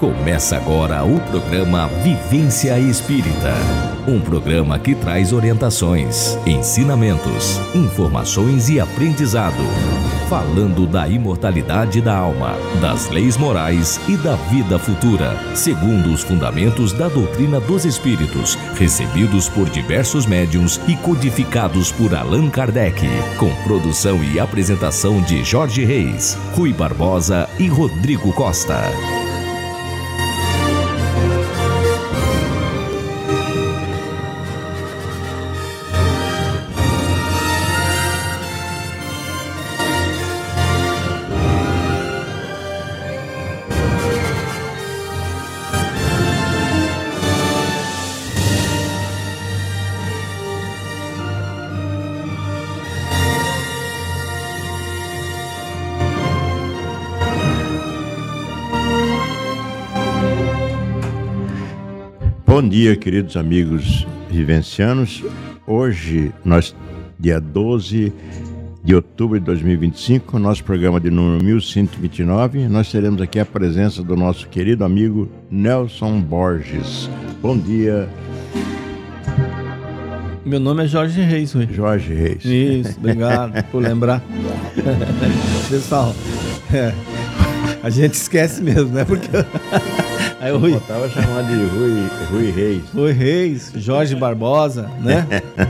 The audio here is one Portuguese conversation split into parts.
Começa agora o programa Vivência Espírita. Um programa que traz orientações, ensinamentos, informações e aprendizado. Falando da imortalidade da alma, das leis morais e da vida futura, segundo os fundamentos da doutrina dos espíritos, recebidos por diversos médiuns e codificados por Allan Kardec, com produção e apresentação de Jorge Reis, Rui Barbosa e Rodrigo Costa. Bom dia, queridos amigos vivencianos. Hoje, dia 12 de outubro de 2025, nosso programa de número 1129, nós teremos aqui a presença do nosso querido amigo Nelson Borges. Bom dia. Meu nome é Jorge Reis, Rui. Jorge Reis. Isso, obrigado por lembrar. Pessoal, a gente esquece mesmo, né? Porque... Aí o Rui estava chamando de Rui Reis. Rui Reis, Jorge Barbosa, né?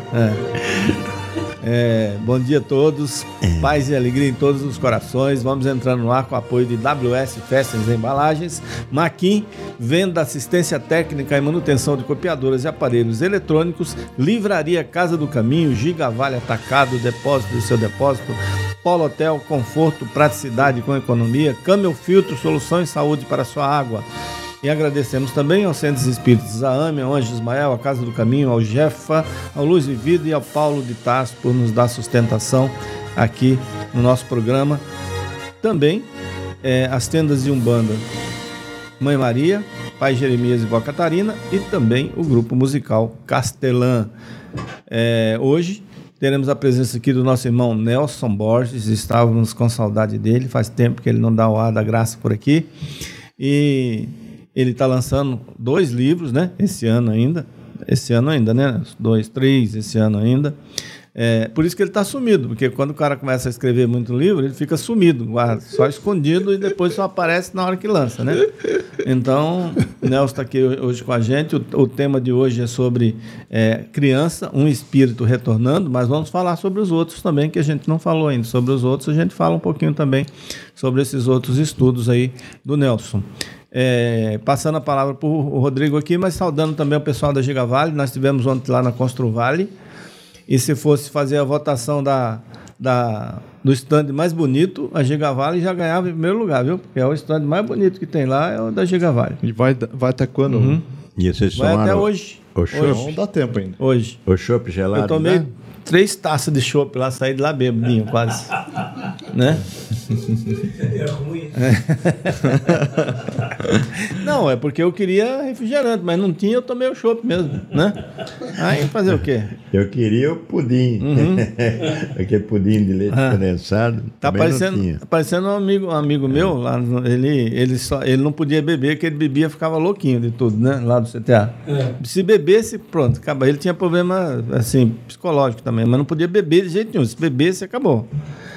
Bom dia a todos, paz e alegria em todos os corações. Vamos entrando no ar com o apoio de WS Festas e Embalagens, Maquin, venda, assistência técnica e manutenção de copiadoras e aparelhos eletrônicos, Livraria Casa do Caminho, Giga Vale Atacado, depósito do seu depósito, Polo Hotel, conforto, praticidade com economia, Camel Filtro, soluções de saúde para a sua água. E agradecemos também aos Centros Espíritas AAME, ao Anjo Ismael, à Casa do Caminho, ao Jefa, ao Luz Vivida e ao Paulo de Tarso por nos dar sustentação aqui no nosso programa. Também as tendas de Umbanda Mãe Maria, Pai Jeremias e Vó Catarina, e também o grupo musical Castelã. Hoje teremos a presença aqui do nosso irmão Nelson Borges. Estávamos com saudade dele, faz tempo que ele não dá o ar da graça por aqui. E ele está lançando 2 livros, né? Esse ano ainda, né? 2, 3, esse ano ainda. Por isso que ele está sumido, porque quando o cara começa a escrever muito livro, ele fica sumido, só escondido, e depois só aparece na hora que lança, né? Então, o Nelson está aqui hoje com a gente. O tema de hoje é sobre criança, um espírito retornando, mas vamos falar sobre os outros também, que a gente não falou ainda. Sobre os outros, a gente fala um pouquinho também sobre esses outros estudos aí do Nelson. Passando a palavra para o Rodrigo aqui, mas saudando também o pessoal da Giga Vale. Nós tivemos ontem lá na Constru Vale, e se fosse fazer a votação do stand mais bonito, a Giga Vale já ganhava em primeiro lugar, viu? Porque é o stand mais bonito que tem lá, é o da Giga Vale. E vai até quando? Uhum. E vocês vai até hoje. O chopp? Não dá tempo ainda. Hoje. O chopp gelado? Eu tomei 3 taças de chopp lá, saí de lá bêbadinho quase. Né? É ruim. Não, é porque eu queria refrigerante, mas não tinha, eu tomei o chopp mesmo, né? Aí fazer o quê? Eu queria o pudim. Aquele pudim de leite condensado. Tá parecendo um amigo meu, lá, ele não podia beber, porque ele bebia, ficava louquinho de tudo, né? Lá do CTA. Se bebesse, pronto, acaba. Ele tinha problema, assim, psicológico também, mas não podia beber de jeito nenhum. Se bebesse, acabou.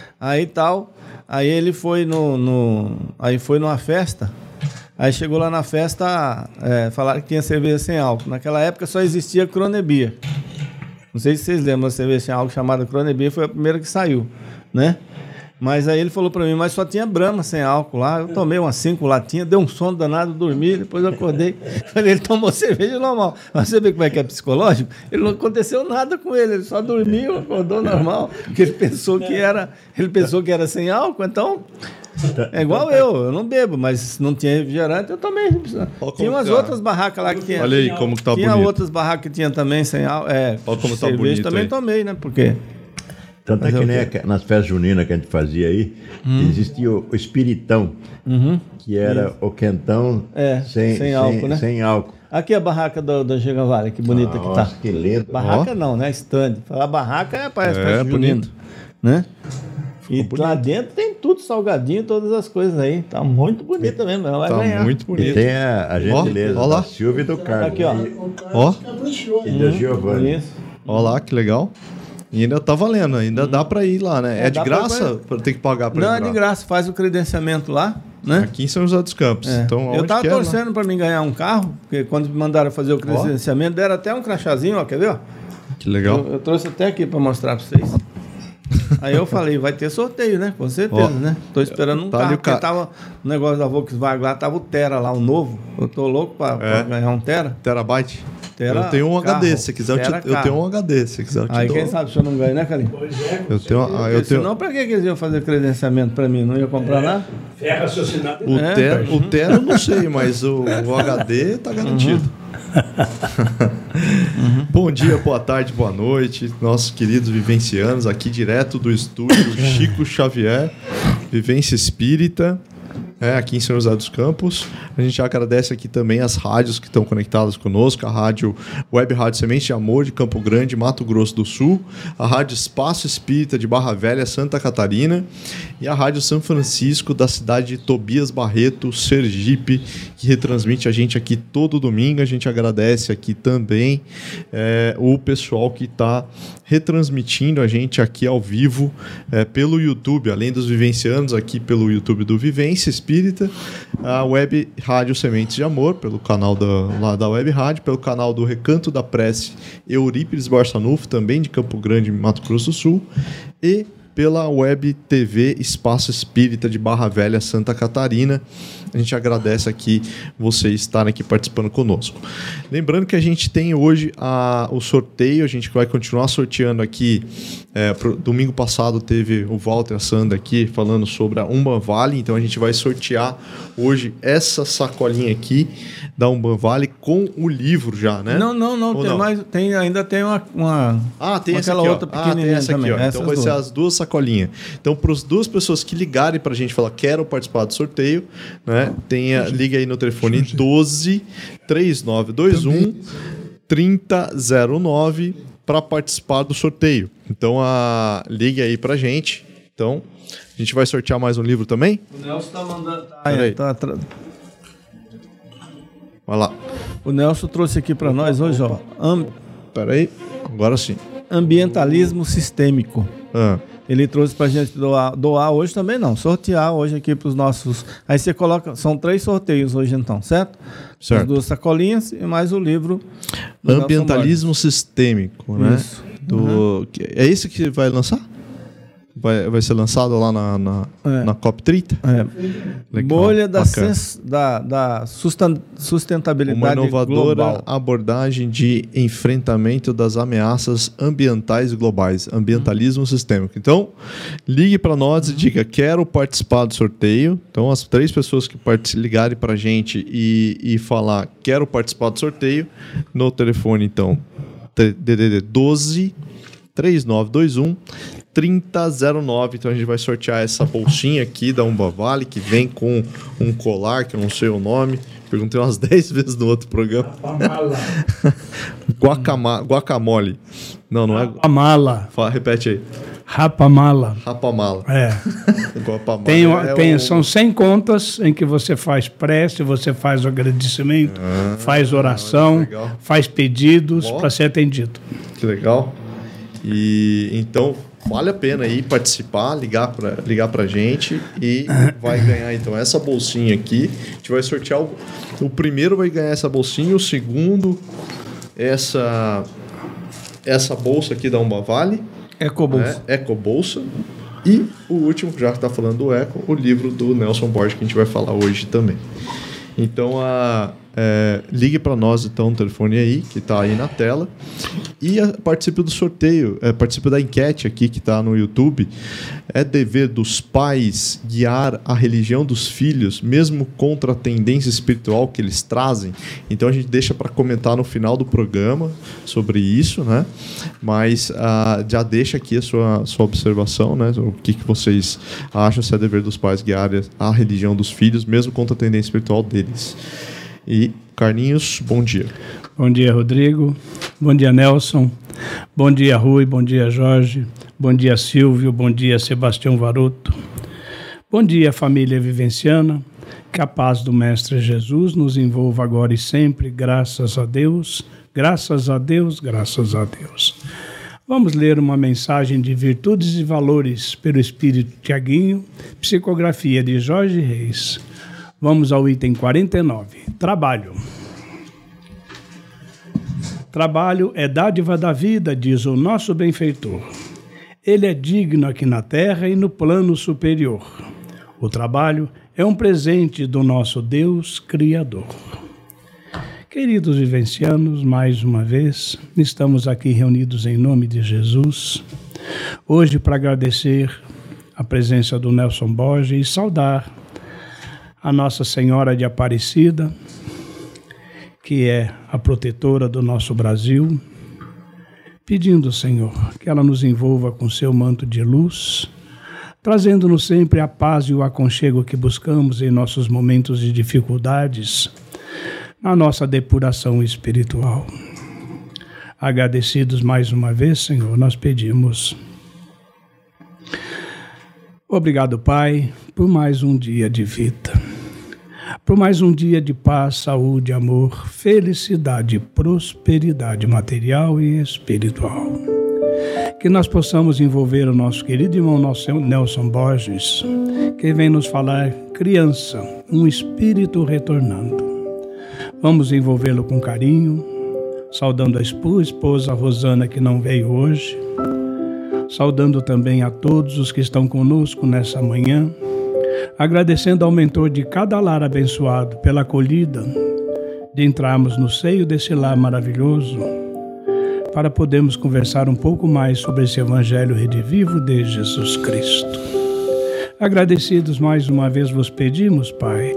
Aí ele foi foi numa festa. Aí chegou lá na festa, falaram que tinha cerveja sem álcool. Naquela época só existia Cronebia. Não sei se vocês lembram da cerveja sem álcool chamada Cronebia, foi a primeira que saiu, né? Mas aí ele falou pra mim, mas só tinha Brahma sem álcool lá. Eu tomei umas 5 latinhas, deu um sono danado, dormi, depois eu acordei. Falei, ele tomou cerveja normal. Mas você vê como é que é psicológico? Ele não aconteceu nada com ele só dormiu, acordou normal. Porque ele pensou que era sem álcool, então... É igual eu não bebo, mas não tinha refrigerante, eu tomei. Tinha umas outras barracas lá que tinha. Olha aí como que tá bonito. Tinha outras barracas que tinha também sem álcool. Olha como tá cerveja bonito também aí. Tomei, né? Por quê? Tanto é que nem nas festas juninas que a gente fazia aí, existia o espiritão, que era o quentão sem álcool, né? Sem álcool. Aqui é a barraca da Giga Vale, que bonita que tá. Que lindo. Barraca não, né? Stand. Falar barraca parece festa junina, né? E lá dentro tem tudo. tudo salgadinho, todas as coisas aí. Tá muito bonita mesmo. Ela vai Tá ganhar. muito E bonito. tem a gentileza Ó lá. da Silvia e do Carlos. Aqui, ó. Ó, E da Giovanni. Isso. ó lá, que legal. E ainda tá valendo, ainda dá pra ir lá, né? É de dá pra graça? Tem que pagar pra Não, entrar? é de graça. Faz o credenciamento lá, né? Aqui em São José dos Campos. É. Então, Eu onde tava que é, lá? torcendo pra mim ganhar um carro, porque quando me mandaram fazer o credenciamento, deram até um crachazinho, ó, quer ver? Ó? Que legal. Eu trouxe até aqui pra mostrar pra vocês. Aí eu falei, vai ter sorteio, né? Com certeza, Ó, né? Tô esperando um tá carro, ali o porque tava o negócio da Volkswagen lá, tava o Tera lá, o novo. Eu tô louco pra ganhar um Tera. Terabyte? Tera eu tenho um carro, HD, se quiser Tera eu tenho um HD, se quiser eu te Aí dou. quem sabe se eu não ganho, né, Calinho? Eu tenho, eu Porque tenho senão, pra que eles iam fazer credenciamento pra mim? Não ia comprar nada? Ferra raciocinado. o Tera eu não sei, mas o HD tá garantido. Bom dia, boa tarde, boa noite, nossos queridos vivencianos, aqui direto do estúdio Chico Xavier, Vivência Espírita, aqui em São José dos Campos. A gente agradece aqui também as rádios que estão conectadas conosco, a rádio Web Rádio Semente de Amor de Campo Grande, Mato Grosso do Sul, a rádio Espaço Espírita de Barra Velha, Santa Catarina, e a rádio São Francisco da cidade de Tobias Barreto, Sergipe, que retransmite a gente aqui todo domingo. A gente agradece aqui também o pessoal que está retransmitindo a gente aqui ao vivo pelo YouTube, além dos vivencianos aqui pelo YouTube do Vivência Espírita, a Web Rádio Sementes de Amor, pelo canal lá da Web Rádio, pelo canal do Recanto da Prece Eurípides Barçanufo, também de Campo Grande, Mato Grosso do Sul, e pela Web TV Espaço Espírita de Barra Velha, Santa Catarina. A gente agradece aqui vocês estarem aqui participando conosco. Lembrando que a gente tem hoje o sorteio, a gente vai continuar sorteando aqui. Domingo passado teve o Walter e a Sandra aqui falando sobre a Umban Vale, então a gente vai sortear hoje essa sacolinha aqui da Umban Vale com o livro já, né? Não, ainda tem uma tem essa aquela aqui, outra pequenininha tem essa também. aqui, ó. Então vai ser as duas sacolinhas. Então, para as duas pessoas que ligarem para a gente falar quero participar do sorteio, né? Liga aí no telefone 12 3921 3009 para participar do sorteio. Então, ligue aí para a gente. Então, a gente vai sortear mais um livro também? O Nelson tá mandando. Vai lá. O Nelson trouxe aqui para nós hoje, ó. Peraí, agora sim. Ambientalismo sistêmico. Ele trouxe pra gente doar hoje também, não. Sortear hoje aqui pros nossos. Aí você coloca. São 3 sorteios hoje, então, certo? Certo. As 2 sacolinhas e mais o livro. Ambientalismo sistêmico, né? Isso. É esse que vai lançar? Vai ser lançado lá na COP30? Legal, Bolha da sustentabilidade uma inovadora global. abordagem de enfrentamento das ameaças ambientais globais, ambientalismo sistêmico. Então, ligue para nós e diga, quero participar do sorteio. Então, as 3 pessoas que ligarem para a gente e falar, quero participar do sorteio, no telefone, então, DDD 12 3921 3009. Então a gente vai sortear essa bolsinha aqui da Umban Vale, que vem com um colar, que eu não sei o nome. Perguntei umas 10 vezes no outro programa. Guacamole. Não é. Rapamala. Repete aí. Rapamala. Rapamala. Guapamala. São 100 contas em que você faz prece, você faz o agradecimento, faz oração, faz pedidos para ser atendido. Que legal. E então vale a pena aí participar, ligar pra gente e vai ganhar então essa bolsinha aqui. A gente vai sortear o primeiro vai ganhar essa bolsinha, o segundo essa bolsa aqui da Umban Vale, Ecobolsa. Ecobolsa, e o último, já que tá falando do Eco, o livro do Nelson Borges, que a gente vai falar hoje também. Então ligue para nós então no telefone aí, que está aí na tela, e participe do sorteio, participe da enquete aqui que está no YouTube. É dever dos pais guiar a religião dos filhos, mesmo contra a tendência espiritual que eles trazem? Então a gente deixa para comentar no final do programa sobre isso, né? Mas já deixa aqui a sua observação, né? O que vocês acham, se é dever dos pais guiar a religião dos filhos, mesmo contra a tendência espiritual deles. E Carlinhos, bom dia. Bom dia, Rodrigo. Bom dia, Nelson. Bom dia, Rui. Bom dia, Jorge. Bom dia, Silvio. Bom dia, Sebastião Varoto. Bom dia, família vivenciana. Que a paz do Mestre Jesus nos envolva agora e sempre, graças a Deus, graças a Deus, graças a Deus. Vamos ler uma mensagem de virtudes e valores pelo Espírito Tiaguinho, psicografia de Jorge Reis. Vamos ao item 49. Trabalho. Trabalho é dádiva da vida, diz o nosso benfeitor. Ele é digno aqui na terra e no plano superior. O trabalho é um presente do nosso Deus Criador. Queridos vivencianos, mais uma vez, estamos aqui reunidos em nome de Jesus, hoje para agradecer a presença do Nelson Borges e saudar a Nossa Senhora de Aparecida, que é a protetora do nosso Brasil, pedindo, Senhor, que ela nos envolva com seu manto de luz, trazendo-nos sempre a paz e o aconchego que buscamos em nossos momentos de dificuldades, na nossa depuração espiritual. Agradecidos mais uma vez, Senhor, nós pedimos. Obrigado, Pai, por mais um dia de vida, por mais um dia de paz, saúde, amor, felicidade, prosperidade material e espiritual. Que nós possamos envolver o nosso querido irmão Nelson Borges, que vem nos falar criança, um espírito retornando. Vamos envolvê-lo com carinho, saudando a esposa Rosana, que não veio hoje, saudando também a todos os que estão conosco nessa manhã, agradecendo ao mentor de cada lar abençoado pela acolhida, de entrarmos no seio desse lar maravilhoso, para podermos conversar um pouco mais sobre esse Evangelho redivivo de Jesus Cristo. Agradecidos mais uma vez vos pedimos, Pai,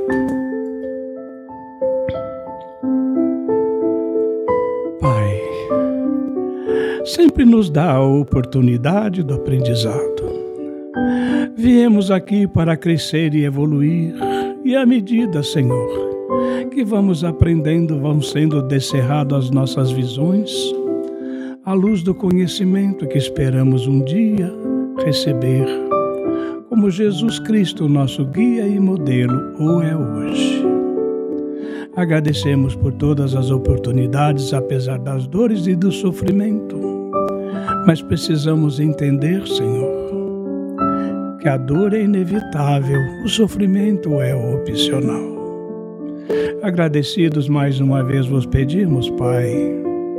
sempre nos dá a oportunidade do aprendizado. Viemos aqui para crescer e evoluir, e à medida, Senhor, que vamos aprendendo, vão sendo descerradas as nossas visões, à luz do conhecimento que esperamos um dia receber, como Jesus Cristo, nosso guia e modelo, o é hoje. Agradecemos por todas as oportunidades, apesar das dores e do sofrimento, mas precisamos entender, Senhor, que a dor é inevitável, o sofrimento é opcional. Agradecidos mais uma vez vos pedimos, Pai,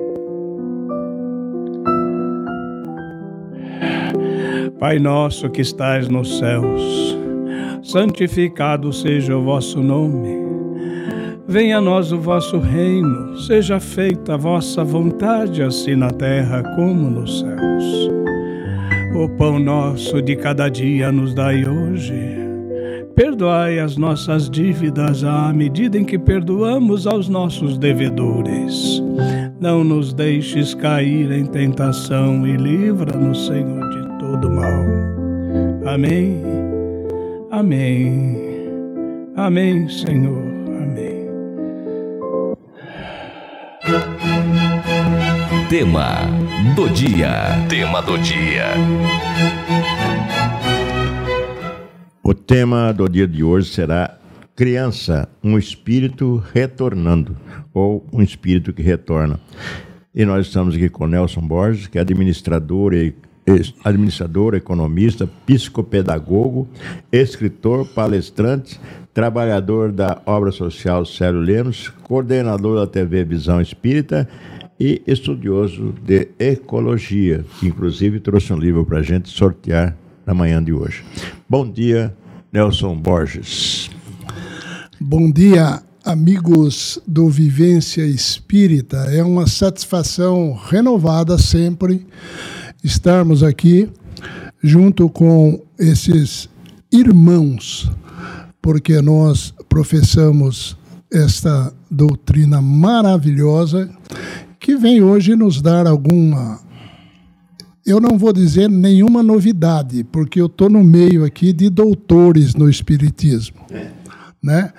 Pai nosso que estais nos céus, santificado seja o vosso nome. Venha a nós o vosso reino, seja feita a vossa vontade, assim na terra como nos céus. O pão nosso de cada dia nos dai hoje. Perdoai as nossas dívidas à medida em que perdoamos aos nossos devedores. Não nos deixes cair em tentação e livra-nos, Senhor, de todo mal. Amém. Amém. Amém, Senhor. Amém. Tema do dia. Tema do dia. O tema do dia de hoje será criança, um espírito retornando, ou um espírito que retorna. E nós estamos aqui com Nelson Borges, que é administrador, economista, psicopedagogo, escritor, palestrante, trabalhador da obra social Célio Lemos, coordenador da TV Visão Espírita e estudioso de ecologia, que inclusive trouxe um livro para a gente sortear na manhã de hoje. Bom dia, Nelson Borges. Bom dia, amigos do Vivência Espírita. É uma satisfação renovada sempre estarmos aqui junto com esses irmãos, porque nós professamos esta doutrina maravilhosa que vem hoje nos dar alguma, eu não vou dizer nenhuma novidade, porque eu estou no meio aqui de doutores no Espiritismo, né?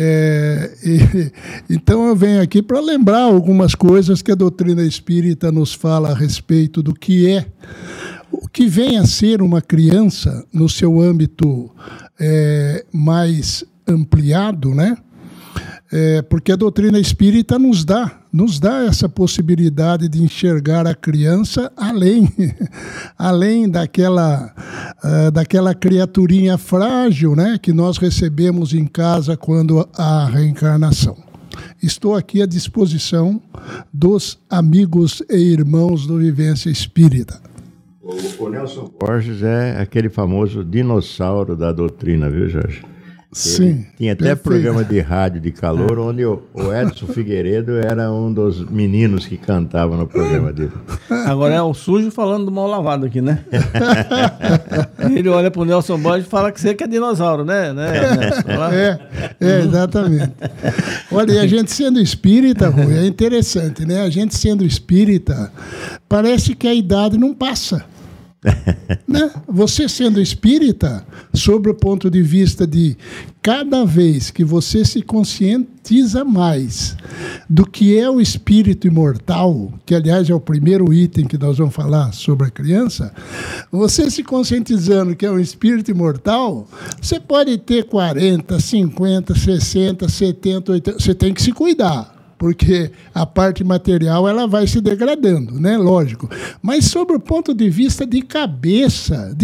Então eu venho aqui para lembrar algumas coisas que a doutrina espírita nos fala a respeito do que é o que vem a ser uma criança no seu âmbito mais ampliado, né? Porque a doutrina espírita nos dá essa possibilidade de enxergar a criança além daquela criaturinha frágil, né, que nós recebemos em casa quando há a reencarnação. Estou aqui à disposição dos amigos e irmãos do Vivência Espírita. O Nelson Borges é aquele famoso dinossauro da doutrina, viu, Jorge? Sim. Tinha até programa de rádio de calor, onde o Edson Figueiredo era um dos meninos que cantava no programa dele. Agora é o sujo falando do mal lavado aqui, né? Ele olha pro Nelson Borges e fala que você que é dinossauro, né? Exatamente. Olha, e a gente sendo espírita, Rui, é interessante, né? A gente sendo espírita, parece que a idade não passa. Né? Você sendo espírita, sobre o ponto de vista de cada vez que você se conscientiza mais do que é o espírito imortal, que aliás é o primeiro item que nós vamos falar sobre a criança, você se conscientizando que é um espírito imortal, você pode ter 40, 50, 60, 70, 80, você tem que se cuidar. Porque a parte material ela vai se degradando, né? Lógico. Mas sobre o ponto de vista de cabeça,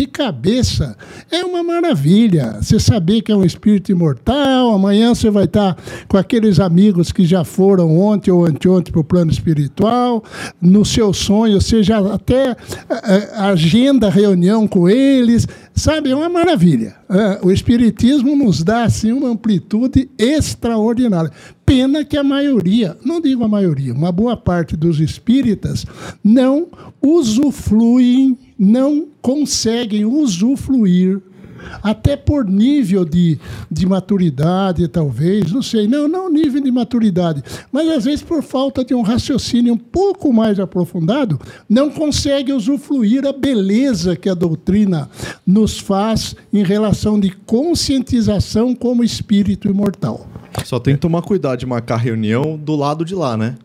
é uma maravilha. Você saber que é um espírito imortal, amanhã você vai estar com aqueles amigos que já foram ontem ou anteontem para o plano espiritual, no seu sonho, você já até agenda reunião com eles, sabe? É uma maravilha. O espiritismo nos dá assim uma amplitude extraordinária. Pena que a maioria, não digo a maioria, uma boa parte dos espíritas não usufruem, não conseguem usufruir, até por nível de maturidade, talvez, não sei, não nível de maturidade, mas às vezes por falta de um raciocínio um pouco mais aprofundado, não consegue usufruir a beleza que a doutrina nos faz em relação de conscientização como espírito imortal. Só tem que tomar cuidado de marcar reunião do lado de lá, né?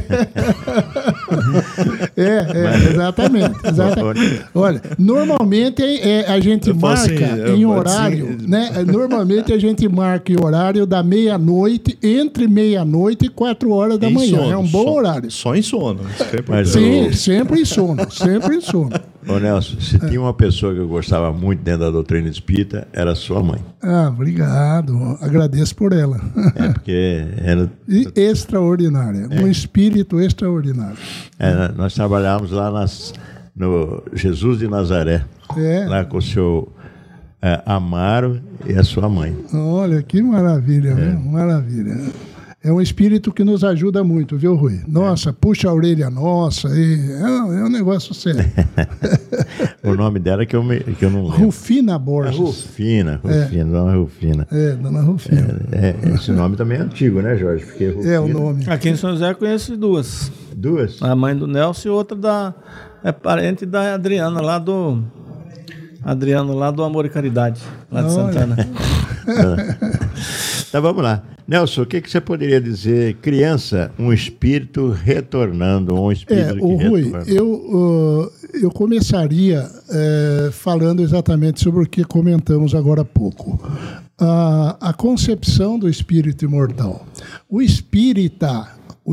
Exatamente. Olha, normalmente a gente marca em horário, né? Normalmente a gente marca em horário da meia-noite, entre meia-noite e 4 horas da manhã. Sono, é um bom horário. Só em sono. Sim, sempre em sono. Ô Nelson, se tinha uma pessoa que eu gostava muito dentro da doutrina espírita, era sua mãe. Ah, obrigado. Agradeço por ela. Porque era... E extraordinária. Um espírito extraordinário. Nós trabalhávamos lá no Jesus de Nazaré. Lá com o senhor Amaro e a sua mãe. Olha, que maravilha, viu? Maravilha. É um espírito que nos ajuda muito, viu, Rui? Nossa, puxa a orelha nossa. É um negócio sério. O nome dela que eu não lembro. Rufina Borges. Rufina, Dona Rufina. Dona Rufina. Esse nome também é antigo, né, Jorge? Porque Rufina... o nome. Aqui em São José eu conheço duas. Duas? A mãe do Nelson e outra é parente da Adriana, lá do Amor e Caridade, lá de Santana. Então vamos lá. Nelson, o que você poderia dizer? Criança, um espírito retornando, um espírito que Rui, retorna. Eu começaria falando exatamente sobre o que comentamos agora há pouco. A concepção do espírito imortal. O espírita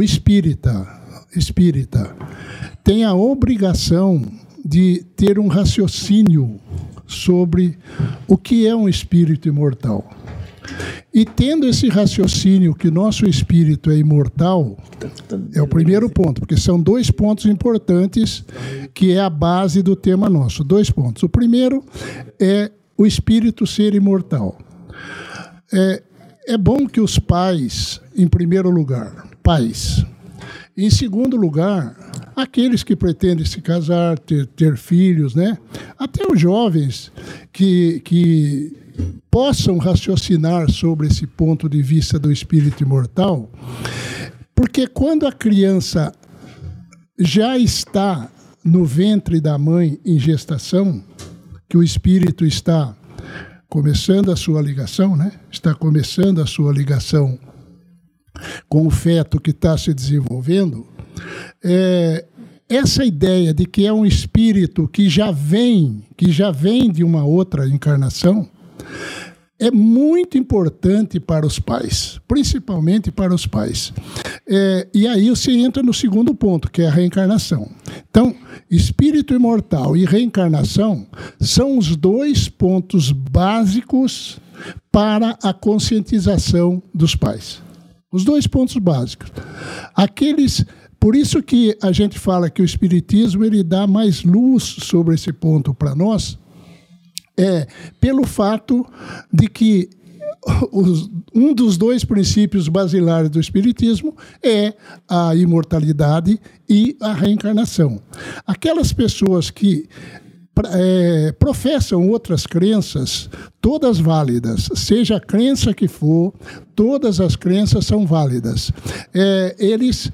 tem a obrigação de ter um raciocínio sobre o que é um espírito imortal. E tendo esse raciocínio que nosso espírito é imortal, é o primeiro ponto, porque são 2 pontos importantes que é a base do tema nosso. 2 pontos. O primeiro é o espírito ser imortal. É bom que os pais, em primeiro lugar, pais. Em segundo lugar, aqueles que pretendem se casar, ter filhos, né? Até os jovens que possam raciocinar sobre esse ponto de vista do espírito imortal, porque quando a criança já está no ventre da mãe em gestação, que o espírito está começando a sua ligação, né? Está começando a sua ligação com o feto que está se desenvolvendo, essa ideia de que é um espírito que já vem de uma outra encarnação, é muito importante para os pais, principalmente para os pais. E aí você entra no segundo ponto, que é a reencarnação. Então, espírito imortal e reencarnação são os dois pontos básicos para a conscientização dos pais. Os dois pontos básicos. Por isso que a gente fala que o Espiritismo ele dá mais luz sobre esse ponto para nós, pelo fato de que um dos dois princípios basilares do Espiritismo é a imortalidade e a reencarnação. Aquelas pessoas que professam outras crenças, todas válidas, seja a crença que for, todas as crenças são válidas. Eles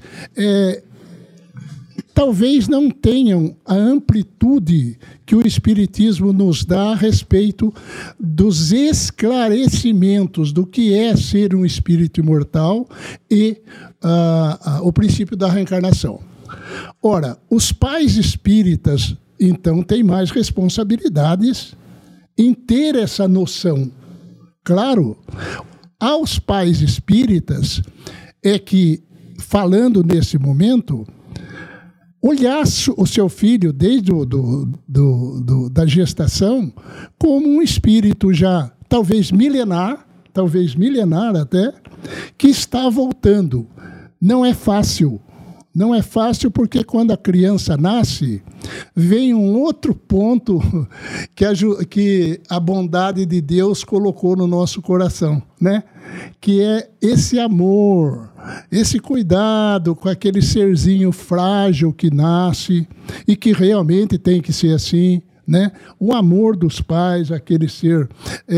talvez não tenham a amplitude que o Espiritismo nos dá a respeito dos esclarecimentos do que é ser um espírito imortal e o princípio da reencarnação. Ora, os pais espíritas, então, têm mais responsabilidades em ter essa noção. Claro, aos pais espíritas é que, falando nesse momento, olhar o seu filho desde da gestação como um espírito já talvez milenar até, que está voltando. Não é fácil. Não é fácil porque quando a criança nasce, vem um outro ponto que a bondade de Deus colocou no nosso coração, né? Que é esse amor, esse cuidado com aquele serzinho frágil que nasce e que realmente tem que ser assim, né? O amor dos pais, aquele ser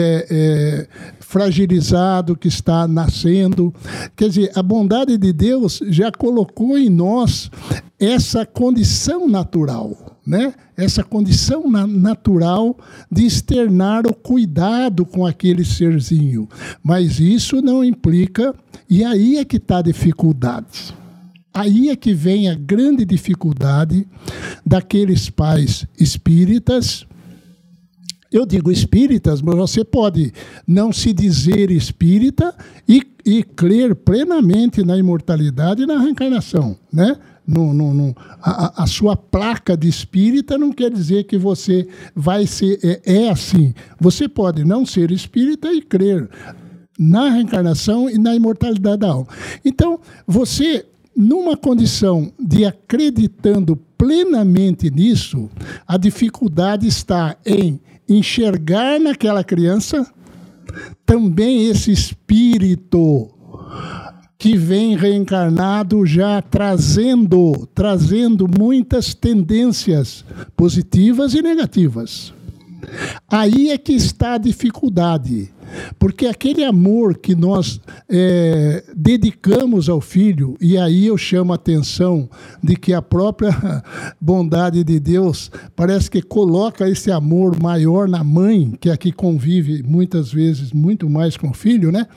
fragilizado que está nascendo. Quer dizer, a bondade de Deus já colocou em nós essa condição natural, né? Essa condição natural de externar o cuidado com aquele serzinho. Mas isso não implica, e aí é que está a dificuldade. Aí é que vem a grande dificuldade daqueles pais espíritas. Eu digo espíritas, mas você pode não se dizer espírita e crer plenamente na imortalidade e na reencarnação, né? A sua placa de espírita não quer dizer que você vai ser... assim. Você pode não ser espírita e crer na reencarnação e na imortalidade da alma. Então, você... numa condição de acreditando plenamente nisso, a dificuldade está em enxergar naquela criança também esse espírito que vem reencarnado já trazendo muitas tendências positivas e negativas. Aí é que está a dificuldade. Porque aquele amor que nós dedicamos ao filho, e aí eu chamo a atenção de que a própria bondade de Deus parece que coloca esse amor maior na mãe, que aqui convive muitas vezes muito mais com o filho, né?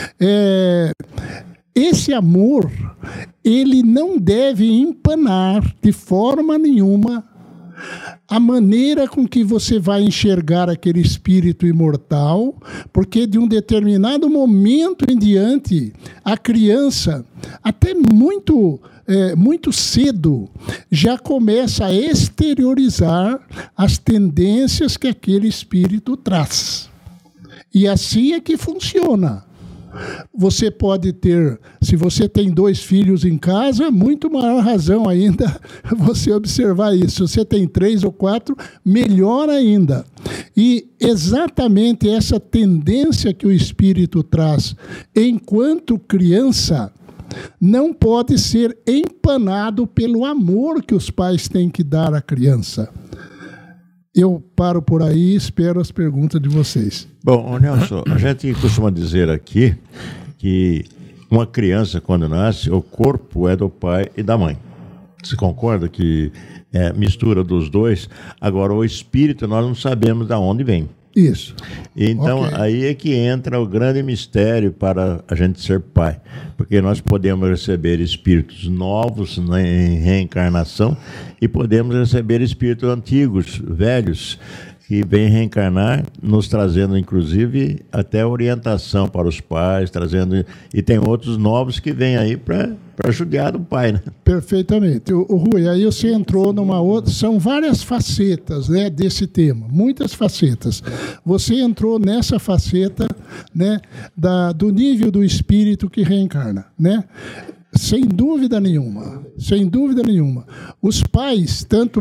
Esse amor, ele não deve empanar de forma nenhuma a maneira com que você vai enxergar aquele espírito imortal, porque de um determinado momento em diante, a criança, até muito cedo, já começa a exteriorizar as tendências que aquele espírito traz. E assim é que funciona. Você pode ter, se você tem 2 filhos em casa, muito maior razão ainda você observar isso. Se você tem 3 ou 4, melhor ainda. E exatamente essa tendência que o espírito traz enquanto criança não pode ser empanado pelo amor que os pais têm que dar à criança. Eu paro por aí e espero as perguntas de vocês. Bom, Nelson, a gente costuma dizer aqui que uma criança, quando nasce, o corpo é do pai e da mãe. Você concorda que é mistura dos dois? Agora, o espírito, nós não sabemos de onde vem. Isso. Então, Ok. aí é que entra o grande mistério para a gente ser pai. Porque nós podemos receber espíritos novos em reencarnação e podemos receber espíritos antigos, velhos, que vêm reencarnar, nos trazendo, inclusive, até orientação para os pais, e tem outros novos que vêm aí para ajudar o pai, né? Perfeitamente. O Rui, aí você entrou numa outra... São várias facetas, né, desse tema, muitas facetas. Você entrou nessa faceta, né, do nível do espírito que reencarna, né? Sem dúvida nenhuma, sem dúvida nenhuma. Os pais, tanto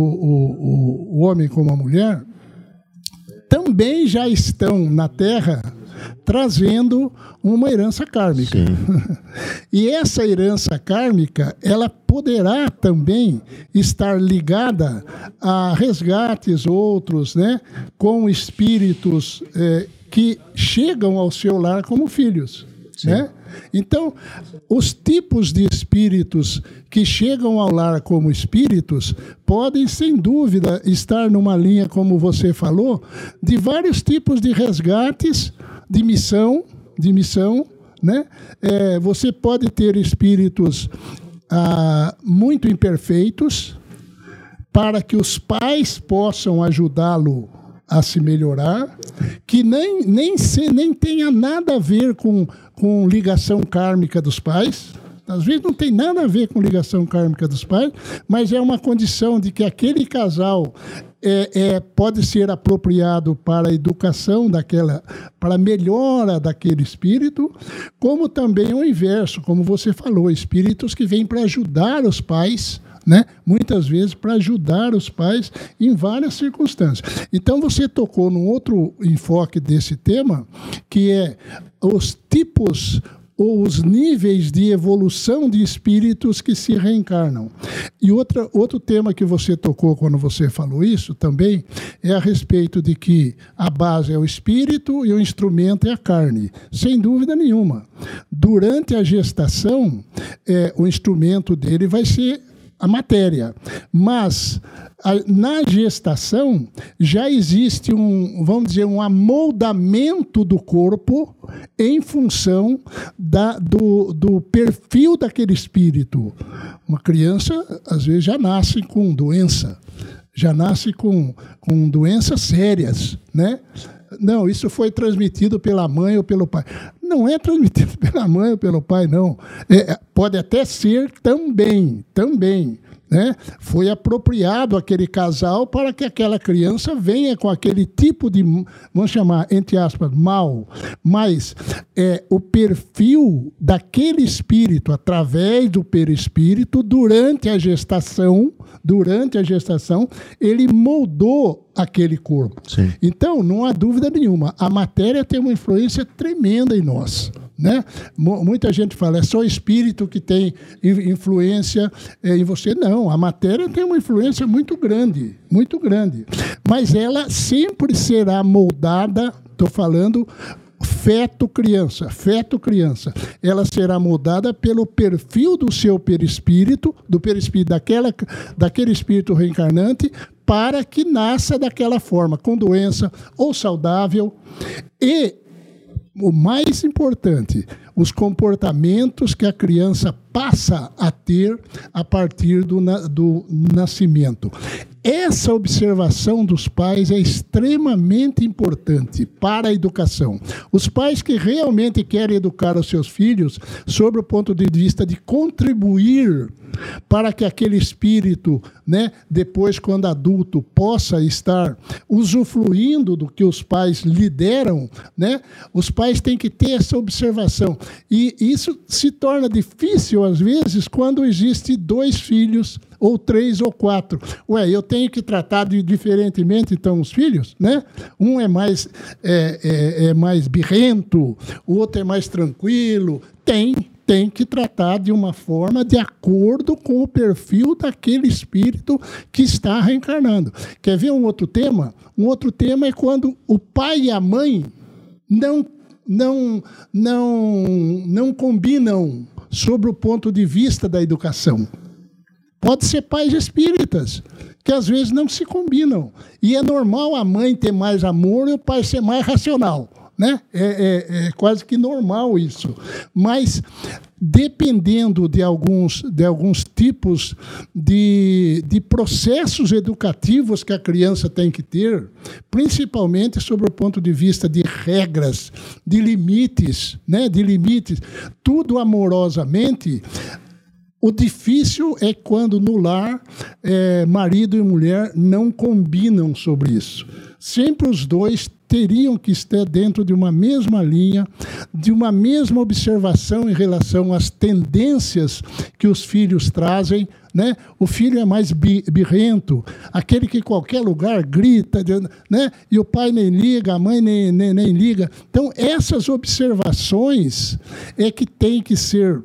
o homem como a mulher, também já estão na Terra trazendo uma herança kármica. E essa herança kármica, ela poderá também estar ligada a resgates outros, né, com espíritos que chegam ao seu lar como filhos, né? Então, os tipos de espíritos que chegam ao lar como espíritos podem, sem dúvida, estar numa linha, como você falou, de vários tipos de resgates, de missão, né? Você pode ter espíritos muito imperfeitos para que os pais possam ajudá-lo a se melhorar, que nem tenha nada a ver com ligação kármica dos pais. Às vezes não tem nada a ver com ligação kármica dos pais, mas é uma condição de que aquele casal pode ser apropriado para a educação para a melhora daquele espírito, como também o inverso, como você falou, espíritos que vêm para ajudar os pais, né? Muitas vezes para ajudar os pais em várias circunstâncias. Então você tocou num outro enfoque desse tema, que é os tipos ou os níveis de evolução de espíritos que se reencarnam. E outro tema que você tocou quando você falou isso também é a respeito de que a base é o espírito e o instrumento é a carne. Sem dúvida nenhuma. Durante a gestação, o instrumento dele vai ser a matéria, mas na gestação já existe um amoldamento do corpo em função do perfil daquele espírito. Uma criança, às vezes, já nasce com doença, já nasce com doenças sérias, né? Não, isso foi transmitido pela mãe ou pelo pai. Não é transmitido pela mãe ou pelo pai, não. Pode até ser também, né? Foi apropriado aquele casal para que aquela criança venha com aquele tipo de, vamos chamar, entre aspas, mal. Mas o perfil daquele espírito, através do perispírito, durante a gestação, ele moldou aquele corpo. Sim. Então, não há dúvida nenhuma, a matéria tem uma influência tremenda em nós, né? Muita gente fala, é só o espírito que tem influência em você. Não, a matéria tem uma influência muito grande, mas ela sempre será moldada, estou falando feto-criança. Ela será moldada pelo perfil do seu perispírito, do perispírito daquele espírito reencarnante, para que nasça daquela forma, com doença ou saudável. E o mais importante, os comportamentos que a criança passa a ter a partir do nascimento. Essa observação dos pais é extremamente importante para a educação. Os pais que realmente querem educar os seus filhos, sob o ponto de vista de contribuir para que aquele espírito, né, depois, quando adulto, possa estar usufruindo do que os pais lhe deram, né, os pais têm que ter essa observação. E isso se torna difícil, às vezes, quando existe 2 filhos, ou 3 ou 4. Eu tenho que tratar diferentemente, então, os filhos, né? Um é mais birrento, o outro é mais tranquilo. Tem que tratar de uma forma de acordo com o perfil daquele espírito que está reencarnando. Quer ver um outro tema? Um outro tema é quando o pai e a mãe não combinam sobre o ponto de vista da educação. Pode ser pais espíritas, que às vezes não se combinam. E é normal a mãe ter mais amor e o pai ser mais racional, né? É quase que normal isso. Mas, dependendo de alguns tipos de processos educativos que a criança tem que ter, principalmente sobre o ponto de vista de regras, de limites, né? Tudo amorosamente. O difícil é quando no lar marido e mulher não combinam sobre isso. Sempre os dois teriam que estar dentro de uma mesma linha, de uma mesma observação em relação às tendências que os filhos trazem, né? O filho é mais birrento, aquele que em qualquer lugar grita, né? E o pai nem liga, a mãe nem liga. Então, essas observações é que tem que ser...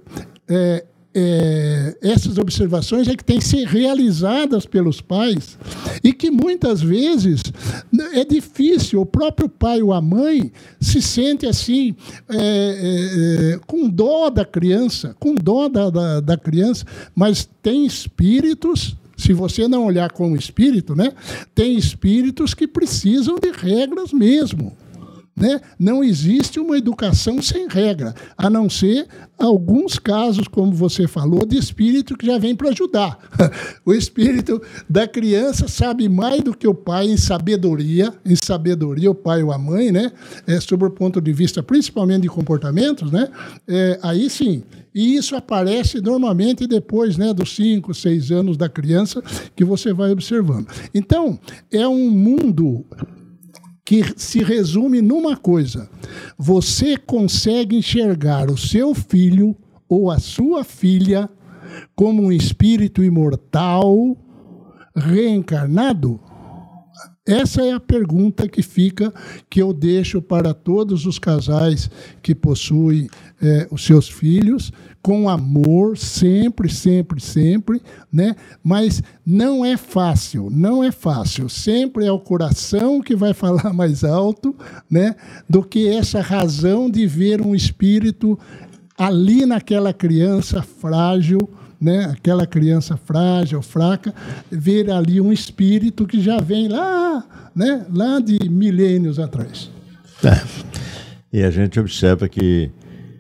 essas observações é que têm que ser realizadas pelos pais e que muitas vezes é difícil. O próprio pai ou a mãe se sente assim com dó da criança, da criança, mas tem espíritos. Se você não olhar como espírito, né, tem espíritos que precisam de regras mesmo. Né? Não existe uma educação sem regra, a não ser alguns casos, como você falou, de espírito que já vem para ajudar. O espírito da criança sabe mais do que o pai em sabedoria, o pai ou a mãe, né? Sobre o ponto de vista principalmente de comportamentos, né? Aí sim. E isso aparece normalmente depois, né, dos 5, 6 anos da criança, que você vai observando. Então, é um mundo que se resume numa coisa: você consegue enxergar o seu filho ou a sua filha como um espírito imortal, reencarnado? Essa é a pergunta que eu deixo para todos os casais que possuem os seus filhos, com amor, sempre, né? Mas não é fácil. Sempre é o coração que vai falar mais alto, né? Do que essa razão de ver um espírito ali naquela criança frágil, né? Aquela criança frágil, fraca, ver ali um espírito que já vem lá, né? Lá de milênios atrás. E a gente observa que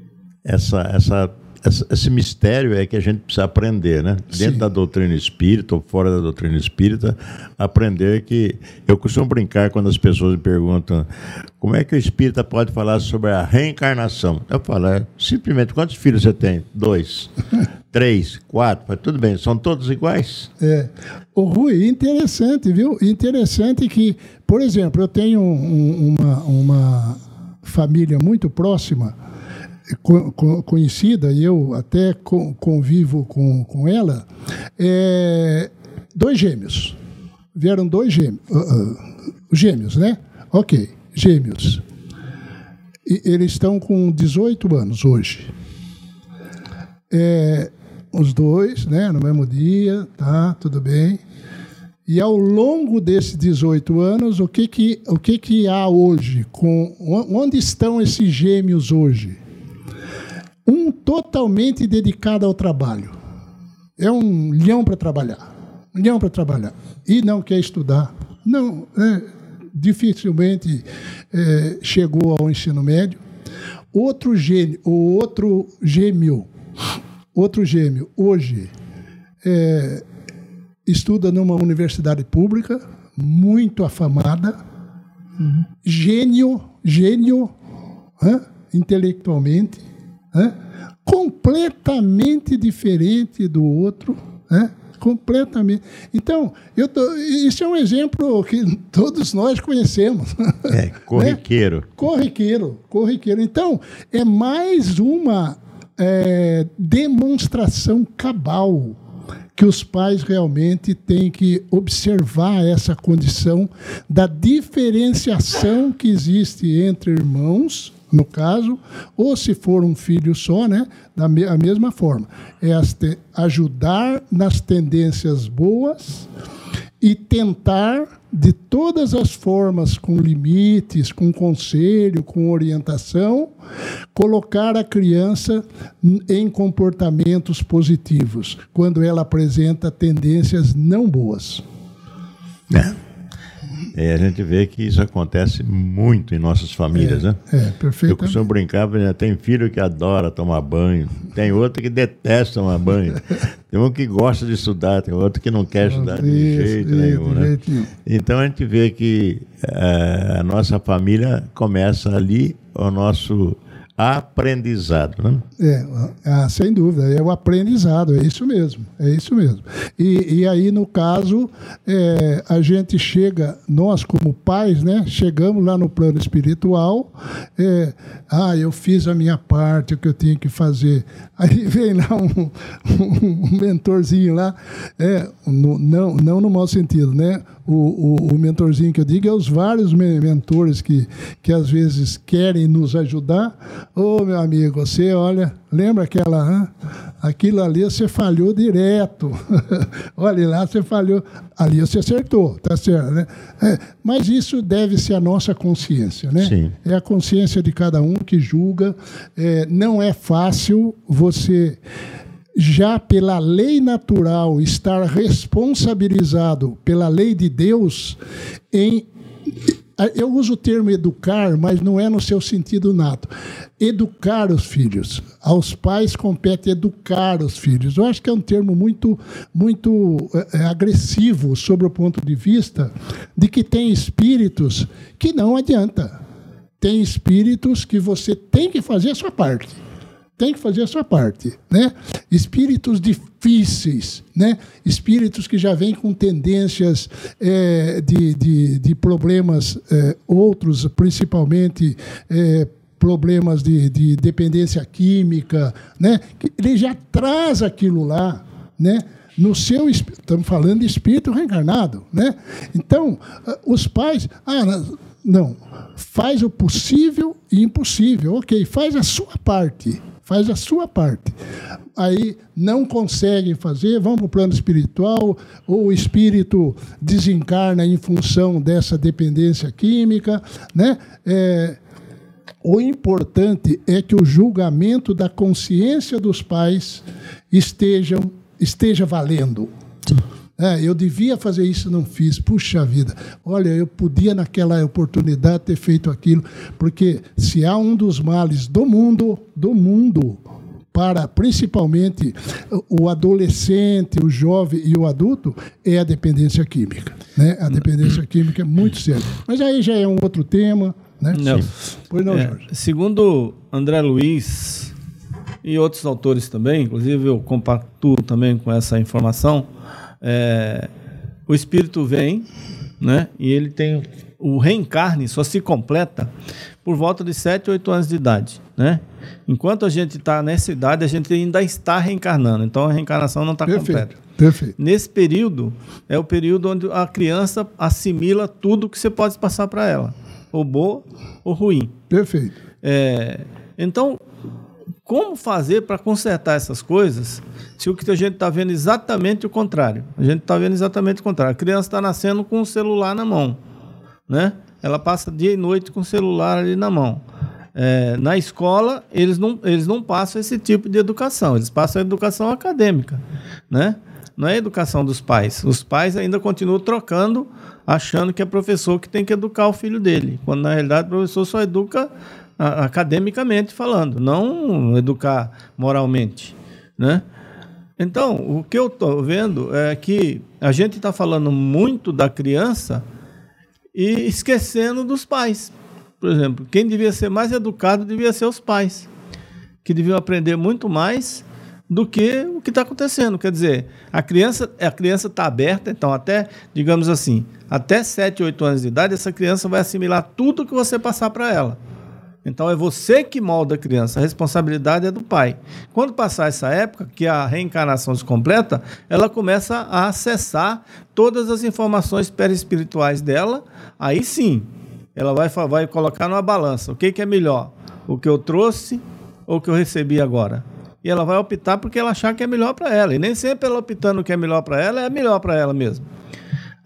esse mistério é que a gente precisa aprender, né? Dentro da doutrina espírita ou fora da doutrina espírita, aprender que... Eu costumo brincar quando as pessoas me perguntam como é que o espírita pode falar sobre a reencarnação. Eu falo, simplesmente, quantos filhos você tem? 2, 3, 4, mas tudo bem, são todos iguais? Ô Rui, interessante, viu? Interessante que, por exemplo, eu tenho uma família muito próxima, conhecida, e eu até convivo com ela, 2 gêmeos. Vieram 2 gêmeos. Gêmeos, né? Ok, gêmeos. E eles estão com 18 anos hoje. Os 2, né, no mesmo dia, tá, tudo bem. E ao longo desses 18 anos, o que há hoje? Onde estão esses gêmeos hoje? Um totalmente dedicado ao trabalho. É um leão para trabalhar. E não quer estudar. Não, dificilmente chegou ao ensino médio. Outro gêmeo hoje estuda numa universidade pública, muito afamada, gênio, intelectualmente, completamente diferente do outro, completamente. Então, isso é um exemplo que todos nós conhecemos. Corriqueiro. Né? Corriqueiro. Então, é mais uma demonstração cabal que os pais realmente têm que observar essa condição da diferenciação que existe entre irmãos, no caso, ou se for um filho só, né, da mesma forma. Ajudar nas tendências boas e tentar de todas as formas, com limites, com conselho, com orientação, colocar a criança em comportamentos positivos, quando ela apresenta tendências não boas. A gente vê que isso acontece muito em nossas famílias, né? Perfeito. Eu costumo brincar, tem filho que adora tomar banho, tem outro que detesta tomar banho, tem um que gosta de estudar, tem outro que não quer estudar de jeito nenhum, né? Então a gente vê que a nossa família começa ali o nosso aprendizado, né? Sem dúvida, é o aprendizado, é isso mesmo. E aí, no caso, a gente chega, nós como pais, né, chegamos lá no plano espiritual, eu fiz a minha parte, o que eu tinha que fazer. Aí vem lá um mentorzinho lá, não no mau sentido, né? O mentorzinho que eu digo é os vários mentores que às vezes querem nos ajudar. Ô, meu amigo, você olha, lembra aquilo ali você falhou direto. Olha lá, você falhou. Ali você acertou, tá certo, né? Mas isso deve-se à nossa consciência, né? Sim. É a consciência de cada um que julga. Não é fácil você, já pela lei natural, estar responsabilizado pela lei de Deus em... Eu uso o termo educar, mas não é no seu sentido nato. Educar os filhos. Aos pais compete educar os filhos. Eu acho que é um termo muito agressivo sobre o ponto de vista de que tem espíritos que não adianta. Tem espíritos que você tem que fazer a sua parte. Tem que fazer a sua parte, né? Espíritos difíceis, né? Espíritos que já vêm com tendências de problemas outros, principalmente problemas de dependência química, né? Ele já traz aquilo lá, né? No seu estamos falando de espírito reencarnado, né? Então, os pais, não, faz o possível e impossível, ok, faz a sua parte. Faz a sua parte. Aí não conseguem fazer, vão para o plano espiritual, ou o espírito desencarna em função dessa dependência química, né? O importante é que o julgamento da consciência dos pais esteja valendo. Eu devia fazer isso, não fiz. Puxa vida, olha, eu podia naquela oportunidade ter feito aquilo, porque se há um dos males do mundo, para principalmente o adolescente, o jovem e o adulto, é a dependência química, né? A dependência química é muito séria. Mas aí já é um outro tema, né? Não. Pois não, Jorge. Segundo André Luiz e outros autores também, inclusive eu compactuo também com essa informação, o espírito vem, né, e ele tem o reencarne, só se completa por volta de 7, 8 anos de idade, né? Enquanto a gente está nessa idade, a gente ainda está reencarnando, então a reencarnação não está completa. Perfeito. Nesse período, é o período onde a criança assimila tudo que você pode passar para ela, ou boa ou ruim. Perfeito. Então, como fazer para consertar essas coisas se o que a gente está vendo exatamente o contrário? A gente está vendo exatamente o contrário. A criança está nascendo com o celular na mão, né? Ela passa dia e noite com o celular ali na mão. Na escola, eles não passam esse tipo de educação. Eles passam a educação acadêmica, né? Não é a educação dos pais. Os pais ainda continuam trocando, achando que é professor que tem que educar o filho dele, quando na realidade o professor só educa academicamente falando, não educar moralmente, né? Então, o que eu estou vendo é que a gente está falando muito da criança e esquecendo dos pais. Por exemplo, quem devia ser mais educado devia ser os pais, que deviam aprender muito mais do que o que está acontecendo. Quer dizer, a criança está aberta, então até, digamos assim, até 7, 8 anos de idade, essa criança vai assimilar tudo que você passar para ela. Então é você que molda a criança, a responsabilidade é do pai. Quando passar essa época, que a reencarnação se completa, ela começa a acessar todas as informações perispirituais dela, aí sim, ela vai colocar numa balança, o que é melhor, o que eu trouxe ou o que eu recebi agora. E ela vai optar porque ela achar que é melhor para ela, e nem sempre ela optando o que é melhor para ela, é melhor para ela mesmo.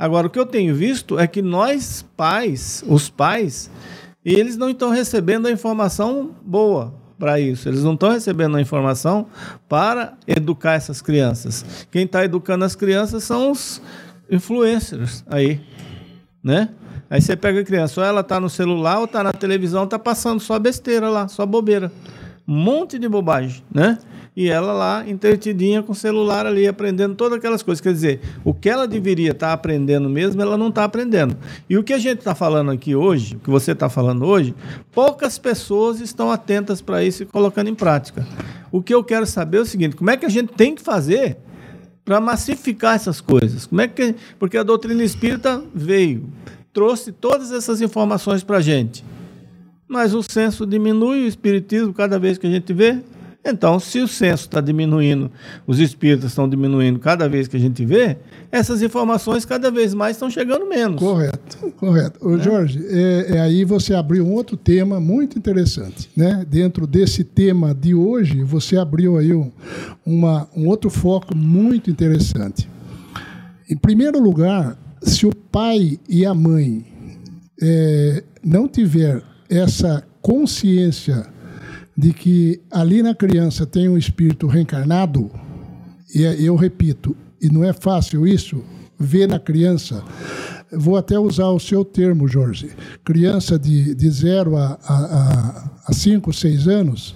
Agora, o que eu tenho visto é que nós, pais, os pais, eles não estão recebendo a informação boa para isso. Eles não estão recebendo a informação para educar essas crianças. Quem está educando as crianças são os influencers aí, né? Aí você pega a criança, ou ela está no celular ou está na televisão, está passando só besteira lá, só bobeira. Um monte de bobagem, né? E ela lá, entretidinha com o celular ali, aprendendo todas aquelas coisas. Quer dizer, o que ela deveria estar aprendendo mesmo, ela não está aprendendo. E o que a gente está falando aqui hoje, o que você está falando hoje, poucas pessoas estão atentas para isso e colocando em prática. O que eu quero saber é o seguinte, como é que a gente tem que fazer para massificar essas coisas? Porque a doutrina espírita veio, trouxe todas essas informações para a gente. Mas o senso diminui, o espiritismo, cada vez que a gente vê. Então, se o senso está diminuindo, os espíritos estão diminuindo cada vez que a gente vê, essas informações cada vez mais estão chegando menos. Correto. Ô, Jorge, aí você abriu um outro tema muito interessante, né? Dentro desse tema de hoje, você abriu aí um outro foco muito interessante. Em primeiro lugar, se o pai e a mãe não tiver essa consciência de que ali na criança tem um espírito reencarnado, e eu repito, e não é fácil isso, ver na criança, vou até usar o seu termo, Jorge, criança de 0 a 5, 6 anos,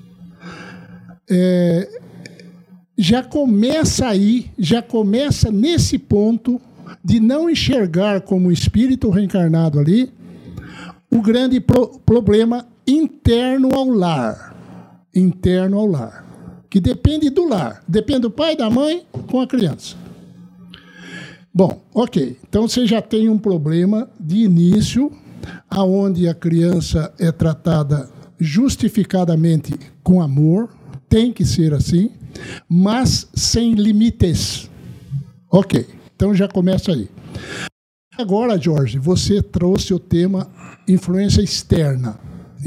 já começa aí, já começa nesse ponto de não enxergar como espírito reencarnado ali o grande problema interno ao lar, que depende do lar, depende do pai e da mãe com a criança. Bom, ok, então você já tem um problema de início, aonde a criança é tratada justificadamente com amor, tem que ser assim, mas sem limites. Ok, então já começa aí. Agora, Jorge, você trouxe o tema influência externa.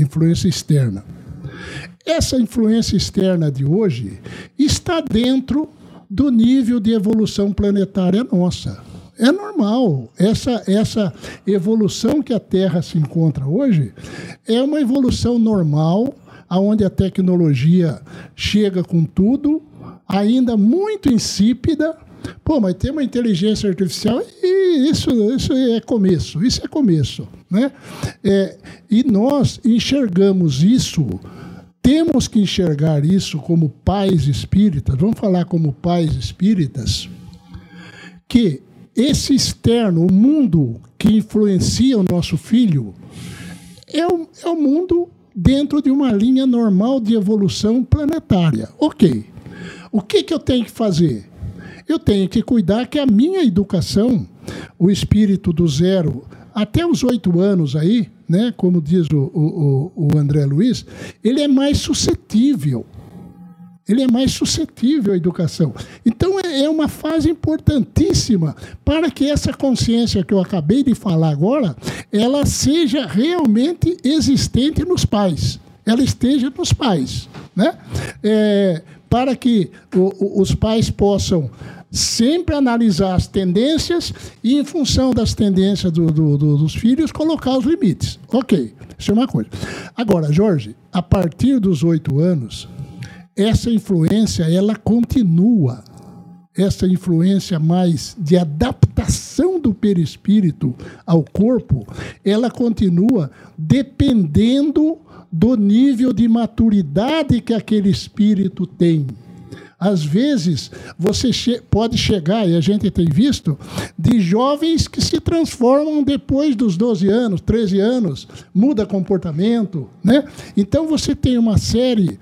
Essa influência externa de hoje está dentro do nível de evolução planetária nossa. É normal. Essa evolução que a Terra se encontra hoje é uma evolução normal, onde a tecnologia chega com tudo, ainda muito insípida. Pô, mas tem uma inteligência artificial e isso é começo, né? E nós enxergamos isso, temos que enxergar isso como pais espíritas, vamos falar como pais espíritas, que esse externo, o mundo que influencia o nosso filho, é o mundo dentro de uma linha normal de evolução planetária. Ok. O que eu tenho que fazer? Eu tenho que cuidar que a minha educação, o espírito do 0 até os 8 anos aí, né, como diz o André Luiz, ele é mais suscetível. Ele é mais suscetível à educação. Então, é uma fase importantíssima para que essa consciência que eu acabei de falar agora, ela seja realmente existente nos pais. Ela esteja nos pais, né? Para que os pais possam sempre analisar as tendências e, em função das tendências dos filhos, colocar os limites. Ok, isso é uma coisa. Agora, Jorge, a partir dos 8 anos, essa influência, ela continua. Essa influência mais de adaptação do perispírito ao corpo, ela continua dependendo do nível de maturidade que aquele espírito tem. Às vezes, você pode chegar, e a gente tem visto, de jovens que se transformam depois dos 12 anos, 13 anos, muda comportamento, né? Então, você tem uma série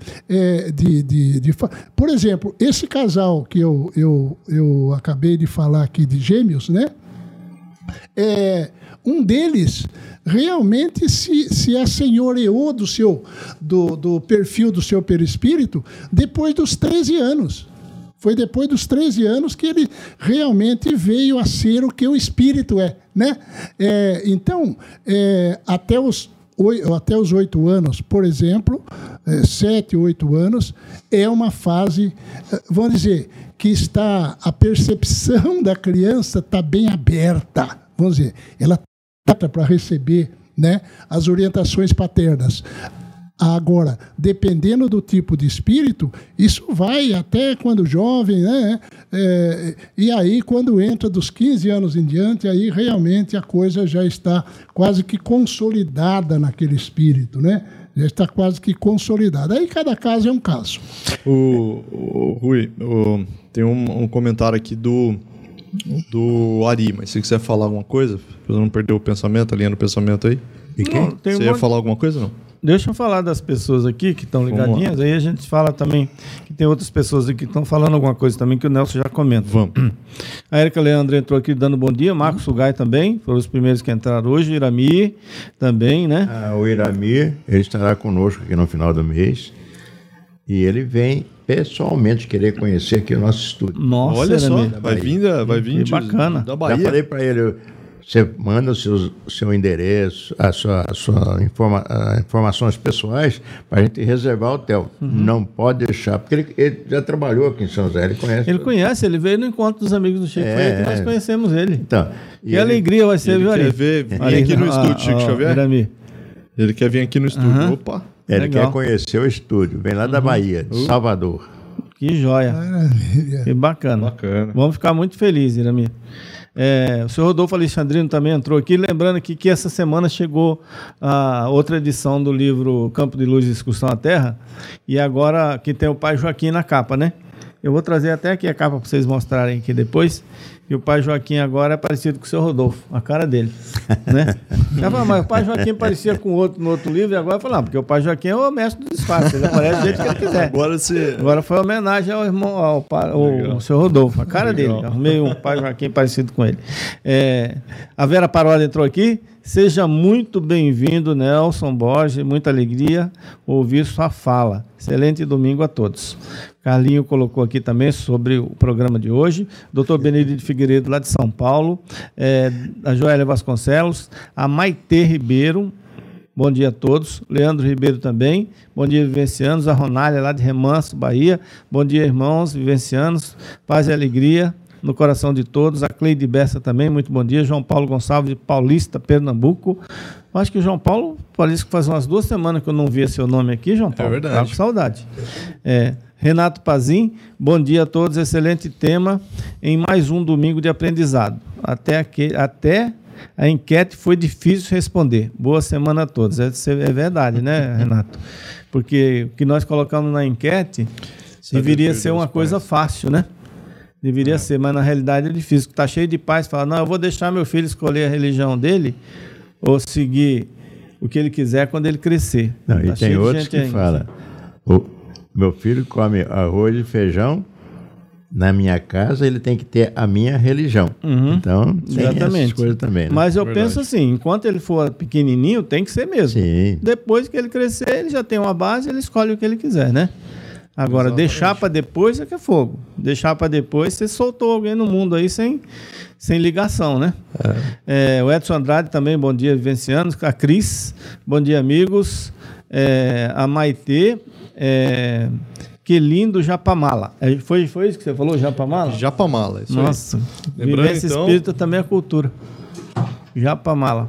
Por exemplo, esse casal que eu acabei de falar aqui de gêmeos, né? Um deles realmente se assenhoreou do perfil do seu perispírito depois dos 13 anos. Foi depois dos 13 anos que ele realmente veio a ser o que o espírito é, né? Então, até os até os 8 anos, por exemplo, 7, 8 anos, é uma fase, vamos dizer, que a percepção da criança está bem aberta, vamos dizer, ela está para receber, né, as orientações paternas. Agora, dependendo do tipo de espírito, isso vai até quando jovem, né? E aí, quando entra dos 15 anos em diante, aí realmente a coisa já está quase que consolidada naquele espírito, né? Já está quase que consolidada. Aí cada caso é um caso. Rui, tem um comentário aqui do Ari, mas se quiser falar alguma coisa, para não perder o pensamento, a linha do pensamento aí. E quem? Você ia falar alguma coisa, não? Deixa eu falar das pessoas aqui que estão ligadinhas, aí a gente fala também que tem outras pessoas aqui que estão falando alguma coisa também que o Nelson já comenta. Vamos. A Érica Leandro entrou aqui dando bom dia, Marcos Sugai também, foram os primeiros que entraram hoje, Irami também, né? O Irami, ele estará conosco aqui no final do mês e ele vem pessoalmente querer conhecer aqui o nosso estúdio. Nossa, olha só, Irami. vai vir Que bacana. da Bahia. Já falei para ele, você manda o seu endereço, informações pessoais para a gente reservar o hotel. Não pode deixar, porque ele já trabalhou aqui em São José, ele conhece. Ele conhece, ele veio no encontro dos amigos do Chico, foi aí que nós conhecemos ele. Então, Que alegria vai ser, viu, Ari? Quer vir aqui no estúdio, Chico Xavier? Irami. Ele quer vir aqui no estúdio. Opa! Ele legal. quer conhecer o estúdio, vem lá da Bahia, de Salvador. Que joia. Maravilha. Que bacana. Bacana. Vamos ficar muito felizes, Irami. O senhor Rodolfo Alexandrino também entrou aqui, lembrando aqui que essa semana chegou a outra edição do livro Campo de Luz e Excursão à Terra, e agora que tem o pai Joaquim na capa, né? Eu vou trazer até aqui a capa para vocês mostrarem aqui depois. E o pai Joaquim agora é parecido com o seu Rodolfo, a cara dele, né? Já falou, mas o pai Joaquim parecia com o outro no outro livro, e agora falou, não, porque o pai Joaquim é o mestre do disfarce, ele aparece do jeito que ele quiser. Agora foi homenagem ao irmão, ao seu Rodolfo, a cara dele. Arrumei um pai Joaquim parecido com ele. A Vera Parola entrou aqui. Seja muito bem-vindo, Nelson Borges, muita alegria ouvir sua fala. Excelente domingo a todos. Carlinho colocou aqui também sobre o programa de hoje. Dr. Benedito Figueiredo, lá de São Paulo. A Joélia Vasconcelos. A Maitê Ribeiro. Bom dia a todos. Leandro Ribeiro também. Bom dia, vivencianos. A Ronália, lá de Remanso, Bahia. Bom dia, irmãos vivencianos. Paz e alegria no coração de todos. A Cleide Bessa também, muito bom dia. João Paulo Gonçalves, de Paulista, Pernambuco. Eu acho que o João Paulo, parece que faz umas 2 semanas que eu não via seu nome aqui, João Paulo. É verdade. Estava com saudade. Renato Pazin, bom dia a todos. Excelente tema em mais um domingo de aprendizado. Até a enquete foi difícil responder. Boa semana a todos. É verdade, né, Renato? Porque o que nós colocamos na enquete deveria ser uma coisa fácil, né? Deveria ser, mas na realidade é difícil. Está cheio de pais que falam, não, eu vou deixar meu filho escolher a religião dele ou seguir o que ele quiser quando ele crescer. Não, e tem outros que falam, meu filho come arroz e feijão, na minha casa ele tem que ter a minha religião. Então, tem essas coisas também. Né? Mas eu penso assim, enquanto ele for pequenininho, tem que ser mesmo. Sim. Depois que ele crescer, ele já tem uma base, ele escolhe o que ele quiser, né? Agora, deixar para depois é que é fogo. Deixar para depois, você soltou alguém no mundo aí sem ligação, né? O Edson Andrade também, bom dia, vivencianos. A Cris, bom dia, amigos. A Maitê, que lindo, Japamala. Foi isso que você falou, Japamala? Japamala, isso Nossa, aí. vivência espírita também é cultura. Japamala.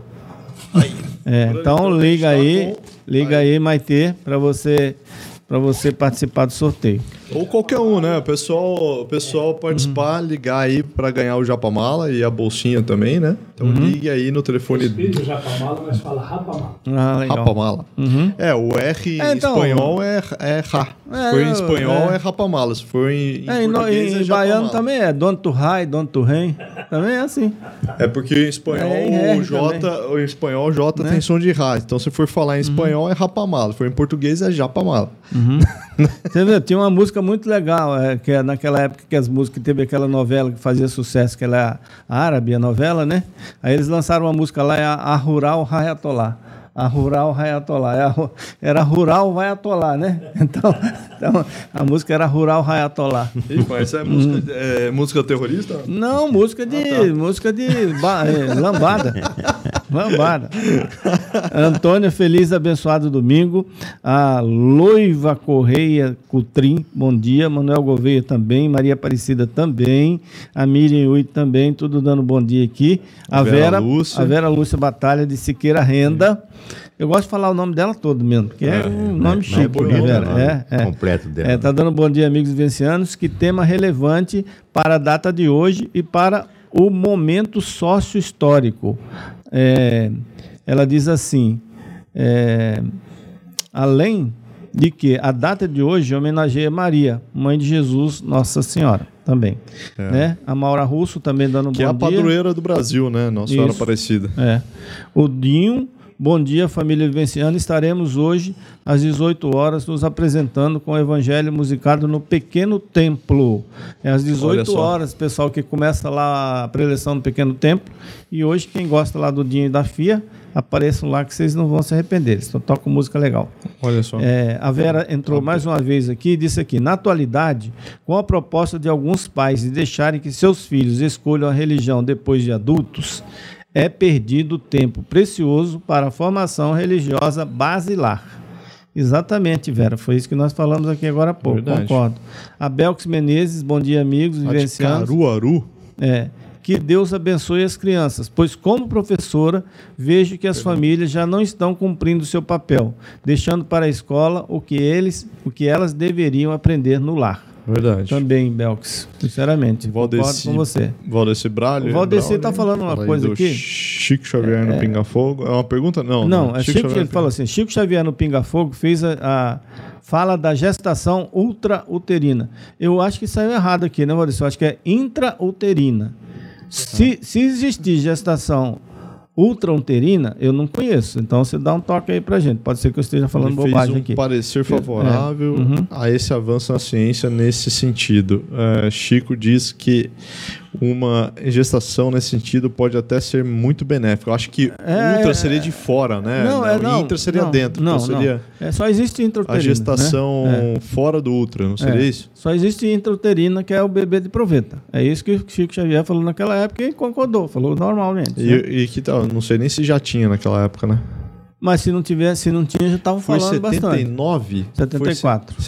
Então, liga aí, Maitê, para você participar do sorteio. Ou qualquer um, né? O pessoal participar, ligar aí para ganhar o Japamala e a bolsinha também, né? Então ligue aí no telefone. Espírito Japamala, mas fala Rapamala. Legal. Rapamala. O R em espanhol é Ra. Se for em espanhol é Rapamala. Se for em português em é Japamala. baiano também é Don't to High, Don't to Rain. Também é assim. É porque em espanhol o espanhol J tem som de Ra. Então se for falar em espanhol é Rapamala. Se for em português é Japamala. Você viu? Tinha uma música muito legal, que é naquela época que as músicas, teve aquela novela que fazia sucesso, que ela é árabe, a novela, né? Aí eles lançaram uma música lá, a Rural Hayatollah. A Rural Hayatollah. Era Rural vai atolar, né? Então a música era Rural Hayatollah. Mas é música terrorista? Não, música de lambada. Lambada. Antônia, feliz, abençoado domingo. A Loiva Correia Cutrim, bom dia. Manuel Gouveia também. Maria Aparecida também. A Miriam Ui também, tudo dando bom dia aqui. A Vera Lúcia Batalha de Siqueira Renda. Eu gosto de falar o nome dela todo mesmo, porque é um nome chique, né, Vera? Completo dela. Tá dando bom dia, amigos vivencianos. Que tema relevante para a data de hoje e para o momento sócio-histórico. Ela diz assim, além de que a data de hoje homenageia Maria, mãe de Jesus, Nossa Senhora, também. Né? A Maura Russo também dando que bom dia. Que é a padroeira do Brasil, né? Nossa Senhora Aparecida. O Dinho, bom dia, família vivenciana. Estaremos hoje, às 18 horas, nos apresentando com o Evangelho musicado no Pequeno Templo. É às 18 horas, pessoal, que começa lá a preleção no Pequeno Templo. E hoje, quem gosta lá do Dinho e da Fia, apareçam lá que vocês não vão se arrepender. Eles tocam música legal. Olha só. A Vera entrou mais uma vez aqui e disse aqui, na atualidade, com a proposta de alguns pais de deixarem que seus filhos escolham a religião depois de adultos, é perdido tempo precioso para a formação religiosa basilar. Exatamente, Vera. Foi isso que nós falamos aqui agora há pouco. Verdade. Concordo. A Belks Menezes, bom dia, amigos vivencianos. Caruaru. Que Deus abençoe as crianças, pois como professora, vejo que as famílias já não estão cumprindo seu papel, deixando para a escola o que elas deveriam aprender no lar. Verdade. Também, Belks, sinceramente. Concordo com você. Valdeci Bralho. O Valdeci está falando uma coisa aqui. Chico Xavier no Pinga Fogo. É uma pergunta? Não, é Chico Xavier, ele falou assim, Chico Xavier no Pinga Fogo fez a fala da gestação ultrauterina. Eu acho que saiu errado aqui, né, Valdeci? Eu acho que é intrauterina. Se existir gestação ultrauterina, eu não conheço. Então, você dá um toque aí pra gente. Pode ser que eu esteja falando bobagem aqui. Ele fez um parecer favorável a esse avanço na ciência nesse sentido. Chico diz que uma gestação nesse sentido pode até ser muito benéfica. Eu acho que ultra seria de fora, né? Não, intra seria dentro. Não, então seria só existe intrauterina. A gestação fora do ultra, não seria isso? Só existe intrauterina, que é o bebê de proveta. É isso que o Chico Xavier falou naquela época e concordou. Falou normalmente. E que tal? Não sei nem se já tinha naquela época, né? Mas se não tinha, já estavam falando bastante. 79? 74.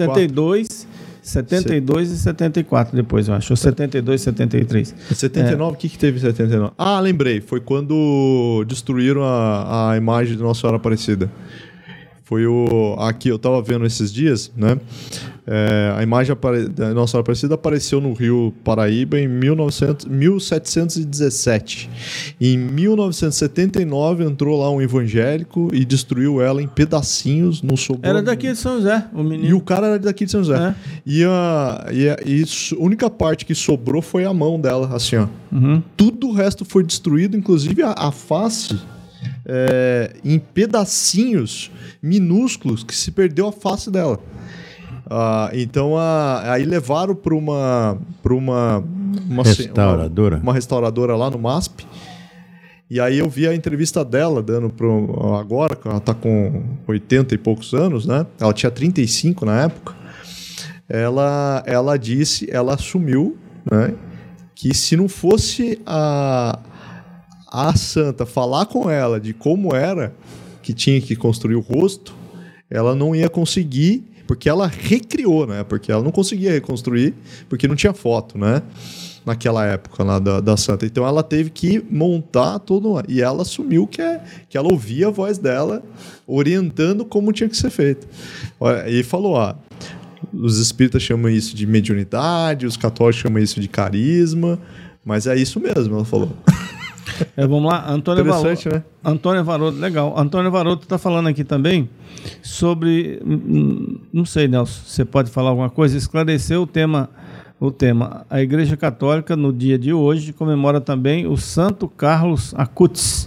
72. 72 e 74 depois, eu acho. Ou 72 e 73. 79, o que teve em 79? Ah, lembrei. Foi quando destruíram a imagem de Nossa Senhora Aparecida. Foi aqui, eu estava vendo esses dias, né? A imagem da Nossa Senhora Aparecida apareceu no Rio Paraíba em 1717. Em 1979 entrou lá um evangélico e destruiu ela em pedacinhos, não sobrou. Era daqui de São José, o menino. E o cara era daqui de São José. E a única parte que sobrou foi a mão dela, assim, ó. Tudo o resto foi destruído, inclusive a face. Em pedacinhos minúsculos que se perdeu a face dela. Então aí levaram para uma restauradora. Uma restauradora lá no MASP. E aí eu vi a entrevista dela dando agora, ela está com 80 e poucos anos, né? Ela tinha 35 na época. Ela assumiu, né, que se não fosse a santa falar com ela de como era que tinha que construir o rosto, ela não ia conseguir, porque ela recriou, né? Porque ela não conseguia reconstruir, porque não tinha foto, né? Naquela época lá da santa. Então ela teve que montar tudo, e ela assumiu que ela ouvia a voz dela orientando como tinha que ser feito. E falou, os espíritas chamam isso de mediunidade, os católicos chamam isso de carisma, mas é isso mesmo, ela falou. Vamos lá, Antônio Varoto, né? Antônio Varoto, legal. Antônio Varoto está falando aqui também sobre, não sei, Nelson, você pode falar alguma coisa, esclarecer o tema. A Igreja Católica, no dia de hoje, comemora também o Santo Carlos Acutis.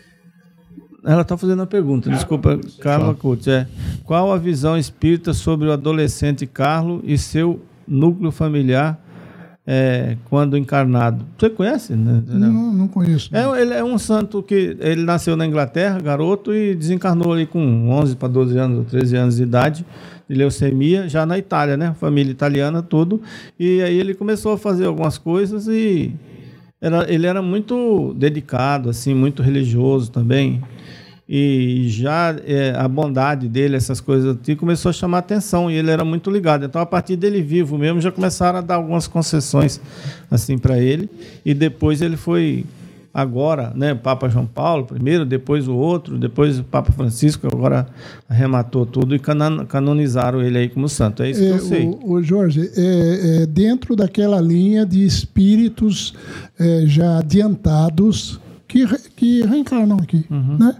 Ela está fazendo uma pergunta, desculpa, Carlos Acutis. Qual a visão espírita sobre o adolescente Carlos e seu núcleo familiar quando encarnado? Você conhece? Né? Não conheço. Ele é um santo que ele nasceu na Inglaterra, garoto, e desencarnou ali com 11 para 12 anos, ou 13 anos de idade, de leucemia, já na Itália, né? Família italiana, tudo. E aí ele começou a fazer algumas coisas e ele era muito dedicado, assim, muito religioso também. E já a bondade dele, essas coisas, começou a chamar atenção, e ele era muito ligado. Então, a partir dele vivo mesmo, já começaram a dar algumas concessões assim para ele. E depois ele foi, agora, né, Papa João Paulo primeiro, depois o outro, depois o Papa Francisco, agora arrematou tudo e canonizaram ele aí como santo. É isso que eu sei. O Jorge, dentro daquela linha de espíritos já adiantados que reencarnam aqui, né?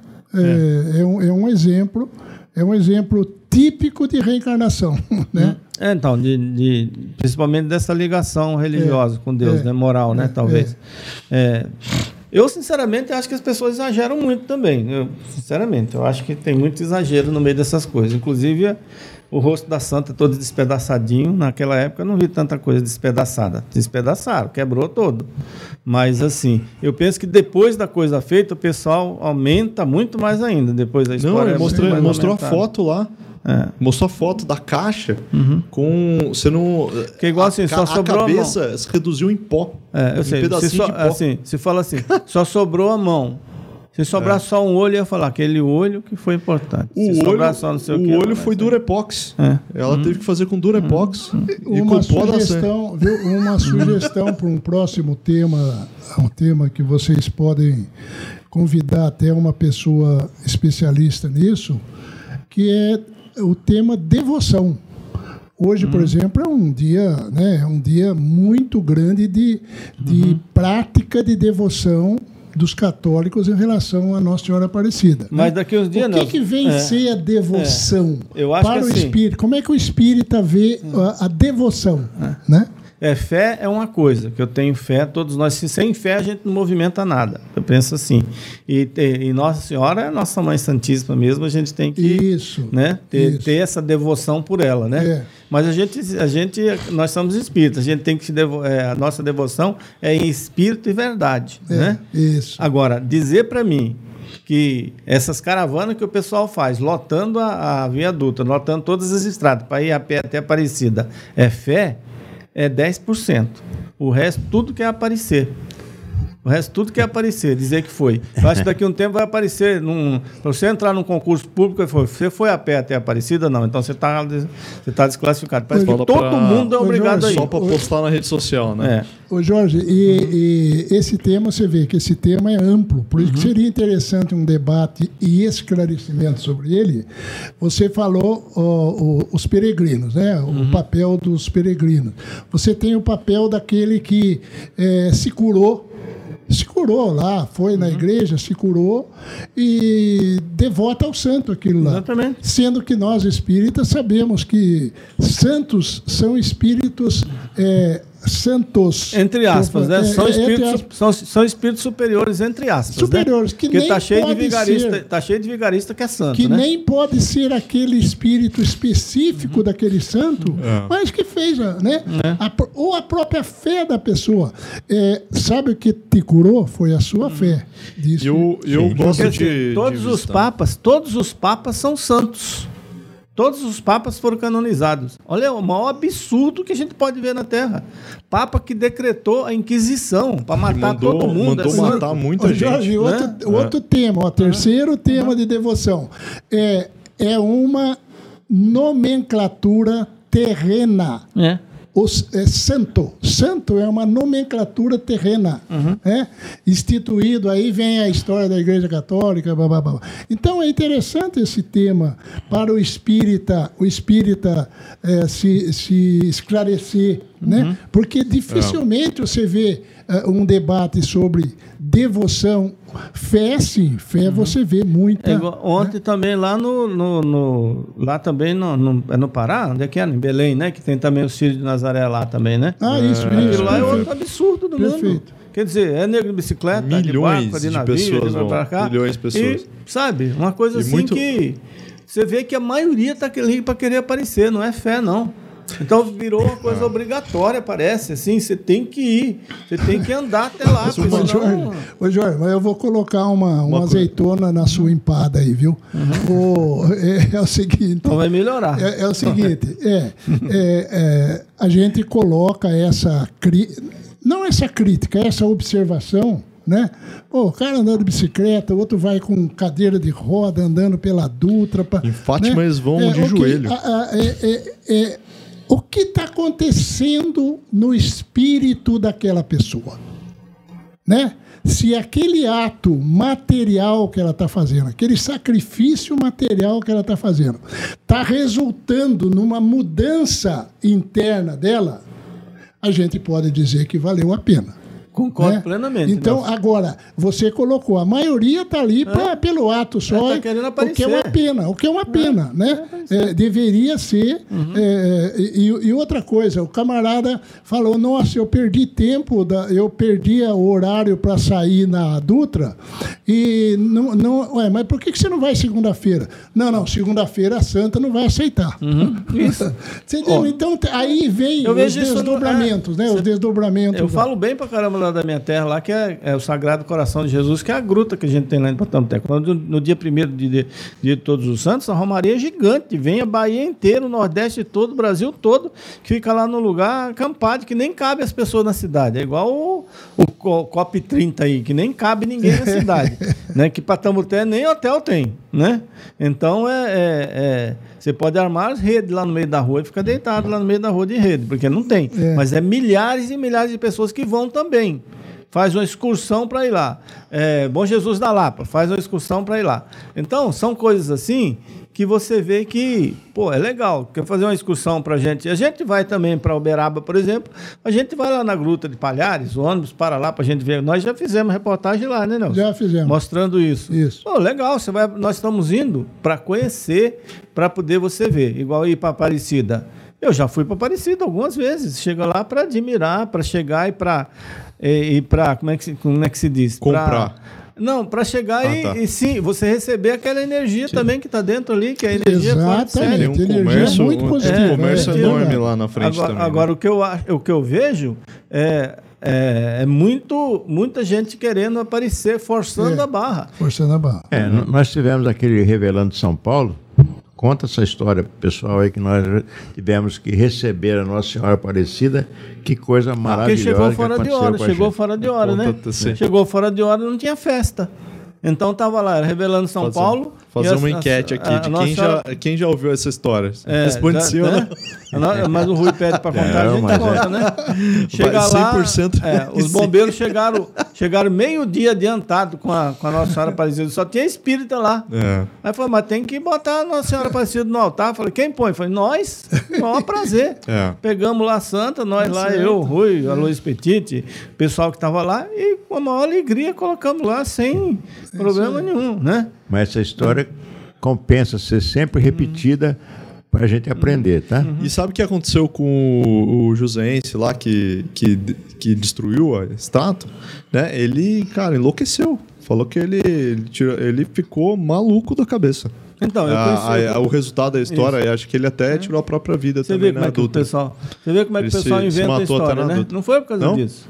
É um exemplo típico de reencarnação, né? Então, principalmente dessa ligação religiosa com Deus, né? Moral, né? Talvez. Eu, sinceramente, acho que as pessoas exageram muito também. Eu acho que tem muito exagero no meio dessas coisas. Inclusive, o rosto da santa todo despedaçadinho. Naquela época, eu não vi tanta coisa despedaçada. Despedaçaram, quebrou todo. Mas, assim, eu penso que depois da coisa feita, o pessoal aumenta muito mais ainda. Depois da história. Não, ele mostrou a foto lá. Mostrou a foto da caixa com. Você não. Que igual assim, só sobrou a cabeça se reduziu em pó. Eu sei. Pedacinho de pó. Assim, se fala assim, só sobrou a mão. Se sobrar só um olho, eu ia falar aquele olho que foi importante. O olho foi Durepox. Ela teve que fazer com Durepox. E uma sugestão, uma sugestão para um próximo tema, um tema que vocês podem convidar até uma pessoa especialista nisso, que é o tema devoção. Hoje, por exemplo, é um dia, né, é um dia muito grande de prática de devoção dos católicos em relação à Nossa Senhora Aparecida. Mas daqui uns dias... O que vem ser a devoção eu acho para que o assim, espírito? Como é que o espírita vê a devoção? Né? Fé é uma coisa, que eu tenho fé, todos nós, sem fé a gente não movimenta nada. Eu penso assim. E Nossa Senhora é a nossa Mãe Santíssima mesmo, a gente tem que ter essa devoção por ela, né? Mas nós somos espíritas, a gente tem que a nossa devoção é em espírito e verdade, né? Isso. Agora, dizer para mim que essas caravanas que o pessoal faz, lotando a viaduta, lotando todas as estradas para ir a pé até Aparecida, é fé? É 10%. O resto, tudo quer aparecer. Dizer que foi. Eu acho que daqui a um tempo vai aparecer. Para você entrar num concurso público, você foi a pé até Aparecida? Não. Então você está desclassificado. Parece que todo mundo é obrigado a ir. Só para postar na rede social, né? Ô Jorge, e esse tema, você vê que esse tema é amplo. Por isso que seria interessante um debate e esclarecimento sobre ele. Você falou os peregrinos, né? O papel dos peregrinos. Você tem o papel daquele que se curou lá, foi na igreja, se curou e devota ao santo aquilo lá. Exatamente. Sendo que nós espíritas sabemos que santos são espíritos santos. Entre aspas, né? São espíritos superiores, entre aspas. Superiores, né? Que nem está cheio de vigarista que é santo. Que né? nem pode ser aquele espírito específico daquele santo, mas que fez, né? Ou a própria fé da pessoa. Sabe o que te curou? Foi a sua fé. Eu gosto de todos os papas são santos. Todos os papas foram canonizados. Olha, o maior absurdo que a gente pode ver na Terra. Papa que decretou a Inquisição para matar todo mundo. Mandou matar muita gente. Jorge, outro tema, terceiro tema de devoção. É uma nomenclatura terrena. Santo é uma nomenclatura terrena, instituído, aí vem a história da Igreja Católica, blá, blá, blá. Então é interessante esse tema para o espírita se esclarecer, né? Porque dificilmente você vê um debate sobre devoção. Fé, sim, você vê muita. Ontem também lá lá também no Pará, onde é que é? Em Belém, né? Que tem também o Círio de Nazaré lá também, né? Isso. Aquilo lá é outro absurdo do mundo. Quer dizer, é negro de bicicleta, milhões de barco, de navio, pessoas de pra cá. Milhões de pessoas. E, sabe, uma coisa assim que você vê que a maioria está ali para querer aparecer, não é fé, não. Então virou uma coisa obrigatória, parece, assim, você tem que ir, você tem que andar até lá. Ô Jorge, mas eu vou colocar uma azeitona na sua empada aí, viu? É o seguinte... Então vai melhorar. É o seguinte, a gente coloca não essa crítica, essa observação, né? Pô, o cara andando de bicicleta, o outro vai com cadeira de roda andando pela Dutra. Em Fátima, né? Eles vão de okay, joelho. O que está acontecendo no espírito daquela pessoa? Né? Se aquele ato material que ela está fazendo, aquele sacrifício material que ela está fazendo, está resultando numa mudança interna dela, a gente pode dizer que valeu a pena. Concordo plenamente. Então, agora, você colocou, a maioria está ali pelo ato só, tá querendo aparecer. o que é uma pena, né? Deveria ser. E outra coisa, o camarada falou, nossa, eu perdi tempo, eu perdi o horário para sair na Dutra, e mas por que você não vai segunda-feira? Não, segunda-feira a Santa não vai aceitar. Isso. Entendeu? Então, aí vem os desdobramentos, né? Os desdobramentos. Eu falo bem pra caramba lá da minha terra, lá que é o Sagrado Coração de Jesus, que é a gruta que a gente tem lá em Patamté. No dia 1º dia de Todos os Santos, a Romaria é gigante, vem a Bahia inteira, o Nordeste todo, o Brasil todo, que fica lá no lugar acampado, que nem cabe as pessoas na cidade. É igual o COP30 aí, que nem cabe ninguém na cidade. Né? Que Patamté nem hotel tem, né? Então, você pode armar as redes lá no meio da rua e ficar deitado lá no meio da rua de rede, porque não tem. Mas é milhares e milhares de pessoas que vão também. Faz uma excursão para ir lá. Bom Jesus da Lapa, faz uma excursão para ir lá. Então, são coisas assim que você vê que, é legal. Quer fazer uma excursão para a gente. A gente vai também para Uberaba, por exemplo. A gente vai lá na Gruta de Palhares, o ônibus para lá para a gente ver. Nós já fizemos reportagem lá, né, Nelson? Já fizemos. Mostrando isso. Legal. Nós estamos indo para conhecer, para poder você ver. Igual ir para Aparecida. Eu já fui para Aparecida algumas vezes. Chega lá para admirar, para chegar e para como é que se diz? Comprar. Para chegar e sim, você receber aquela energia também que está dentro ali, que é a energia tem um comércio muito positivo. Um comércio enorme lá na frente agora, também. Agora, o que eu vejo é muita gente querendo aparecer, forçando a barra. Forçando a barra. Nós tivemos aquele Revelando São Paulo. Conta essa história pro pessoal aí, que nós tivemos que receber a Nossa Senhora Aparecida. Que coisa maravilhosa. Porque chegou fora de hora, né? Chegou fora de hora, não tinha festa. Então estava lá, Revelando São Paulo. Fazer uma enquete aqui de quem já ouviu essa história. Responde sim ou não. Mas o Rui pede para contar, a gente conta, né? Chega lá, 100%. Os bombeiros chegaram meio-dia adiantado com a Nossa Senhora Aparecida. Só tinha espírita lá. Aí falou, mas tem que botar a Nossa Senhora Aparecida no altar. Falei, quem põe? Falei, nós. Maior prazer. Pegamos lá a Santa, nós lá, eu, o Rui, a Luiz Petite, o pessoal que estava lá, e com a maior alegria colocamos lá, sem problema nenhum, né? Mas essa história compensa ser sempre repetida para a gente aprender, tá? E sabe o que aconteceu com o Joséense lá, que destruiu a estátua? Né? Ele, cara, enlouqueceu. Falou que ele ficou maluco da cabeça. Então, o resultado da história, acho que ele até tirou a própria vida também na Dutra. Você vê como é que o pessoal inventa a história, né? Não foi por causa disso.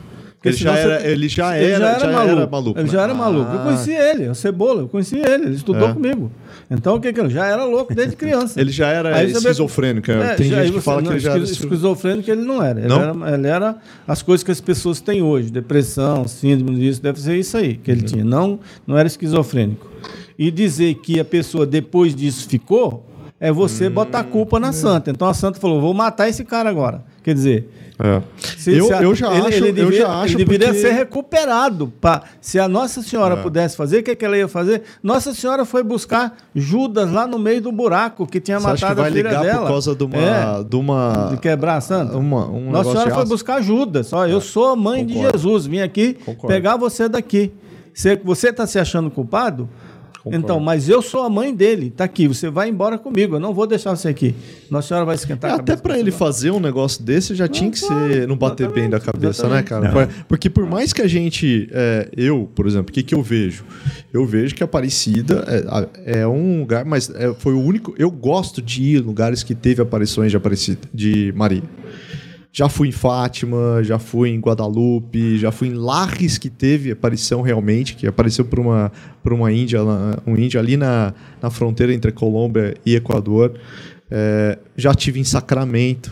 Ele já era maluco. Ele já era maluco. Eu conheci ele, o Cebola, eu conheci ele estudou comigo. Então, o que ele já era louco desde criança. Ele já era esquizofrênico. Tem gente que fala que ele já era esquizofrênico, ele não era. Ele era as coisas que as pessoas têm hoje, depressão, síndrome disso, deve ser isso aí que ele tinha. Não era esquizofrênico. E dizer que a pessoa depois disso ficou, é você botar a culpa na Santa. Então a Santa falou, vou matar esse cara agora. Quer dizer... Eu já acho ele deveria ser recuperado. Se a Nossa Senhora pudesse fazer, o que ela ia fazer? Nossa Senhora foi buscar Judas lá no meio do buraco que tinha matado a filha dela. Vai ligar por causa de quebrar a Santa? Nossa Senhora foi buscar Judas. Eu sou a mãe de Jesus, vim aqui pegar você daqui. Você está se achando culpado? Concordo. Então, mas eu sou a mãe dele, tá aqui, você vai embora comigo, eu não vou deixar você aqui. Nossa Senhora vai esquentar a cabeça. Até para ele fazer um negócio desse, já tinha que ser, não bater bem da cabeça, né, cara? Não. Porque por mais que a gente, eu, por exemplo, o que eu vejo? Eu vejo que a Aparecida é um lugar, mas foi o único, eu gosto de ir em lugares que teve aparições de Aparecida, de Maria. Já fui em Fátima, já fui em Guadalupe, já fui em Lages, que teve aparição realmente, que apareceu por uma índia, um índio ali na fronteira entre Colômbia e Equador. Já tive em Sacramento,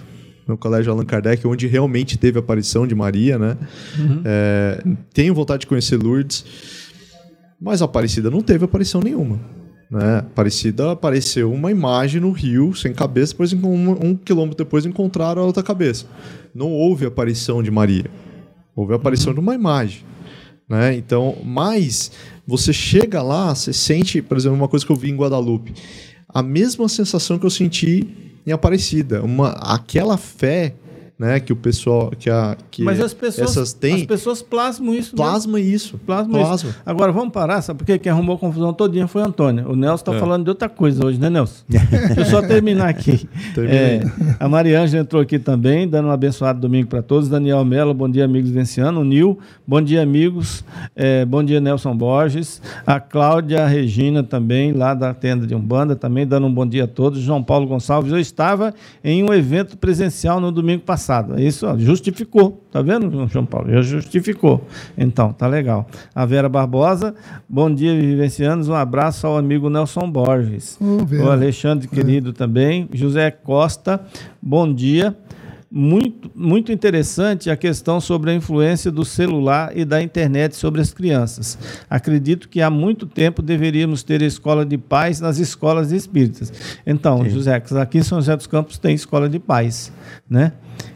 no Colégio Allan Kardec, onde realmente teve a aparição de Maria, né? Tenho vontade de conhecer Lourdes, mas a Aparecida não teve aparição nenhuma. Né? Aparecida apareceu uma imagem no rio, sem cabeça, depois, 1 quilômetro depois encontraram a outra cabeça. Não houve aparição de Maria. Houve a aparição de uma imagem. Né? Então, mas você chega lá, você sente, por exemplo, uma coisa que eu vi em Guadalupe, a mesma sensação que eu senti em Aparecida, aquela fé, né, que o pessoal, mas as pessoas têm, as pessoas plasmam isso. Plasma isso. Isso. Agora vamos parar, sabe por quê? Quem arrumou a confusão todinha foi a Antônia. O Nelson está falando de outra coisa hoje, né, Nelson? Deixa eu só terminar aqui. A Mariângela entrou aqui também, dando um abençoado domingo para todos. Daniel Mello, bom dia, amigos vencianos. O Nil, bom dia, amigos. Bom dia, Nelson Borges. A Cláudia Regina também, lá da tenda de Umbanda, também dando um bom dia a todos. João Paulo Gonçalves, eu estava em um evento presencial no domingo passado. Isso, ó, justificou. Tá vendo, João Paulo? Já justificou. Então, tá legal. A Vera Barbosa, bom dia, vivencianos. Um abraço ao amigo Nelson Borges. O Alexandre, querido, também. José Costa, bom dia. Muito, muito interessante a questão sobre a influência do celular e da internet sobre as crianças. Acredito que há muito tempo deveríamos ter escola de paz nas escolas espíritas. Então, sim, José, aqui em São José dos Campos tem escola de paz, né?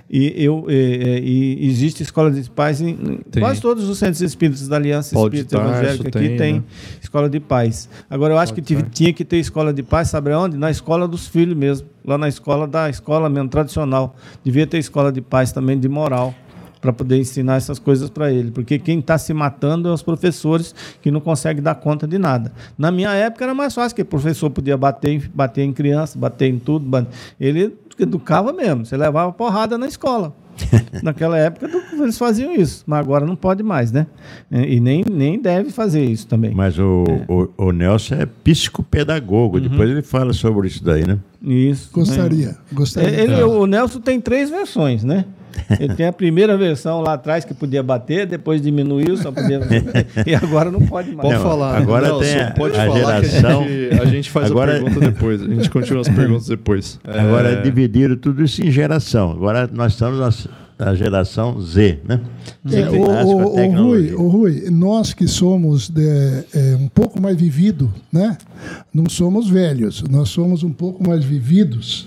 E existe escola de paz em quase todos os centros espíritas da Aliança Espírita Evangélica aqui tem, né, escola de paz. Agora, eu acho que tinha que ter escola de paz, sabe onde? Na escola dos filhos mesmo, lá na escola mesmo, tradicional. Devia ter escola de paz também, de moral, para poder ensinar essas coisas para ele, porque quem está se matando é os professores que não conseguem dar conta de nada. Na minha época era mais fácil, porque o professor podia bater em criança, bater em tudo, ele educava mesmo, você levava porrada na escola. Naquela época eles faziam isso, mas agora não pode mais, né? E nem deve fazer isso também. Mas o Nelson é psicopedagogo, depois ele fala sobre isso daí, né? Isso. Gostaria. O Nelson tem 3 versões, né? Ele tem a primeira versão lá atrás que podia bater, depois diminuiu, só podia e agora não pode mais. Pode falar. Agora Nelson, tem pode a falar geração. Que a gente faz a pergunta depois. A gente continua as perguntas depois. Agora dividiram tudo isso em geração. Agora nós estamos na geração Z, né? Rui, nós que somos um pouco mais vividos, né? Não somos velhos, nós somos um pouco mais vividos.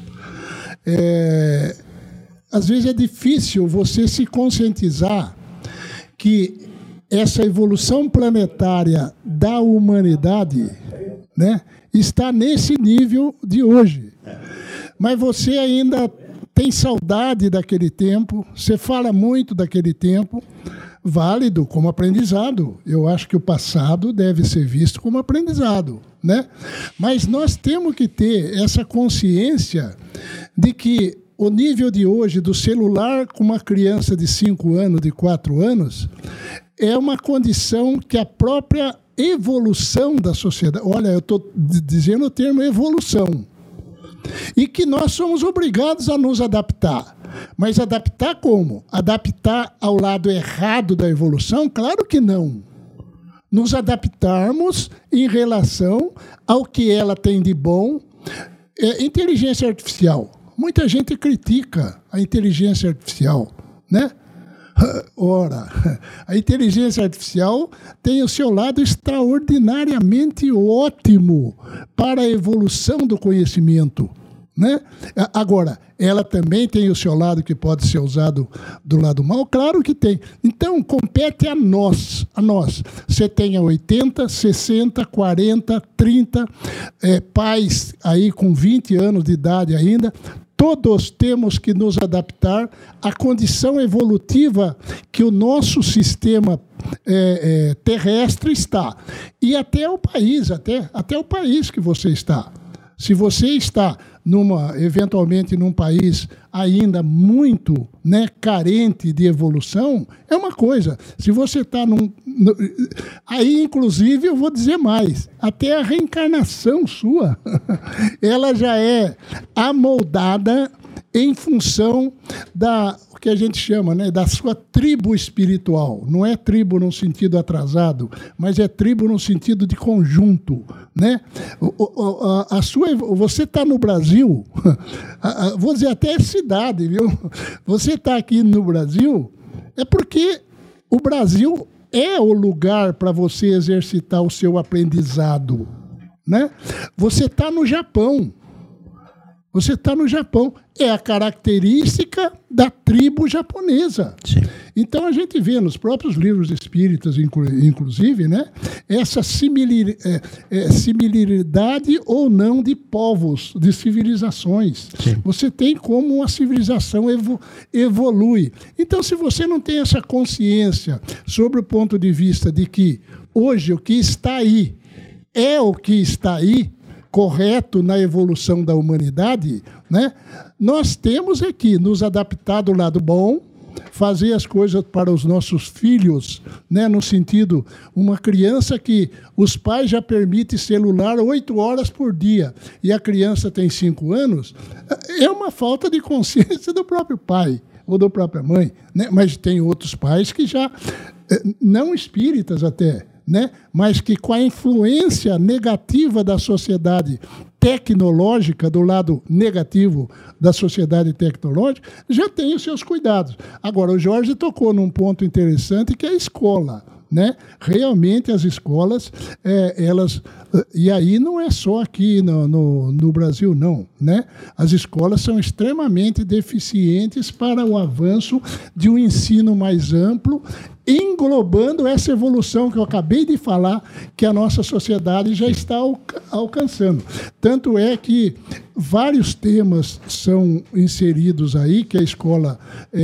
Às vezes é difícil você se conscientizar que essa evolução planetária da humanidade, né, está nesse nível de hoje. Mas você ainda tem saudade daquele tempo, você fala muito daquele tempo, válido como aprendizado. Eu acho que o passado deve ser visto como aprendizado, né? Mas nós temos que ter essa consciência de que o nível de hoje do celular com uma criança de 5 anos, de 4 anos, é uma condição que a própria evolução da sociedade... Olha, eu estou dizendo o termo evolução. E que nós somos obrigados a nos adaptar. Mas adaptar como? Adaptar ao lado errado da evolução? Claro que não. Nos adaptarmos em relação ao que ela tem de bom. Inteligência artificial. Muita gente critica a inteligência artificial, né? Ora, a inteligência artificial tem o seu lado extraordinariamente ótimo para a evolução do conhecimento, né? Agora, ela também tem o seu lado que pode ser usado do lado mal? Claro que tem. Então, compete a nós. Você tenha 80, 60, 40, 30, pais aí com 20 anos de idade ainda. Todos temos que nos adaptar à condição evolutiva que o nosso sistema terrestre está. E até o país, até o país que você está. Se você está eventualmente num país ainda muito, né, carente de evolução, é uma coisa. Se você está aí, inclusive, eu vou dizer mais, até a reencarnação sua, ela já é amoldada em função da o que a gente chama, né, da sua tribo espiritual. Não é tribo no sentido atrasado, mas é tribo no sentido de conjunto, né? Você está no Brasil, vou dizer até cidade, viu? Você está aqui no Brasil é porque o Brasil é o lugar para você exercitar o seu aprendizado, né? Você está no Japão. Você está no Japão. É a característica da tribo japonesa. Sim. Então, a gente vê nos próprios livros espíritas, inclusive, né, essa similaridade ou não de povos, de civilizações. Sim. Você tem como uma civilização evolui. Então, se você não tem essa consciência sobre o ponto de vista de que hoje o que está aí é o que está aí, correto na evolução da humanidade, né? Nós temos aqui nos adaptar do lado bom, fazer as coisas para os nossos filhos, né? No sentido, uma criança que os pais já permitem celular 8 horas por dia e a criança tem 5 anos, é uma falta de consciência do próprio pai ou da própria mãe, né? Mas tem outros pais que já, não espíritas até, né? Mas que com a influência negativa da sociedade tecnológica, do lado negativo da sociedade tecnológica, já tem os seus cuidados. Agora, o Jorge tocou num ponto interessante, que é a escola, né? Realmente as escolas, elas... E aí não é só aqui no Brasil, não, né? As escolas são extremamente deficientes para o avanço de um ensino mais amplo, englobando essa evolução que eu acabei de falar, que a nossa sociedade já está alcançando. Tanto é que vários temas são inseridos aí, que a escola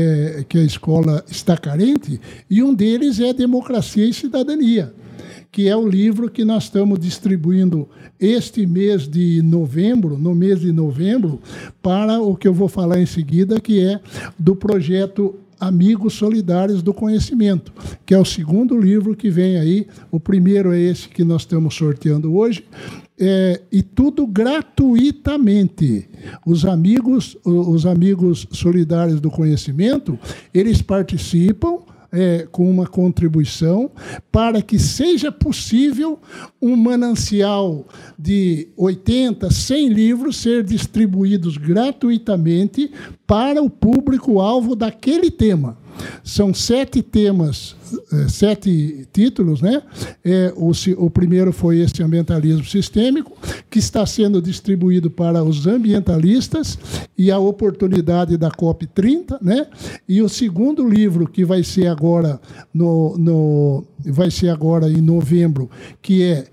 está carente, e um deles é democracia e cidadania, que é o livro que nós estamos distribuindo este mês de novembro, no mês de novembro, para o que eu vou falar em seguida, que é do projeto Amigos Solidários do Conhecimento, que é o segundo livro que vem aí. O primeiro é esse que nós estamos sorteando hoje, e tudo gratuitamente. Os amigos Solidários do Conhecimento, eles participam com uma contribuição para que seja possível um manancial de 80, 100 livros ser distribuídos gratuitamente para o público-alvo daquele tema. São 7 temas, 7 títulos, né? O primeiro foi esse ambientalismo sistêmico, que está sendo distribuído para os ambientalistas e a oportunidade da COP30, né? E o segundo livro, que vai ser agora em novembro, que é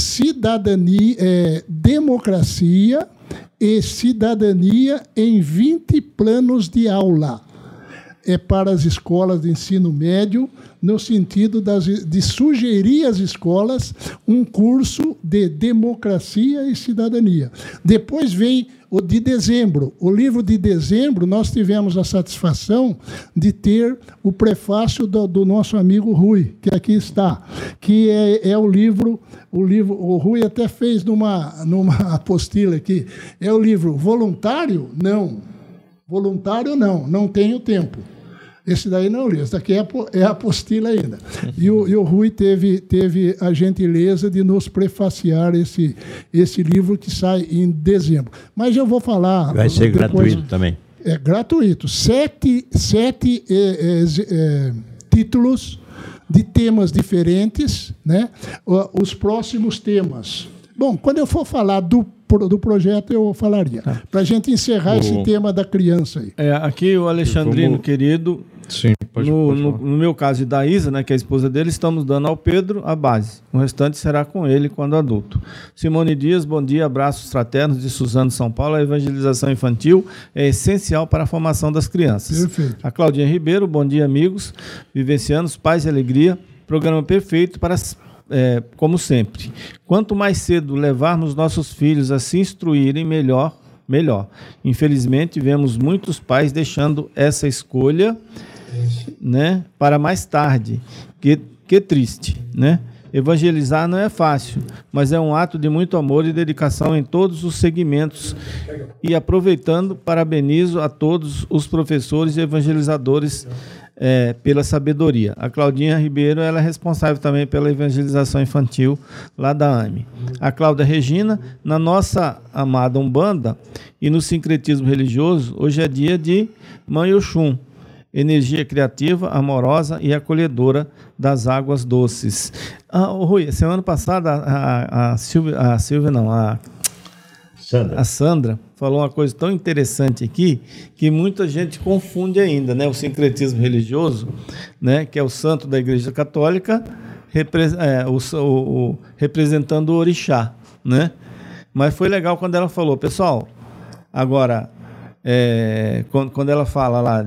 Democracia e Cidadania em 20 planos de aula. É para as escolas de ensino médio, no sentido de sugerir às escolas um curso de democracia e cidadania. Depois vem o de dezembro. O livro de dezembro, nós tivemos a satisfação de ter o prefácio do nosso amigo Rui, que aqui está, que é o livro, o Rui até fez numa apostila aqui, é o livro Voluntário? Não. Voluntário não tenho tempo. Esse daí não li, esse daqui é a apostila ainda. E o Rui teve a gentileza de nos prefaciar esse livro que sai em dezembro. Mas eu vou falar... Vai ser gratuito também. É gratuito. 7 títulos de temas diferentes, né? Os próximos temas. Bom, quando eu for falar do projeto, eu falaria. Para a gente encerrar esse tema da criança aí. Aqui o Alexandrino, querido... Sim, pode no meu caso e da Isa, né, que é a esposa dele, estamos dando ao Pedro a base. O restante será com ele quando adulto. Simone Dias, bom dia, abraços fraternos de Suzano, São Paulo. A evangelização infantil é essencial para a formação das crianças. Perfeito. A Claudinha Ribeiro, bom dia, amigos, vivencianos, paz e alegria. Programa perfeito para... como sempre. Quanto mais cedo levarmos nossos filhos a se instruírem, melhor. Infelizmente, vemos muitos pais deixando essa escolha, né, para mais tarde. Que triste, né? Evangelizar não é fácil, mas é um ato de muito amor e dedicação em todos os segmentos. E aproveitando, parabenizo a todos os professores e evangelizadores pela sabedoria. A Claudinha Ribeiro, ela é responsável também pela evangelização infantil lá da AME. A Cláudia Regina, na nossa amada Umbanda e no sincretismo religioso, hoje é dia de Mãe Oxum, energia criativa, amorosa e acolhedora das águas doces. Rui, semana passada a Sandra falou uma coisa tão interessante aqui que muita gente confunde ainda, né? O sincretismo religioso, né? Que é o santo da Igreja Católica representando o orixá, né? Mas foi legal quando ela falou, pessoal, agora, quando ela fala lá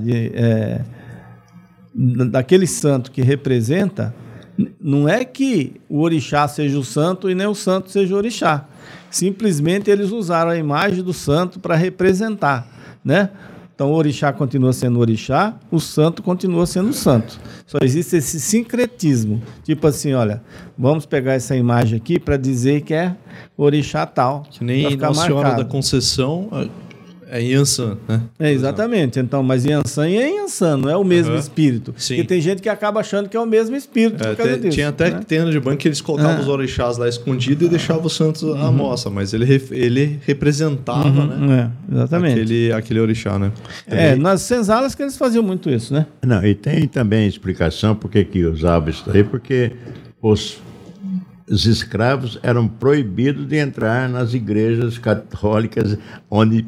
daquele santo que representa, não é que o orixá seja o santo e nem o santo seja o orixá. Simplesmente eles usaram a imagem do santo para representar, né? Então o orixá continua sendo o orixá, o santo continua sendo o santo. Só existe esse sincretismo. Tipo assim, olha, vamos pegar essa imagem aqui para dizer que é orixá tal. Que nem Nossa Senhora da Conceição é Yansan, né? Exatamente. Então, mas Yansan é Yansan, não é o mesmo espírito. Sim. Porque tem gente que acaba achando que é o mesmo espírito por causa disso. Tinha até tenda de banco que eles colocavam os orixás lá escondidos e deixavam os santos à mostra, mas ele representava, né? Exatamente. Aquele orixá, né? Nas senzalas que eles faziam muito isso, né? Não, e tem também explicação por que usava isso daí, porque os escravos eram proibidos de entrar nas igrejas católicas onde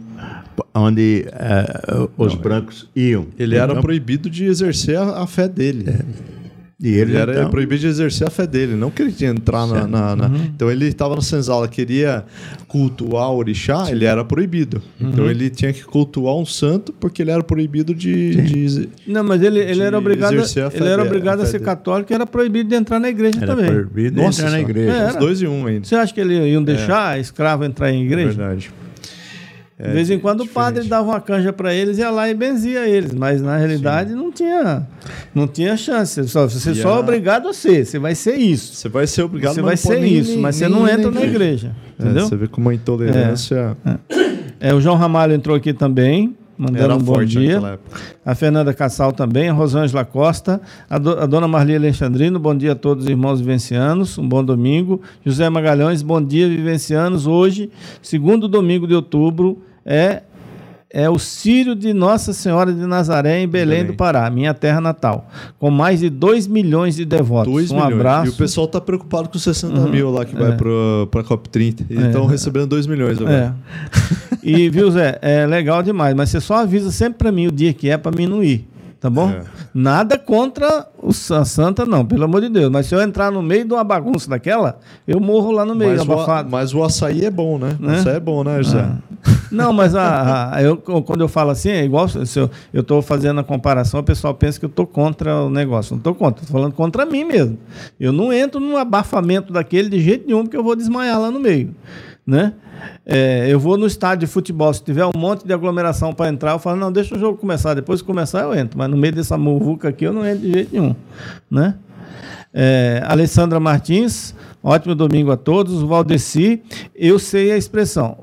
os brancos iam. Ele era proibido de exercer a fé dele. E ele era proibido de exercer a fé dele, não que ele tinha que entrar Então ele estava na senzala, queria cultuar o orixá, ele era proibido. Então ele tinha que cultuar um santo porque ele era proibido de não, mas ele era obrigado a ser católico e era proibido de entrar na igreja também. Era proibido de entrar na igreja. Os dois em um ainda. Você acha que eles iam deixar escravo entrar em igreja? Verdade. De vez em quando o padre dava uma canja para eles, ia lá e benzia eles, mas na realidade não tinha chance. Você só é obrigado a ser, você vai ser isso. Você vai ser obrigado, você vai ser isso, mas você não entra na igreja. Entendeu? Você vê como a intolerância... O João Ramalho entrou aqui também, mandando um bom dia. A Fernanda Cassal também, a Rosângela Costa, a dona Marli Alexandrino, bom dia a todos os irmãos vivencianos, um bom domingo. José Magalhães, bom dia vivencianos. Hoje, segundo domingo de outubro, é o Círio de Nossa Senhora de Nazaré, em Belém do Pará, minha terra natal, com mais de 2 milhões de devotos. 2 um milhões. Abraço. E o pessoal está preocupado com os 60 mil lá que vai para a COP30. Eles estão recebendo 2 milhões agora. E, viu, Zé, é legal demais, mas você só avisa sempre para mim o dia que é para mim não ir. Tá bom? Nada contra a Santa, não, pelo amor de Deus. Mas se eu entrar no meio de uma bagunça daquela, eu morro lá no meio, abafado. Mas o açaí é bom, né? O açaí é bom, né, José? Não, mas quando eu falo assim, é igual se eu estou fazendo a comparação, o pessoal pensa que eu estou contra o negócio. Não estou contra, estou falando contra mim mesmo. Eu não entro num abafamento daquele de jeito nenhum, porque eu vou desmaiar lá no meio, né? Eu vou no estádio de futebol, se tiver um monte de aglomeração para entrar, eu falo, não, deixa o jogo começar, depois que começar eu entro, mas no meio dessa muvuca aqui eu não entro de jeito nenhum, né? Alessandra Martins, ótimo domingo a todos. O Valdeci, eu sei a expressão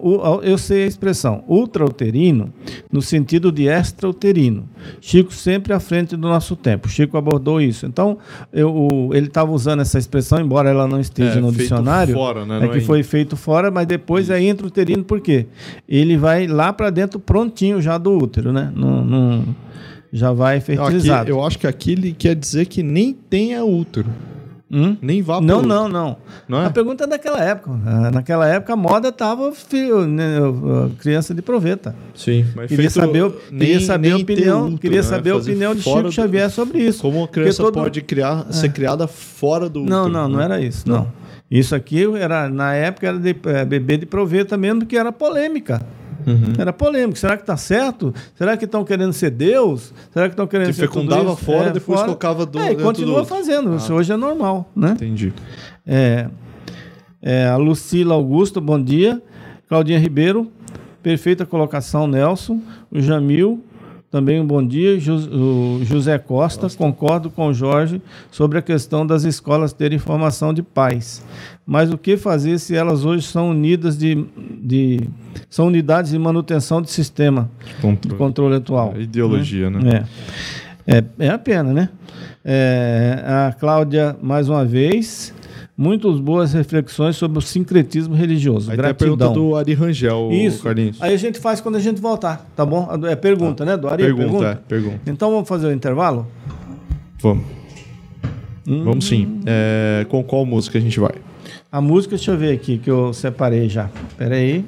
ultrauterino no sentido de extrauterino. Chico sempre à frente do nosso tempo. Chico abordou isso. Então, ele estava usando essa expressão, embora ela não esteja no dicionário, fora, né? Foi feito fora, mas depois é intrauterino, por quê? Ele vai lá para dentro prontinho já do útero, né? Já vai fertilizado. Eu acho que aqui ele quer dizer que nem tenha útero. Nem vá pro Não. Não é? A pergunta é daquela época. Naquela época a moda estava criança de proveta. Sim, mas queria saber a opinião de Chico Xavier sobre isso. Como a criança pode ser criada fora do útero? Não era isso. Não. Isso aqui na época era de bebê de proveta mesmo, que era polêmica. Era polêmico. Será que está certo? Será que estão querendo ser Deus? Será que estão querendo ser fecundava fora, depois colocava e continua fazendo. Isso hoje é normal, né? Entendi. A Lucila Augusto, bom dia. Claudinha Ribeiro, perfeita colocação, Nelson. O Jamil, também um bom dia. O José Costa, concordo com o Jorge sobre a questão das escolas terem formação de pais. Mas o que fazer se elas hoje são unidas são unidades de manutenção de sistema de controle atual? Ideologia, né? É a pena, né? A Cláudia, mais uma vez, muitas boas reflexões sobre o sincretismo religioso. Aí Gratidão. tem a pergunta do Ari Rangel, Isso. Carlinhos. Aí a gente faz quando a gente voltar, tá bom? É pergunta, né, do Ari? Pergunta. Então vamos fazer o intervalo? Vamos. Vamos sim. Com qual música a gente vai? A música, deixa eu ver aqui, que eu separei já. Espera aí.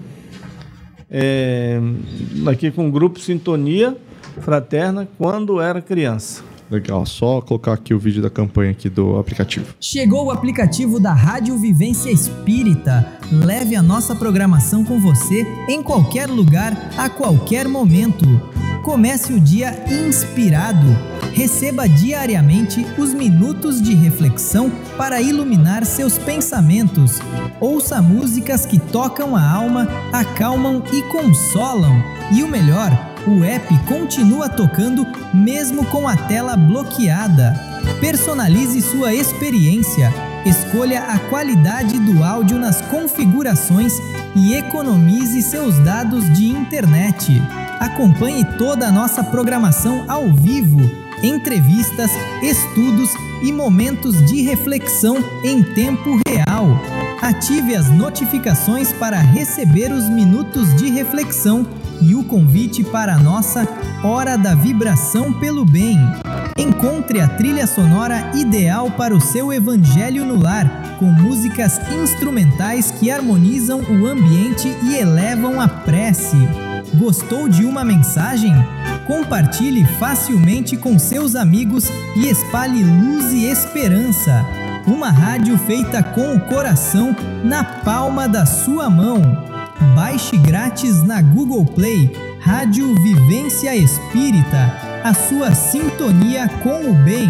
Aqui com o grupo Sintonia Fraterna, Quando Era Criança. Legal, só colocar aqui o vídeo da campanha aqui do aplicativo. Chegou o aplicativo da Rádio Vivência Espírita. Leve a nossa programação com você em qualquer lugar, a qualquer momento. Comece o dia inspirado. Receba diariamente os minutos de reflexão para iluminar seus pensamentos. Ouça músicas que tocam a alma, acalmam e consolam. E o melhor, o app continua tocando mesmo com a tela bloqueada. Personalize sua experiência. Escolha a qualidade do áudio nas configurações e economize seus dados de internet. Acompanhe toda a nossa programação ao vivo, entrevistas, estudos e momentos de reflexão em tempo real. Ative as notificações para receber os minutos de reflexão e o convite para a nossa Hora da Vibração pelo Bem. Encontre a trilha sonora ideal para o seu evangelho no lar, com músicas instrumentais que harmonizam o ambiente e elevam a prece. Gostou de uma mensagem? Compartilhe facilmente com seus amigos e espalhe luz e esperança. Uma rádio feita com o coração na palma da sua mão. Baixe grátis na Google Play, Rádio Vivência Espírita, a sua sintonia com o bem.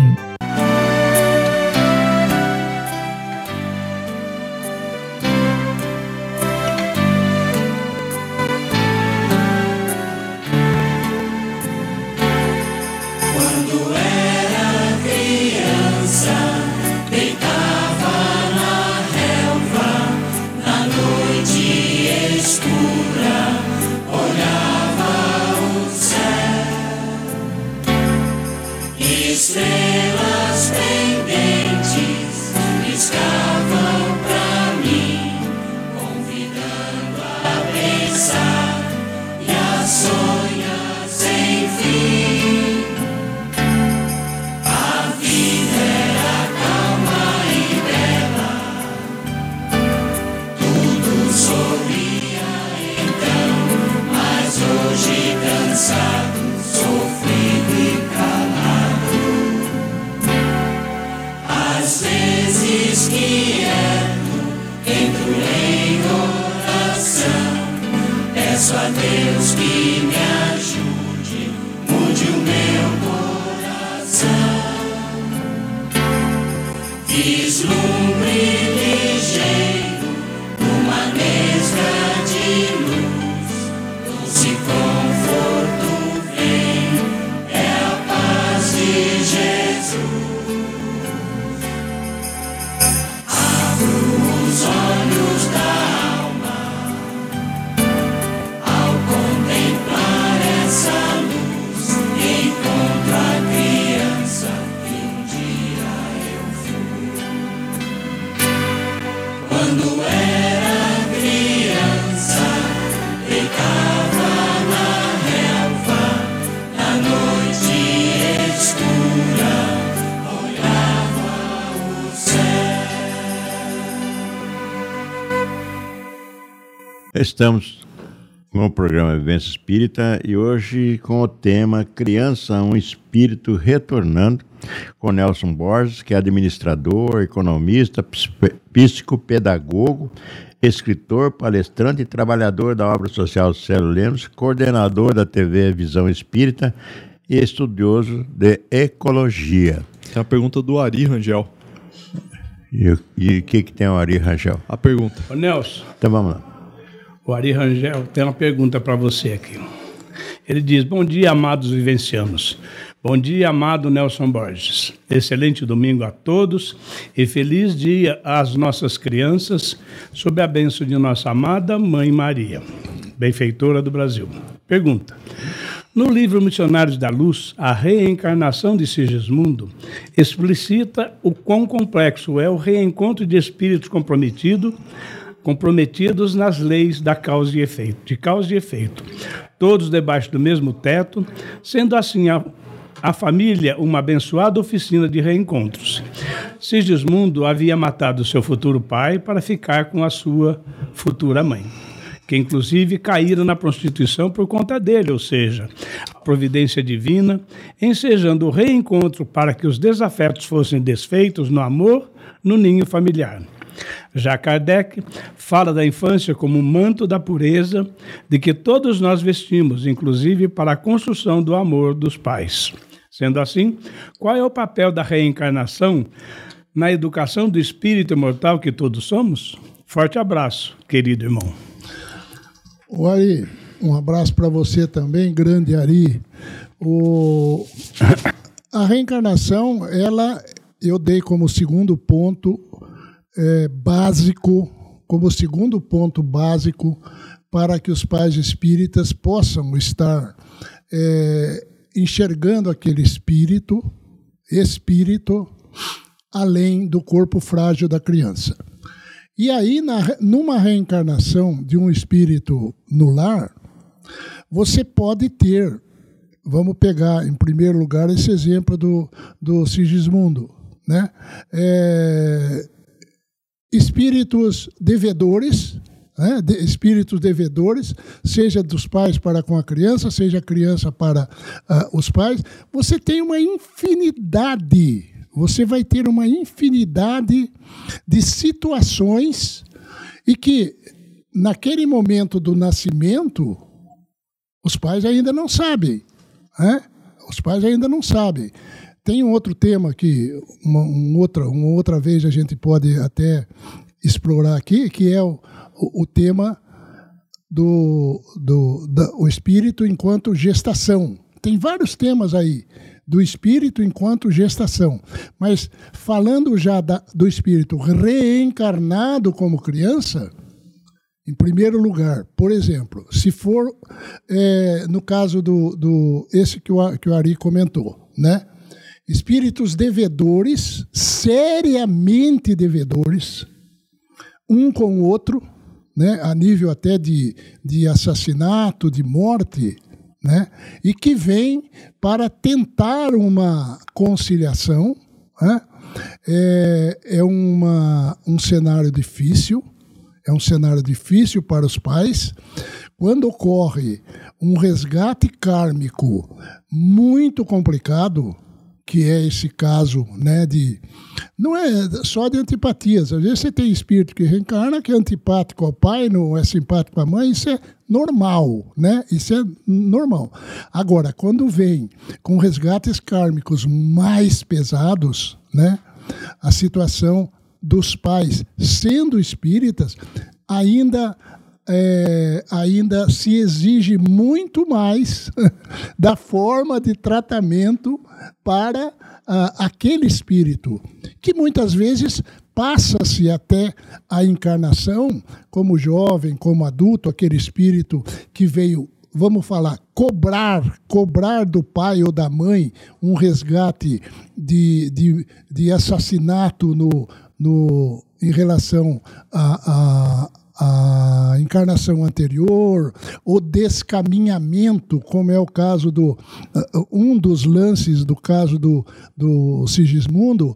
Quando era criança, deitava na relva, na noite escura, olhava o céu, estrelas pendentes piscavam pra mim, convidando a pensar e a sonhar sem fim. Hoje cansado, sofrido e calado, às vezes quieto, entro em oração, peço a Deus que me ajude, mude o meu coração, vislumbre ligeiro uma nesga de luz. Se conforto vem, é a paz de Jesus. Abro os olhos da alma ao contemplar essa luz. Encontro a criança que um dia eu fui. Quando era criança, deitava Estamos com o programa Vivência Espírita e hoje com o tema Criança, um Espírito Retornando, com Nelson Borges, que é administrador, economista, psicopedagogo, escritor, palestrante e trabalhador da obra social Célio Lemos, coordenador da TV Visão Espírita e estudioso de ecologia. Tem a pergunta do Ari Rangel. E o que tem o Ari Rangel? A pergunta. Ô Nelson. Então vamos lá. O Ari Rangel tem uma pergunta para você aqui. Ele diz: bom dia, amados vivencianos. Bom dia, amado Nelson Borges. Excelente domingo a todos e feliz dia às nossas crianças, sob a bênção de nossa amada Mãe Maria, benfeitora do Brasil. Pergunta: no livro Missionários da Luz, a reencarnação de Sigismundo explicita o quão complexo é o reencontro de espíritos comprometidos nas leis da causa e efeito, todos debaixo do mesmo teto, sendo assim a família uma abençoada oficina de reencontros. Sigismundo havia matado seu futuro pai para ficar com a sua futura mãe, que inclusive caíram na prostituição por conta dele, ou seja, a providência divina, ensejando o reencontro para que os desafetos fossem desfeitos no amor, no ninho familiar. Já Kardec fala da infância como um manto da pureza de que todos nós vestimos, inclusive para a construção do amor dos pais. Sendo assim, qual é o papel da reencarnação na educação do espírito imortal que todos somos? Forte abraço, querido irmão. O Ari, um abraço para você também, grande Ari. A reencarnação, eu dei como segundo ponto básico, para que os pais espíritas possam estar enxergando aquele espírito além do corpo frágil da criança. E aí, numa reencarnação de um espírito no lar, você pode ter, vamos pegar em primeiro lugar esse exemplo do Sigismundo, né? Espíritos devedores, espíritos devedores, seja dos pais para com a criança, seja a criança para os pais. Você vai ter uma infinidade de situações e que, naquele momento do nascimento, os pais ainda não sabem. Os pais ainda não sabem. Tem um outro tema que uma outra vez a gente pode até explorar aqui, que é o tema do espírito enquanto gestação. Tem vários temas aí do espírito enquanto gestação, mas falando já do espírito reencarnado como criança, em primeiro lugar, por exemplo, se for no caso esse que o Ari comentou, né? Espíritos devedores, seriamente devedores, um com o outro, né, a nível até de assassinato, de morte, né, e que vem para tentar uma conciliação. Né, é um cenário difícil, para os pais. Quando ocorre um resgate kármico muito complicado, que é esse caso, né, não é só de antipatias. Às vezes você tem espírito que reencarna, que é antipático ao pai, não é simpático à mãe, isso é normal, né? Isso é normal. Agora, quando vem com resgates kármicos mais pesados, né, a situação dos pais sendo espíritas, ainda se exige muito mais da forma de tratamento para aquele espírito, que muitas vezes passa-se até a encarnação, como jovem, como adulto, aquele espírito que veio, vamos falar, cobrar do pai ou da mãe um resgate de assassinato em relação a encarnação anterior, o descaminhamento, como é o caso um dos lances do caso do Sigismundo,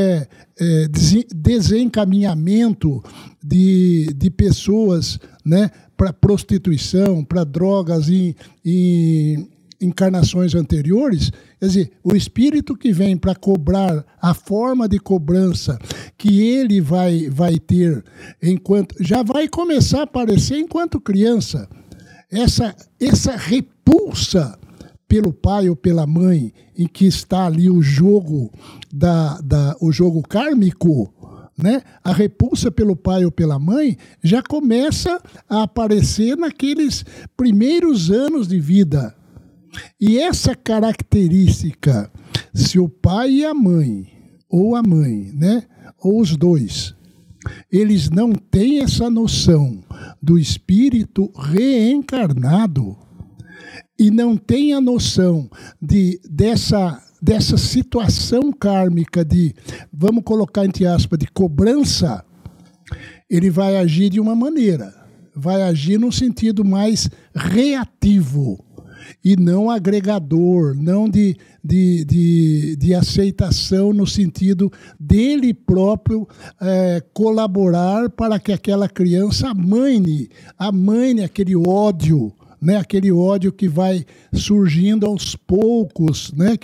desencaminhamento de pessoas, né, para prostituição, para drogas em encarnações anteriores. Quer dizer, o espírito que vem para cobrar, a forma de cobrança que ele vai ter enquanto já vai começar a aparecer enquanto criança, essa repulsa pelo pai ou pela mãe, em que está ali o jogo o jogo kármico, né? A repulsa pelo pai ou pela mãe já começa a aparecer naqueles primeiros anos de vida, E essa característica, se o pai e a mãe, ou a mãe, né, ou os dois, eles não têm essa noção do espírito reencarnado e não têm a noção dessa situação kármica de, vamos colocar entre aspas, de cobrança, ele vai agir de uma maneira, vai agir num sentido mais reativo e não agregador, não de aceitação no sentido dele próprio colaborar para que aquela criança amane aquele ódio, né, aquele ódio que vai surgindo aos poucos, né,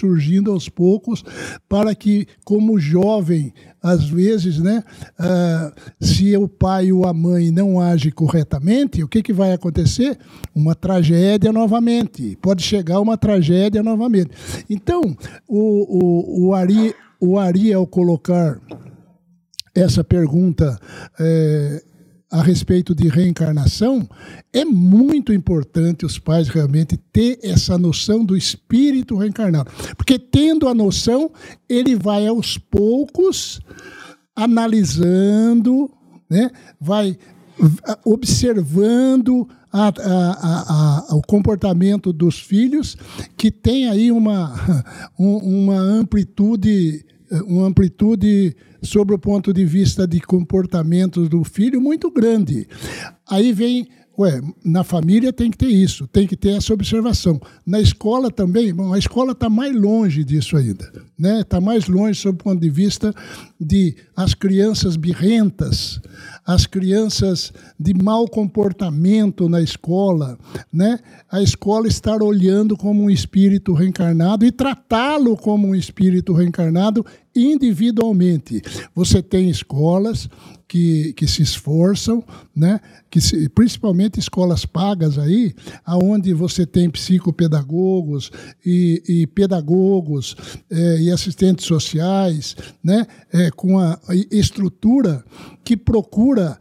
para que, como jovem, às vezes, né, se o pai ou a mãe não agem corretamente, o que vai acontecer? Uma tragédia novamente. Pode chegar uma tragédia novamente. Então, o Ari, ao colocar essa pergunta a respeito de reencarnação, é muito importante os pais realmente ter essa noção do espírito reencarnado. Porque tendo a noção, ele vai aos poucos analisando, né, vai observando o comportamento dos filhos, que tem aí uma amplitude sobre o ponto de vista de comportamento do filho muito grande. Aí vem, na família tem que ter isso, tem que ter essa observação. Na escola também, a escola está mais longe disso ainda, né? Está mais longe sob o ponto de vista de as crianças birrentas, as crianças de mau comportamento na escola, né? A escola estar olhando como um espírito reencarnado e tratá-lo como um espírito reencarnado individualmente. Você tem escolas que se esforçam, né? Principalmente escolas pagas aí, aonde você tem psicopedagogos e pedagogos e assistentes sociais, né? Com a estrutura que procura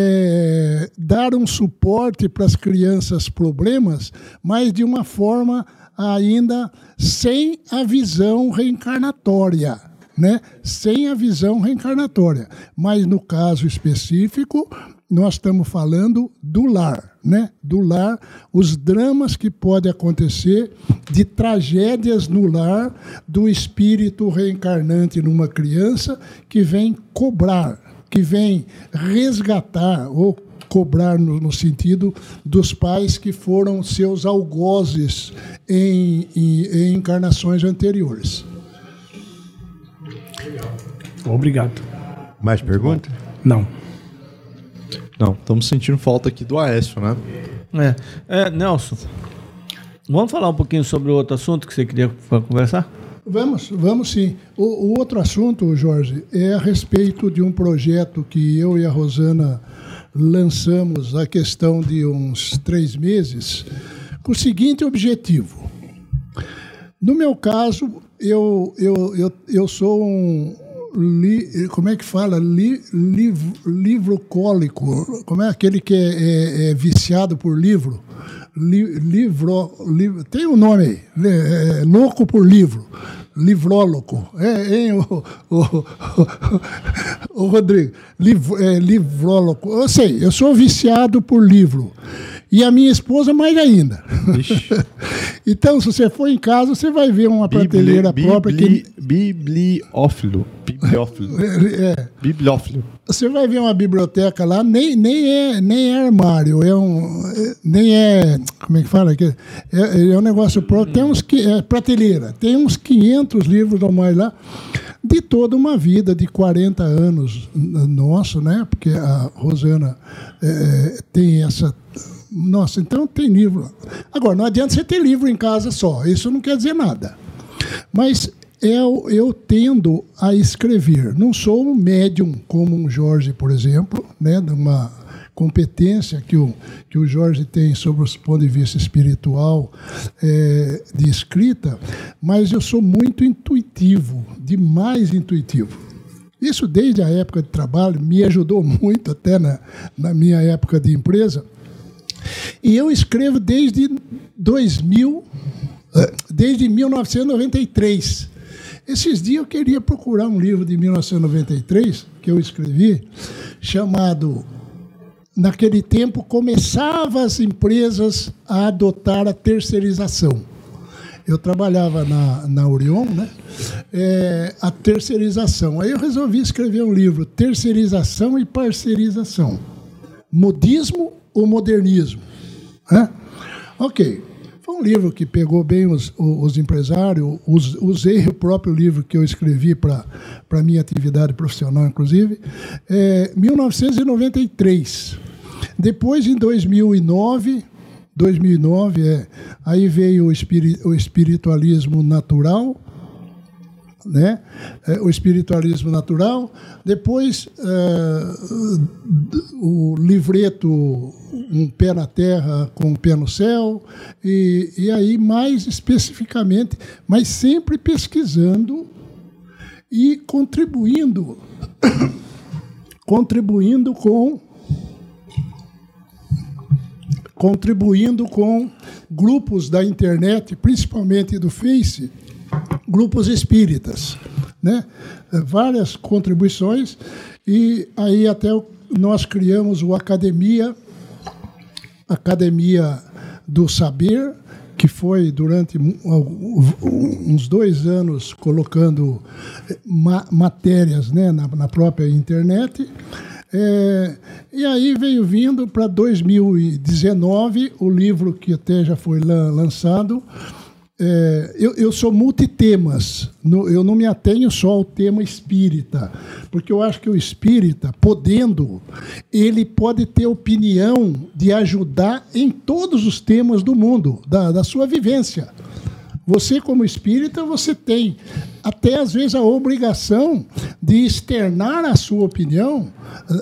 dar um suporte para as crianças problemas, mas de uma forma ainda sem a visão reencarnatória, né? Sem a visão reencarnatória. Mas no caso específico, nós estamos falando do lar, né? Do lar, os dramas que podem acontecer de tragédias no lar do espírito reencarnante numa criança que vem cobrar, que vem resgatar ou cobrar no sentido dos pais que foram seus algozes em encarnações anteriores. Obrigado. Mais pergunta? Não. Não, estamos sentindo falta aqui do Aécio, né? Nelson, vamos falar um pouquinho sobre o outro assunto que você queria conversar? Vamos sim. O outro assunto, Jorge, é a respeito de um projeto que eu e a Rosana lançamos a questão de uns 3 meses, com o seguinte objetivo. No meu caso, eu sou um... como é que fala? Livrocólico. Como é aquele que é viciado por livro? Tem um nome aí. Louco por livro. Livrólogo. O Rodrigo. Livrólogo. Eu sei, eu sou viciado por livro. E a minha esposa mais ainda. Então, se você for em casa, você vai ver uma prateleira própria. Bibliófilo. Bibliófilo. Você vai ver uma biblioteca lá, nem é armário, nem é, como é que fala? É um negócio próprio, tem uns prateleira, tem uns 500 livros ou mais lá, de toda uma vida, de 40 anos nosso, né? Porque a Rosana tem essa... Nossa, então tem livro. Agora, não adianta você ter livro em casa só, isso não quer dizer nada. Mas eu tendo a escrever. Não sou um médium como um Jorge, por exemplo, né, de uma competência que o Jorge tem sobre o ponto de vista espiritual de escrita, mas eu sou muito intuitivo, demais intuitivo. Isso desde a época de trabalho, me ajudou muito até na minha época de empresa. E eu escrevo desde 2000, desde 1993. Esses dias eu queria procurar um livro de 1993 que eu escrevi, chamado... Naquele tempo, começavam as empresas a adotar a terceirização. Eu trabalhava na Orion, né? A terceirização. Aí eu resolvi escrever um livro, Terceirização e Parceirização. Modismo ou modernismo? Ok. Foi um livro que pegou bem os empresários. Usei o próprio livro que eu escrevi para a minha atividade profissional, inclusive. 1993. Depois, em 2009, aí veio o espiritualismo natural, né? O espiritualismo natural. Depois, o livreto Um Pé na Terra com um Pé no Céu. E aí, mais especificamente, mas sempre pesquisando e contribuindo com grupos da internet, principalmente do Face, grupos espíritas, né? Várias contribuições, e aí até nós criamos o Academia do Saber, que foi durante uns 2 anos colocando matérias, né, na própria internet. E aí veio vindo para 2019 o livro que até já foi lançado. Eu sou multitemas, eu não me atenho só ao tema espírita, porque eu acho que o espírita, ele pode ter opinião de ajudar em todos os temas do mundo, da sua vivência. Você, como espírita, você tem até, às vezes, a obrigação de externar a sua opinião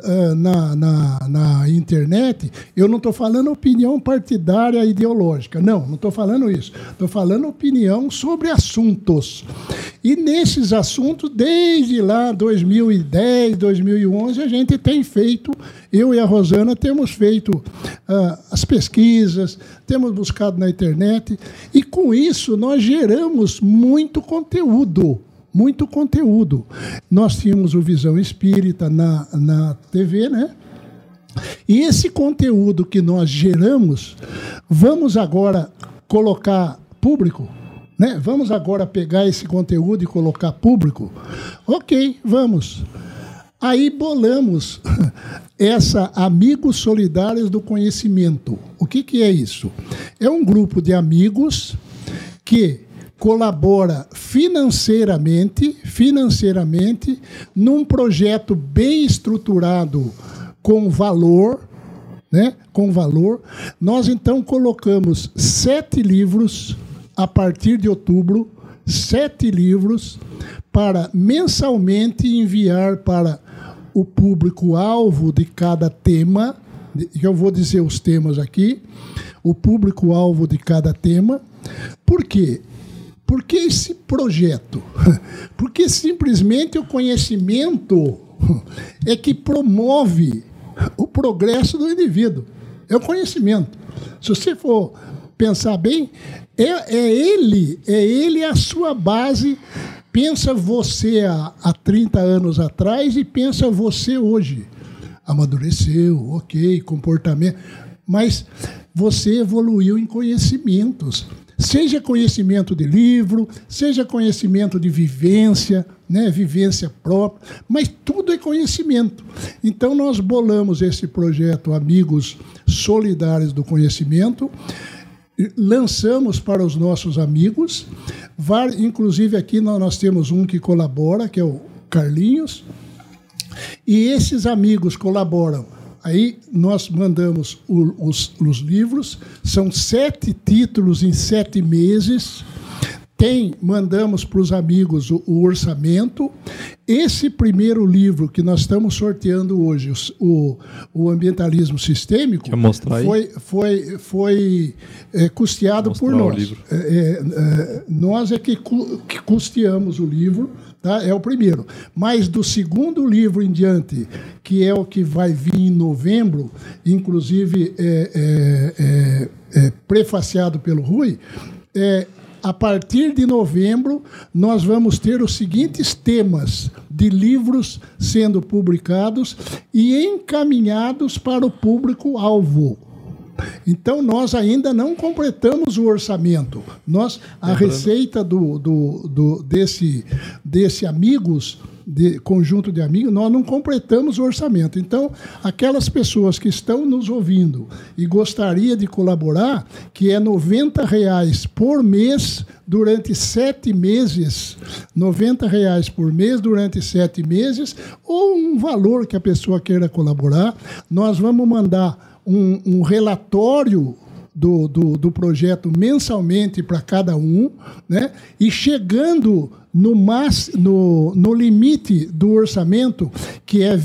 na internet. Eu não estou falando opinião partidária ideológica. Não estou falando isso. Estou falando opinião sobre assuntos. E nesses assuntos, desde lá 2010, 2011, a gente tem feito, eu e a Rosana temos feito as pesquisas, temos buscado na internet, e com isso nós geramos muito conteúdo. Nós tínhamos o Visão Espírita na TV, né? E esse conteúdo que nós geramos, vamos agora colocar público, né? Vamos agora pegar esse conteúdo e colocar público? Ok, vamos. Aí bolamos essa Amigos Solidários do Conhecimento. O que é isso? É um grupo de amigos que colabora financeiramente num projeto bem estruturado com valor, né? Com valor. Nós, então, colocamos 7 livros a partir de outubro, 7 livros para mensalmente enviar para o público-alvo de cada tema. Eu vou dizer os temas aqui. O público-alvo de cada tema. Por quê? Porque esse projeto? Porque simplesmente o conhecimento é que promove o progresso do indivíduo. É o conhecimento. Se você for pensar bem, é ele a sua base. Pensa você há 30 anos atrás e pensa você hoje. Amadureceu, ok, comportamento, mas você evoluiu em conhecimentos. Seja conhecimento de livro, seja conhecimento de vivência, né, vivência própria, mas tudo é conhecimento. Então, nós bolamos esse projeto Amigos Solidários do Conhecimento, lançamos para os nossos amigos, inclusive aqui nós temos um que colabora, que é o Carlinhos, e esses amigos colaboram. Aí nós mandamos os livros, são 7 títulos em 7 meses. Mandamos para os amigos o orçamento. Esse primeiro livro que nós estamos sorteando hoje, o Ambientalismo Sistêmico, foi custeado por nós. Nós é que custeamos o livro. Tá? É o primeiro. Mas do segundo livro em diante, que é o que vai vir em novembro, inclusive prefaciado pelo Rui, a partir de novembro, nós vamos ter os seguintes temas de livros sendo publicados e encaminhados para o público-alvo. Então, nós ainda não completamos o orçamento. A receita desse amigos, conjunto de amigos, nós não completamos o orçamento. Então, aquelas pessoas que estão nos ouvindo e gostaria de colaborar, que é R$ 90 por mês durante 7 meses, R$ 90 por mês durante 7 meses, ou um valor que a pessoa queira colaborar, nós vamos mandar um relatório do projeto mensalmente para cada um, né? E chegando no limite do orçamento, que é R$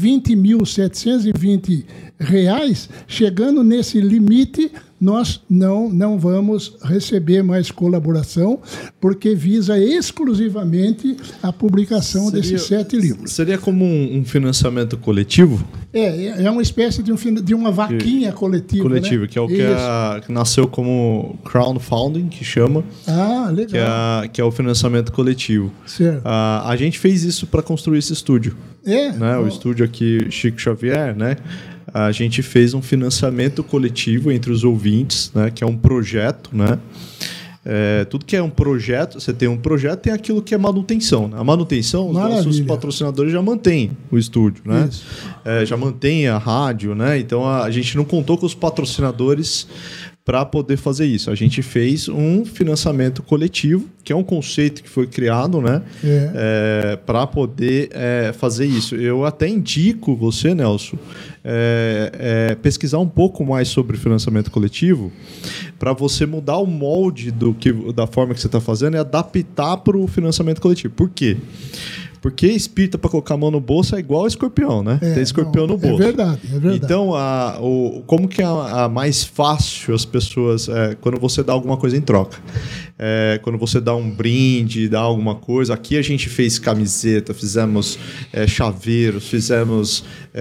20.720, chegando nesse limite, nós não vamos receber mais colaboração, porque visa exclusivamente a publicação desses 7 livros. Seria como um financiamento coletivo? É uma espécie de uma vaquinha coletiva. Né? Que é o que nasceu como crowdfunding, que chama. Ah, legal. Que é o financiamento coletivo. Certo. A gente fez isso para construir esse estúdio. Né? O estúdio aqui, Chico Xavier, né? A gente fez um financiamento coletivo entre os ouvintes, né? Que é um projeto, né? Tudo que é um projeto, você tem um projeto, tem aquilo que é manutenção. Né? A manutenção, os nossos patrocinadores já mantêm o estúdio, né? Já mantém a rádio, né? Então a gente não contou com os patrocinadores para poder fazer isso. A gente fez um financiamento coletivo, que é um conceito que foi criado, né? Para poder fazer isso. Eu até indico você, Nelson, pesquisar um pouco mais sobre financiamento coletivo, para você mudar o molde da forma que você está fazendo e adaptar para o financiamento coletivo. Por quê? Porque espírita para colocar a mão no bolso é igual escorpião, né? Tem escorpião no bolso. É verdade. Então, como que é a mais fácil as pessoas... quando você dá alguma coisa em troca. Quando você dá um brinde, dá alguma coisa. Aqui a gente fez camiseta, fizemos chaveiros, fizemos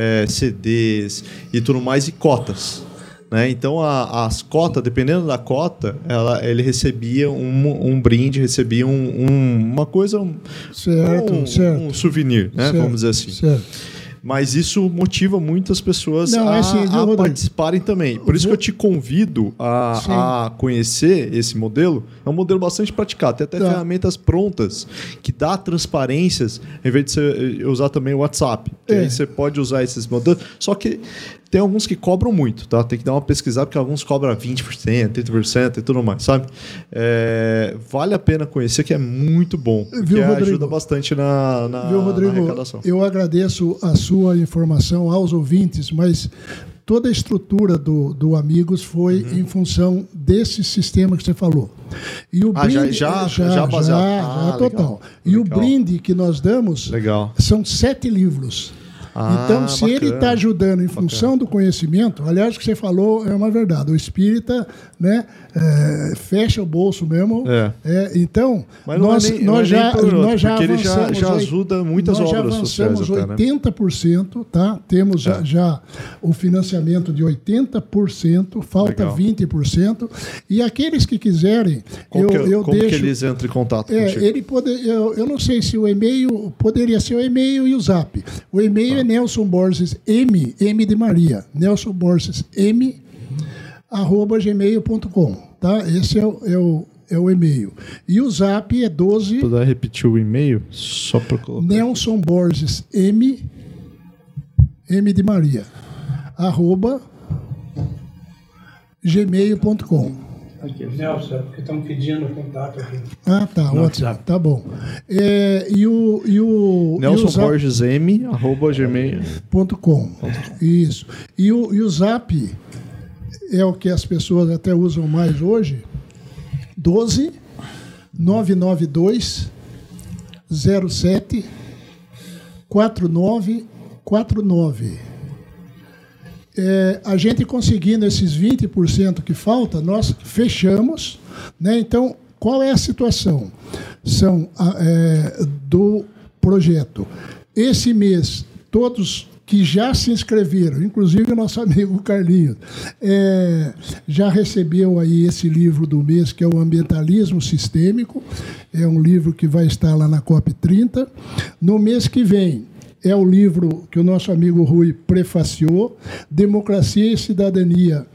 CDs e tudo mais, e cotas. Né? Então, as cotas, dependendo da cota, ele recebia um brinde, recebia uma coisa, um souvenir, né? Vamos dizer assim. Certo. Mas isso motiva muitas pessoas a participarem também. Por isso que eu te convido a conhecer esse modelo. É um modelo bastante praticado. Tem até ferramentas prontas que dá transparências, em vez de você usar também o WhatsApp. Aí você pode usar esses modelos. Só que tem alguns que cobram muito, tá? Tem que dar uma pesquisada, porque alguns cobram 20%, 30% e tudo mais, sabe? Vale a pena conhecer, que é muito bom. Porque ajuda bastante na arrecadação. Eu agradeço a sua informação aos ouvintes, mas toda a estrutura do Amigos foi em função desse sistema que você falou. E o brinde, já baseado. Total. E o brinde que nós damos são 7 livros. Então, se ele está ajudando em função do conhecimento, aliás, o que você falou é uma verdade. O espírita, né, fecha o bolso mesmo. Então, nós já avançamos. Ele já ajuda muitas obras sociais. Nós já avançamos 80%, tá? Temos já o financiamento de 80%, falta 20%. E aqueles que quiserem, como que eles entram em contato contigo? Eu não sei se o e-mail poderia ser o e-mail e o zap. O e-mail é Nelson Borges M de Maria, Nelson Borges M @gmail.com, tá? Esse é o e-mail. E o zap é 12. Puder repetir o e-mail só para colocar. Nelson Borges M de Maria @gmail.com. Aqui, Nelson, porque estão pedindo contato aqui. Tá, ótimo. Tá bom. E o Nelson Borges M @gmail.com. Isso. E o zap é o que as pessoas até usam mais hoje. 12 992 07 4949. A gente conseguindo esses 20% que falta, nós fechamos, né? Então, qual é a situação? São do projeto. Esse mês, que já se inscreveram, inclusive o nosso amigo Carlinhos, já recebeu aí esse livro do mês, que é o Ambientalismo Sistêmico. É um livro que vai estar lá na COP30. No mês que vem, é o livro que o nosso amigo Rui prefaciou, Democracia e Cidadania,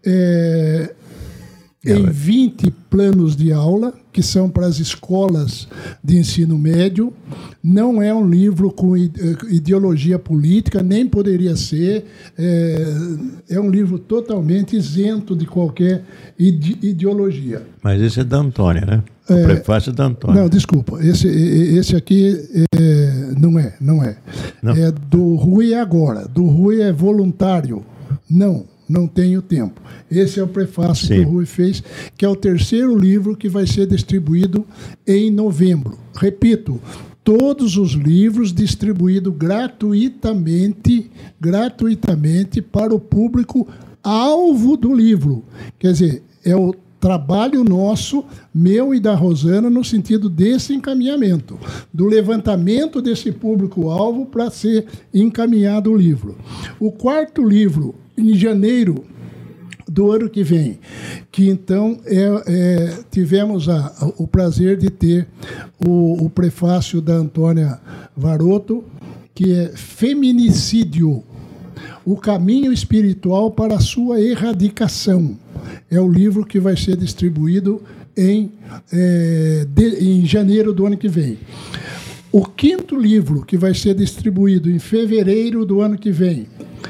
em 20 planos de aula, que são para as escolas de ensino médio. Não é um livro com ideologia política, nem poderia ser. É um livro totalmente isento de qualquer ideologia. Mas esse é da Antônia, né? O prefácio é da Antônia. Não, desculpa. Esse aqui não é. Não. É do Rui agora. Do Rui é voluntário. Não tenho tempo. Esse é o prefácio que o Rui fez, que é o terceiro livro que vai ser distribuído em novembro. Repito, todos os livros distribuídos gratuitamente para o público alvo do livro. Quer dizer, é o trabalho nosso, meu e da Rosana, no sentido desse encaminhamento, do levantamento desse público-alvo para ser encaminhado o livro. O quarto livro, em janeiro do ano que vem, que então tivemos o prazer de ter o prefácio da Antônia Varoto, que é Feminicídio, o caminho espiritual para a sua erradicação. É o livro que vai ser distribuído em janeiro do ano que vem. O quinto livro, que vai ser distribuído em fevereiro do ano que vem,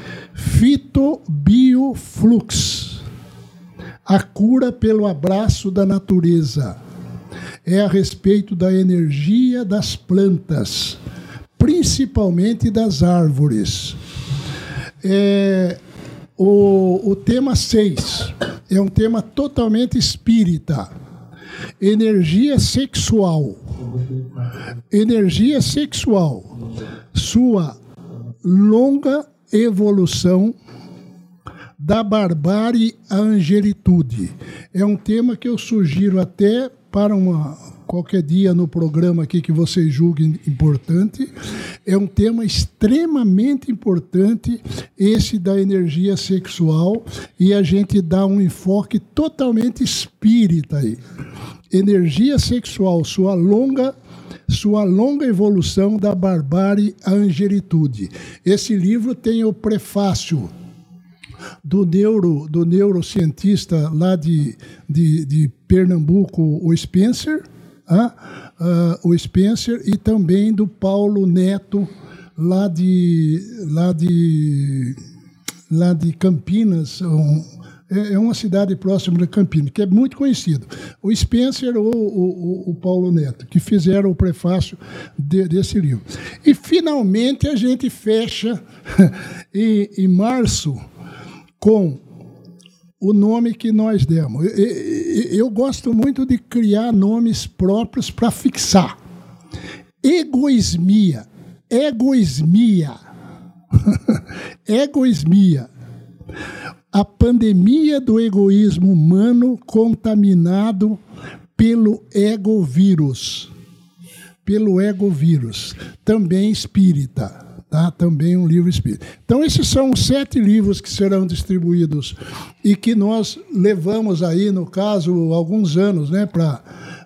Fitobioflux, a cura pelo abraço da natureza. É a respeito da energia das plantas, principalmente das árvores. O tema 6 é um tema totalmente espírita. Energia sexual. Energia sexual. Sua longa evolução da barbárie à angelitude. É um tema que eu sugiro até para qualquer dia no programa aqui que vocês julguem importante. É um tema extremamente importante, esse da energia sexual, e a gente dá um enfoque totalmente espírita aí. Energia sexual, sua longa evolução da barbárie à angelitude. Esse livro tem o prefácio do neurocientista lá de Pernambuco, o Spencer, e também do Paulo Neto, lá de Campinas, é uma cidade próxima de Campinas, que é muito conhecido. O Spencer ou o Paulo Neto, que fizeram o prefácio desse livro. E, finalmente, a gente fecha em março com o nome que nós demos. Eu gosto muito de criar nomes próprios para fixar. Egoismia. Egoismia. A pandemia do egoísmo humano contaminado pelo egovírus. Também espírita. Tá? Também um livro espírita. Então, esses são os 7 livros que serão distribuídos e que nós levamos aí, no caso, alguns anos, né, para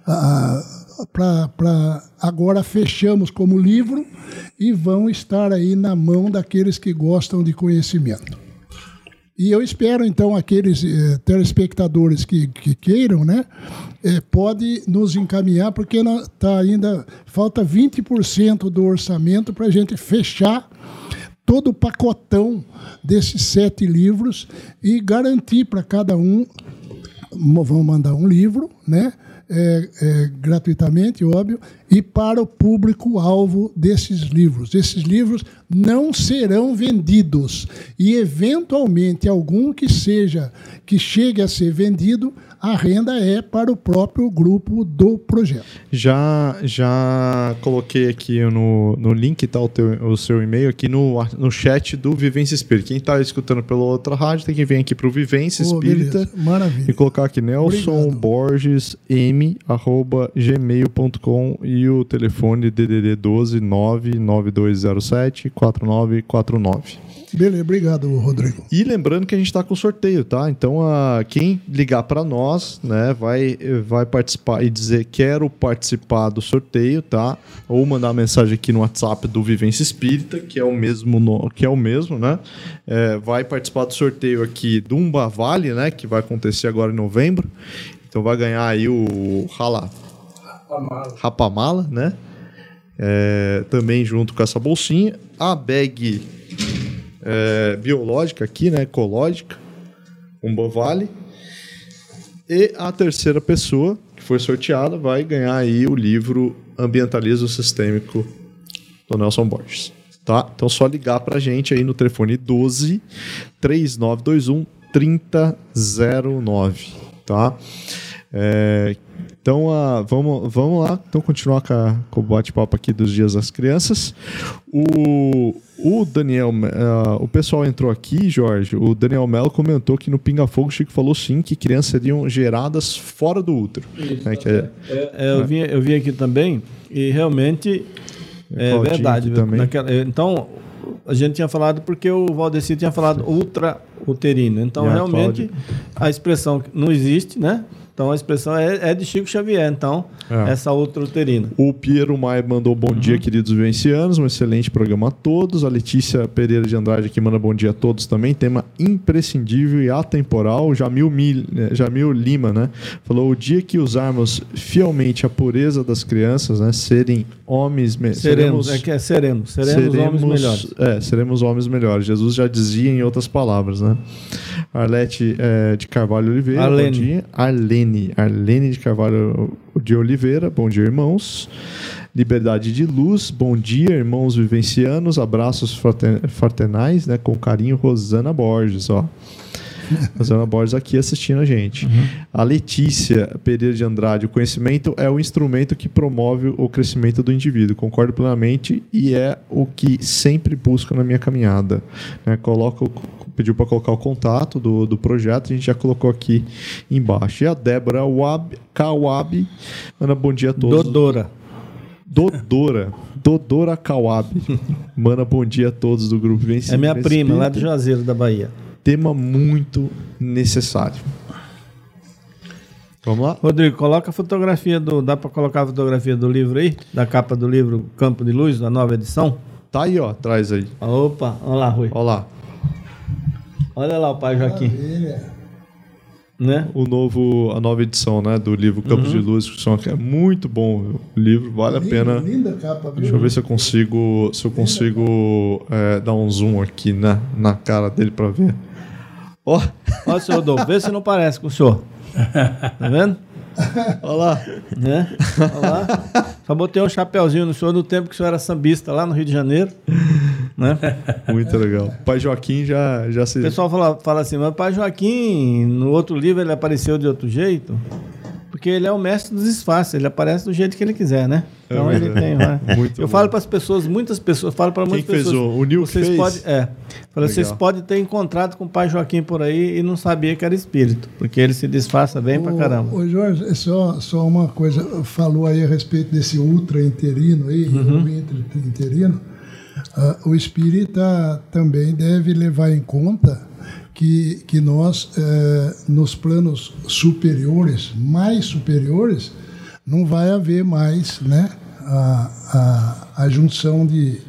agora fechamos como livro e vão estar aí na mão daqueles que gostam de conhecimento. E eu espero, então, aqueles telespectadores que queiram, né, pode nos encaminhar, porque falta 20% do orçamento para a gente fechar todo o pacotão desses 7 livros e garantir para cada um, vão mandar um livro, né, gratuitamente, óbvio, e para o público-alvo desses livros. Esses livros não serão vendidos e, eventualmente, algum que chegue a ser vendido, a renda é para o próprio grupo do projeto. Já coloquei aqui no link, tá, o seu e-mail aqui no chat do Vivência Espírita. Quem está escutando pela outra rádio tem que vir aqui para o Vivência Espírita. Maravilha. E colocar aqui Nelson Borges borgesm@gmail.com e o telefone DDD 12 99207 4949. Beleza, obrigado, Rodrigo. E lembrando que a gente está com sorteio, tá? Então, quem ligar para nós, né, vai participar e dizer quero participar do sorteio, tá? Ou mandar mensagem aqui no WhatsApp do Vivência Espírita, que é o mesmo, né? Vai participar do sorteio aqui do Umba Vale, né? Que vai acontecer agora em novembro. Então, vai ganhar aí o Rapamala, né? Também junto com essa bolsinha. A bag biológica aqui, né? Ecológica, Umba Vale. E a terceira pessoa que foi sorteada vai ganhar aí o livro Ambientalismo Sistêmico do Nelson Borges, tá? Então só ligar pra gente aí no telefone 12 3921 3009, tá? Então, vamos lá. Então, continuar com o bate-papo aqui dos Dias das Crianças. O Daniel, o pessoal entrou aqui, Jorge. O Daniel Mello comentou que no Pinga Fogo o Chico falou sim que crianças seriam geradas fora do útero. Isso, né, eu vi aqui também e realmente é verdade. Então, a gente tinha falado porque o Valdeci tinha falado ultra-uterino. Então, realmente, a expressão não existe, né? Então a expressão é de Chico Xavier, então, essa ultra-uterina. O Piero Maia mandou bom dia, queridos vivencianos, um excelente programa a todos. A Letícia Pereira de Andrade aqui manda bom dia a todos também. Tema imprescindível e atemporal. O Jamil Lima, né? Falou: o dia que usarmos fielmente a pureza das crianças, né? Serem homens... Seremos homens melhores. Seremos homens melhores. Jesus já dizia em outras palavras, né? Arlete de Carvalho Oliveira, bom dia. Arlene de Carvalho de Oliveira, bom dia, irmãos. Liberdade de Luz, bom dia, irmãos vivencianos, abraços fraternais, né, com carinho, Rosana Borges, ó. Rosana Borges aqui assistindo a gente. A Letícia Pereira de Andrade: o conhecimento é o instrumento que promove o crescimento do indivíduo. Concordo plenamente e é o que sempre busco na minha caminhada. Né, pediu para colocar o contato do projeto, a gente já colocou aqui embaixo. E a Débora Kawabi manda bom dia a todos. Dodora Kawabi manda bom dia a todos do Grupo Vivência. É minha prima, lá de Juazeiro da Bahia. Tema muito necessário. Vamos lá? Rodrigo, coloca a fotografia dá para colocar a fotografia do livro aí? Da capa do livro Campo de Luz, da nova edição? Tá aí, ó, traz aí. Opa, olha lá, Rui. Olha lá. Olha lá o pai Joaquim. Né? A nova edição, né, do livro Campos de Luz, que é muito bom o livro, vale a pena. Linda capa, viu? Deixa eu ver se eu consigo dar um zoom aqui na cara dele para ver. Ó, senhor Rodolfo, vê se não parece com o senhor. Tá vendo? Olha lá. Né? Olha lá. Só botei um chapeuzinho no senhor no tempo que o senhor era sambista lá no Rio de Janeiro. Né? Muito legal. O pai Joaquim já se... O pessoal fala assim, mas o pai Joaquim, no outro livro ele apareceu de outro jeito, porque ele é o mestre dos disfarces, ele aparece do jeito que ele quiser, né? Então ele tem... Eu falo para as pessoas, muitas pessoas, falo para muitas pessoas... Quem fez o Nil fez? Vocês podem ter encontrado com o pai Joaquim por aí e não sabia que era espírito, porque ele se disfarça bem pra caramba. Ô Jorge, só uma coisa, falou aí a respeito desse ultra-interino aí, interino. O espírita também deve levar em conta que nós, nos planos superiores, mais superiores, não vai haver mais, né, a junção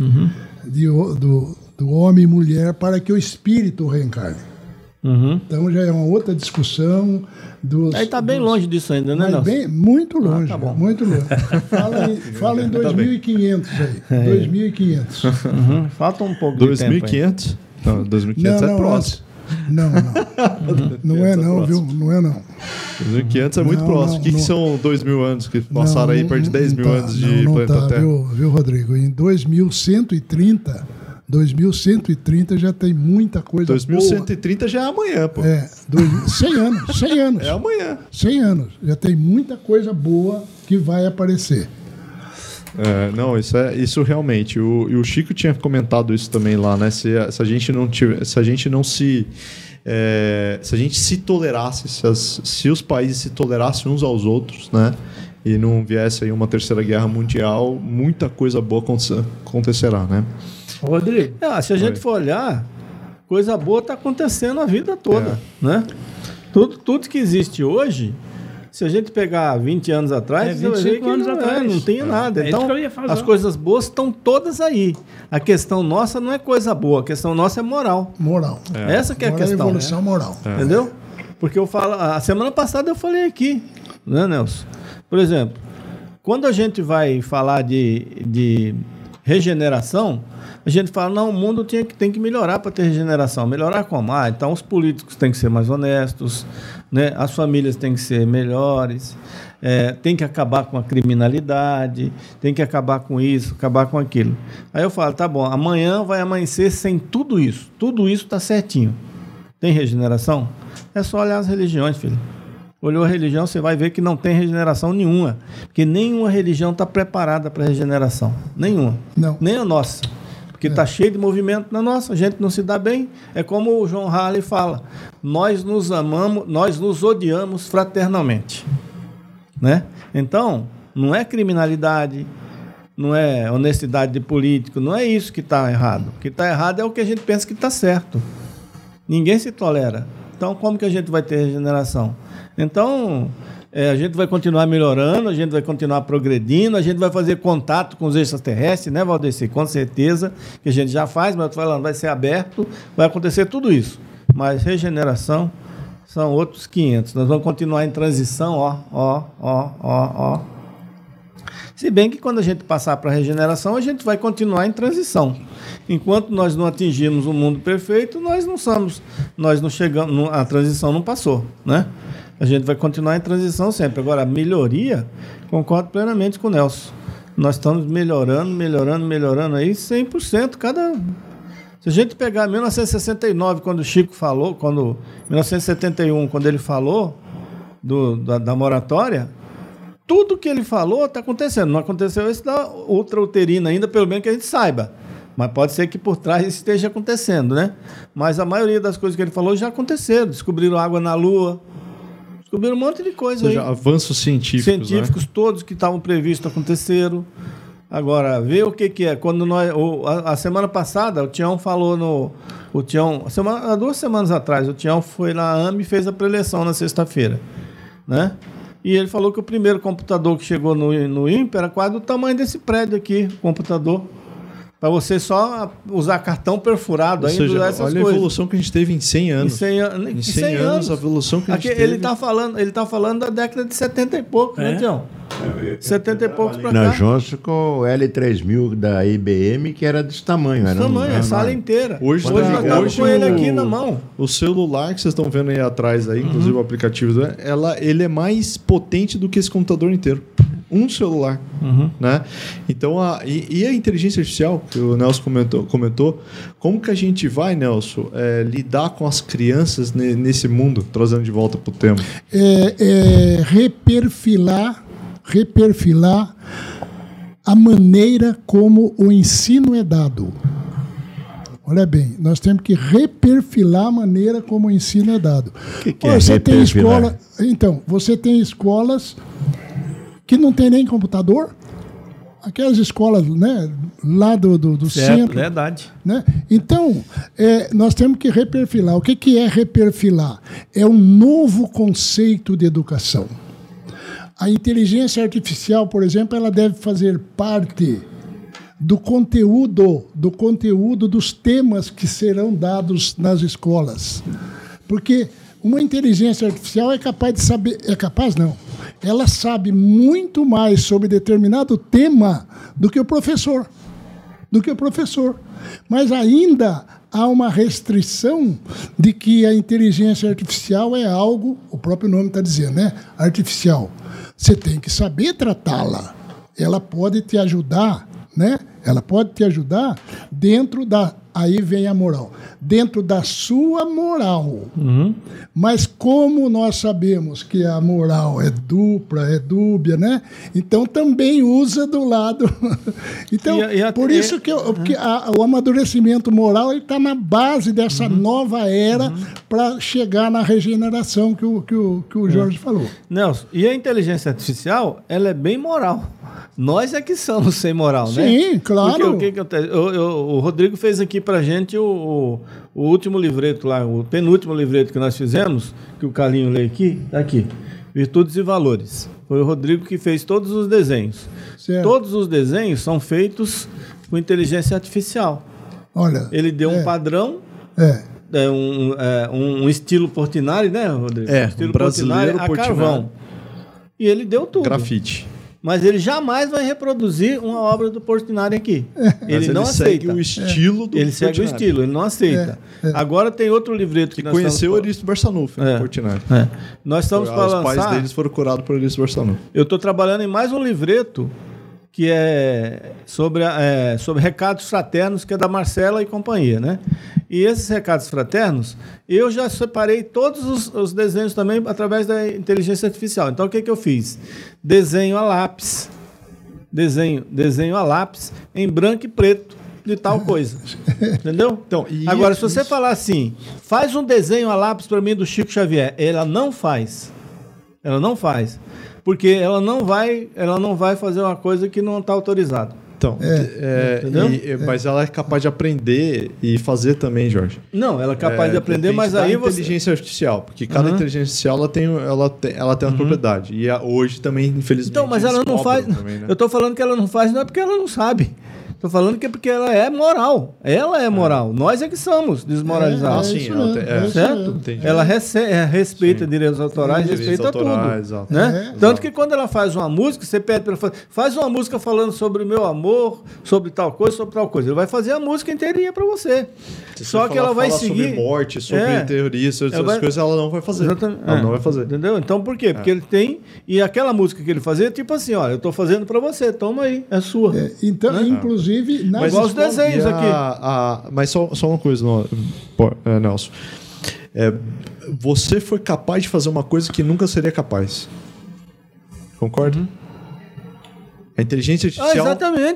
do homem e mulher para que o espírito reencarne. Então já é uma outra discussão. Aí está bem longe disso ainda, né, Nelson? Muito longe, tá bom. muito longe. Fala em 2.500 aí. 2.500. Falta um pouco de tempo. 2.500? Não, 2.500 é próximo. Não. Não é não, viu? Não é não. 2.500 é muito próximo. O que são 2.000 anos que passaram aí perto de 10.000 anos de planeta Terra? Viu, Rodrigo? Em 2130 já tem muita coisa 2130 boa. Já é amanhã, pô. 100 anos. É amanhã. 100 anos. Já tem muita coisa boa que vai aparecer. Não, isso realmente. O Chico tinha comentado isso também lá, né? Se a gente não se se a gente se tolerasse, se os países se tolerassem uns aos outros, né? E não viesse aí uma terceira guerra mundial, muita coisa boa acontecerá, né? Rodrigo. Se a gente for olhar, coisa boa está acontecendo a vida toda, né? Tudo que existe hoje, se a gente pegar 20 anos atrás, 25 anos atrás. Não tinha nada. É Então, isso que eu ia falar. as coisas boas estão todas aí. A questão nossa não é coisa boa, a questão nossa é moral. Moral. Essa que é a Moral, questão. evolução moral. Entendeu? Porque eu falo, a semana passada eu falei aqui, né, Nelson? Por exemplo, quando a gente vai falar de regeneração, a gente fala, não, o mundo tem que melhorar para ter regeneração. Melhorar como? Então os políticos têm que ser mais honestos, né? As famílias têm que ser melhores, tem que acabar com a criminalidade, tem que acabar com isso, acabar com aquilo. Aí eu falo, tá bom, amanhã vai amanhecer sem tudo isso está certinho. Tem regeneração? É só olhar as religiões, filho. Olhou a religião, você vai ver que não tem regeneração nenhuma. Porque nenhuma religião está preparada para regeneração. Nenhuma. Não. Nem a nossa. Porque está cheio de movimento na nossa, a gente não se dá bem. É como o John Halley fala, nós nos amamos, nós nos odiamos fraternalmente. Né? Então, não é criminalidade, não é honestidade de político, não é isso que está errado. O que está errado é o que a gente pensa que está certo. Ninguém se tolera. Então, como que a gente vai ter regeneração? Então, a gente vai continuar melhorando, a gente vai continuar progredindo, a gente vai fazer contato com os extraterrestres, né, Valdeci? Com certeza, que a gente já faz, mas eu estou falando, vai ser aberto, vai acontecer tudo isso. Mas regeneração são outros 500. Nós vamos continuar em transição, ó. Se bem que quando a gente passar para a regeneração, a gente vai continuar em transição. Enquanto nós não atingirmos um mundo perfeito, nós não chegamos, a transição não passou, né? A gente vai continuar em transição sempre. Agora, a melhoria, concordo plenamente com o Nelson. Nós estamos melhorando aí 100%. Se a gente pegar 1969, quando o Chico falou, 1971, quando ele falou da moratória, tudo que ele falou está acontecendo. Não aconteceu isso da ultrauterina ainda, pelo menos que a gente saiba. Mas pode ser que por trás isso esteja acontecendo, né? Mas a maioria das coisas que ele falou já aconteceram. Descobriram água na Lua, descobriram um monte de coisa. Ou seja, aí. Avanços científicos, né? Todos que estavam previstos aconteceram. Agora, vê o que é. Quando a semana passada, o Tião falou há 2 semanas atrás, o Tião foi na AME e fez a preleção na sexta-feira, né? E ele falou que o primeiro computador que chegou no INPE era quase do tamanho desse prédio aqui, o computador. Para você só usar cartão perfurado, ainda usar essas coisas. Olha a evolução que a gente teve em 100 anos. Em 100 anos, a evolução que a gente teve. Ele está falando da década de 70 e pouco, né, Tião? 70 e poucos para cá. Na Johnson com o L3000 da IBM, que era desse tamanho. A sala inteira. Hoje nós estamos com ele aqui na mão. O celular que vocês estão vendo aí atrás, aí, inclusive o aplicativo, ele é mais potente do que esse computador inteiro. Um celular, né? Então, a inteligência artificial, que o Nelson comentou, como que a gente vai, Nelson, lidar com as crianças nesse mundo, trazendo de volta para o tema? Reperfilar a maneira como o ensino é dado. Olha bem, nós temos que reperfilar a maneira como o ensino é dado. Você tem escola, então, você tem escolas que não tem nem computador, aquelas escolas, né, lá do centro. Verdade. Né? Então, nós temos que reperfilar. O que é reperfilar? É um novo conceito de educação. A inteligência artificial, por exemplo, ela deve fazer parte do conteúdo dos temas que serão dados nas escolas. Porque uma inteligência artificial é capaz de saber... Ela sabe muito mais sobre determinado tema do que o professor. Mas ainda há uma restrição de que a inteligência artificial é algo, o próprio nome está dizendo, né? Artificial. Você tem que saber tratá-la. Ela pode te ajudar, né? Ela pode te ajudar dentro da... Aí vem a moral. dentro da sua moral. Mas como nós sabemos que a moral é dupla, é dúbia, né? Então também usa do lado. Então, por isso que o amadurecimento moral está na base dessa nova era para chegar na regeneração que o Jorge falou. Nelson, e a inteligência artificial, ela é bem moral. Nós é que somos sem moral, né? Sim, claro. Porque o Rodrigo fez aqui pra gente o último livreto lá, o penúltimo livreto que nós fizemos, que o Carlinho lê aqui, tá aqui. Virtudes e Valores. Foi o Rodrigo que fez todos os desenhos. Certo. Todos os desenhos são feitos com inteligência artificial. Olha. Ele deu um padrão. Um estilo Portinari, né, Rodrigo? Um brasileiro Portinari a carvão. E ele deu tudo. Grafite. Mas ele jamais vai reproduzir uma obra do Portinari aqui. Ele não aceita. Segue o estilo do Ele segue o estilo, ele não aceita. Agora tem outro livreto que nós conheceu o Eurípides Barçanufo, Portinari. Nós estamos para lançar... Os pais deles foram curados por Eurípides Barçanufo. Eu estou trabalhando em mais um livreto que é sobre recados fraternos, que é da Marcela e companhia, né? E esses recados fraternos, eu já separei todos os desenhos também através da inteligência artificial. Então, o que eu fiz? Desenho a lápis. Desenho a lápis em branco e preto de tal coisa. Entendeu? Então, agora, se você falar assim, faz um desenho a lápis para mim do Chico Xavier, ela não faz. Ela não faz. Porque ela não vai fazer uma coisa que não está autorizada. Então, mas ela é capaz de aprender e fazer também, Jorge. Não, ela é capaz de aprender, mas aí você... inteligência artificial, porque cada inteligência artificial ela tem uma propriedade. E hoje também, infelizmente... Então, mas ela não faz... Também, né? Eu estou falando que ela não faz, não é porque ela não sabe. Estou falando que é porque ela é moral. Ela é moral. Nós é que somos desmoralizados. Certo? Entendi. Ela respeita direitos autorais, respeita tudo. Né? Tanto que quando ela faz uma música, você pede para ela faz uma música falando sobre o meu amor, sobre tal coisa. Ele vai fazer a música inteirinha para você. Só que ela vai seguir... sobre morte, sobre terroristas, essas coisas, ela não vai fazer. Exatamente. Ela não vai fazer. Entendeu? Então, por quê? Porque ele tem... E aquela música que ele fazia, tipo assim, olha, eu estou fazendo para você, toma aí, é sua. Então, né? Inclusive... Mas igual os desenhos aqui. Mas só uma coisa, Nelson. Você foi capaz de fazer uma coisa que nunca seria capaz. Concorda? A inteligência artificial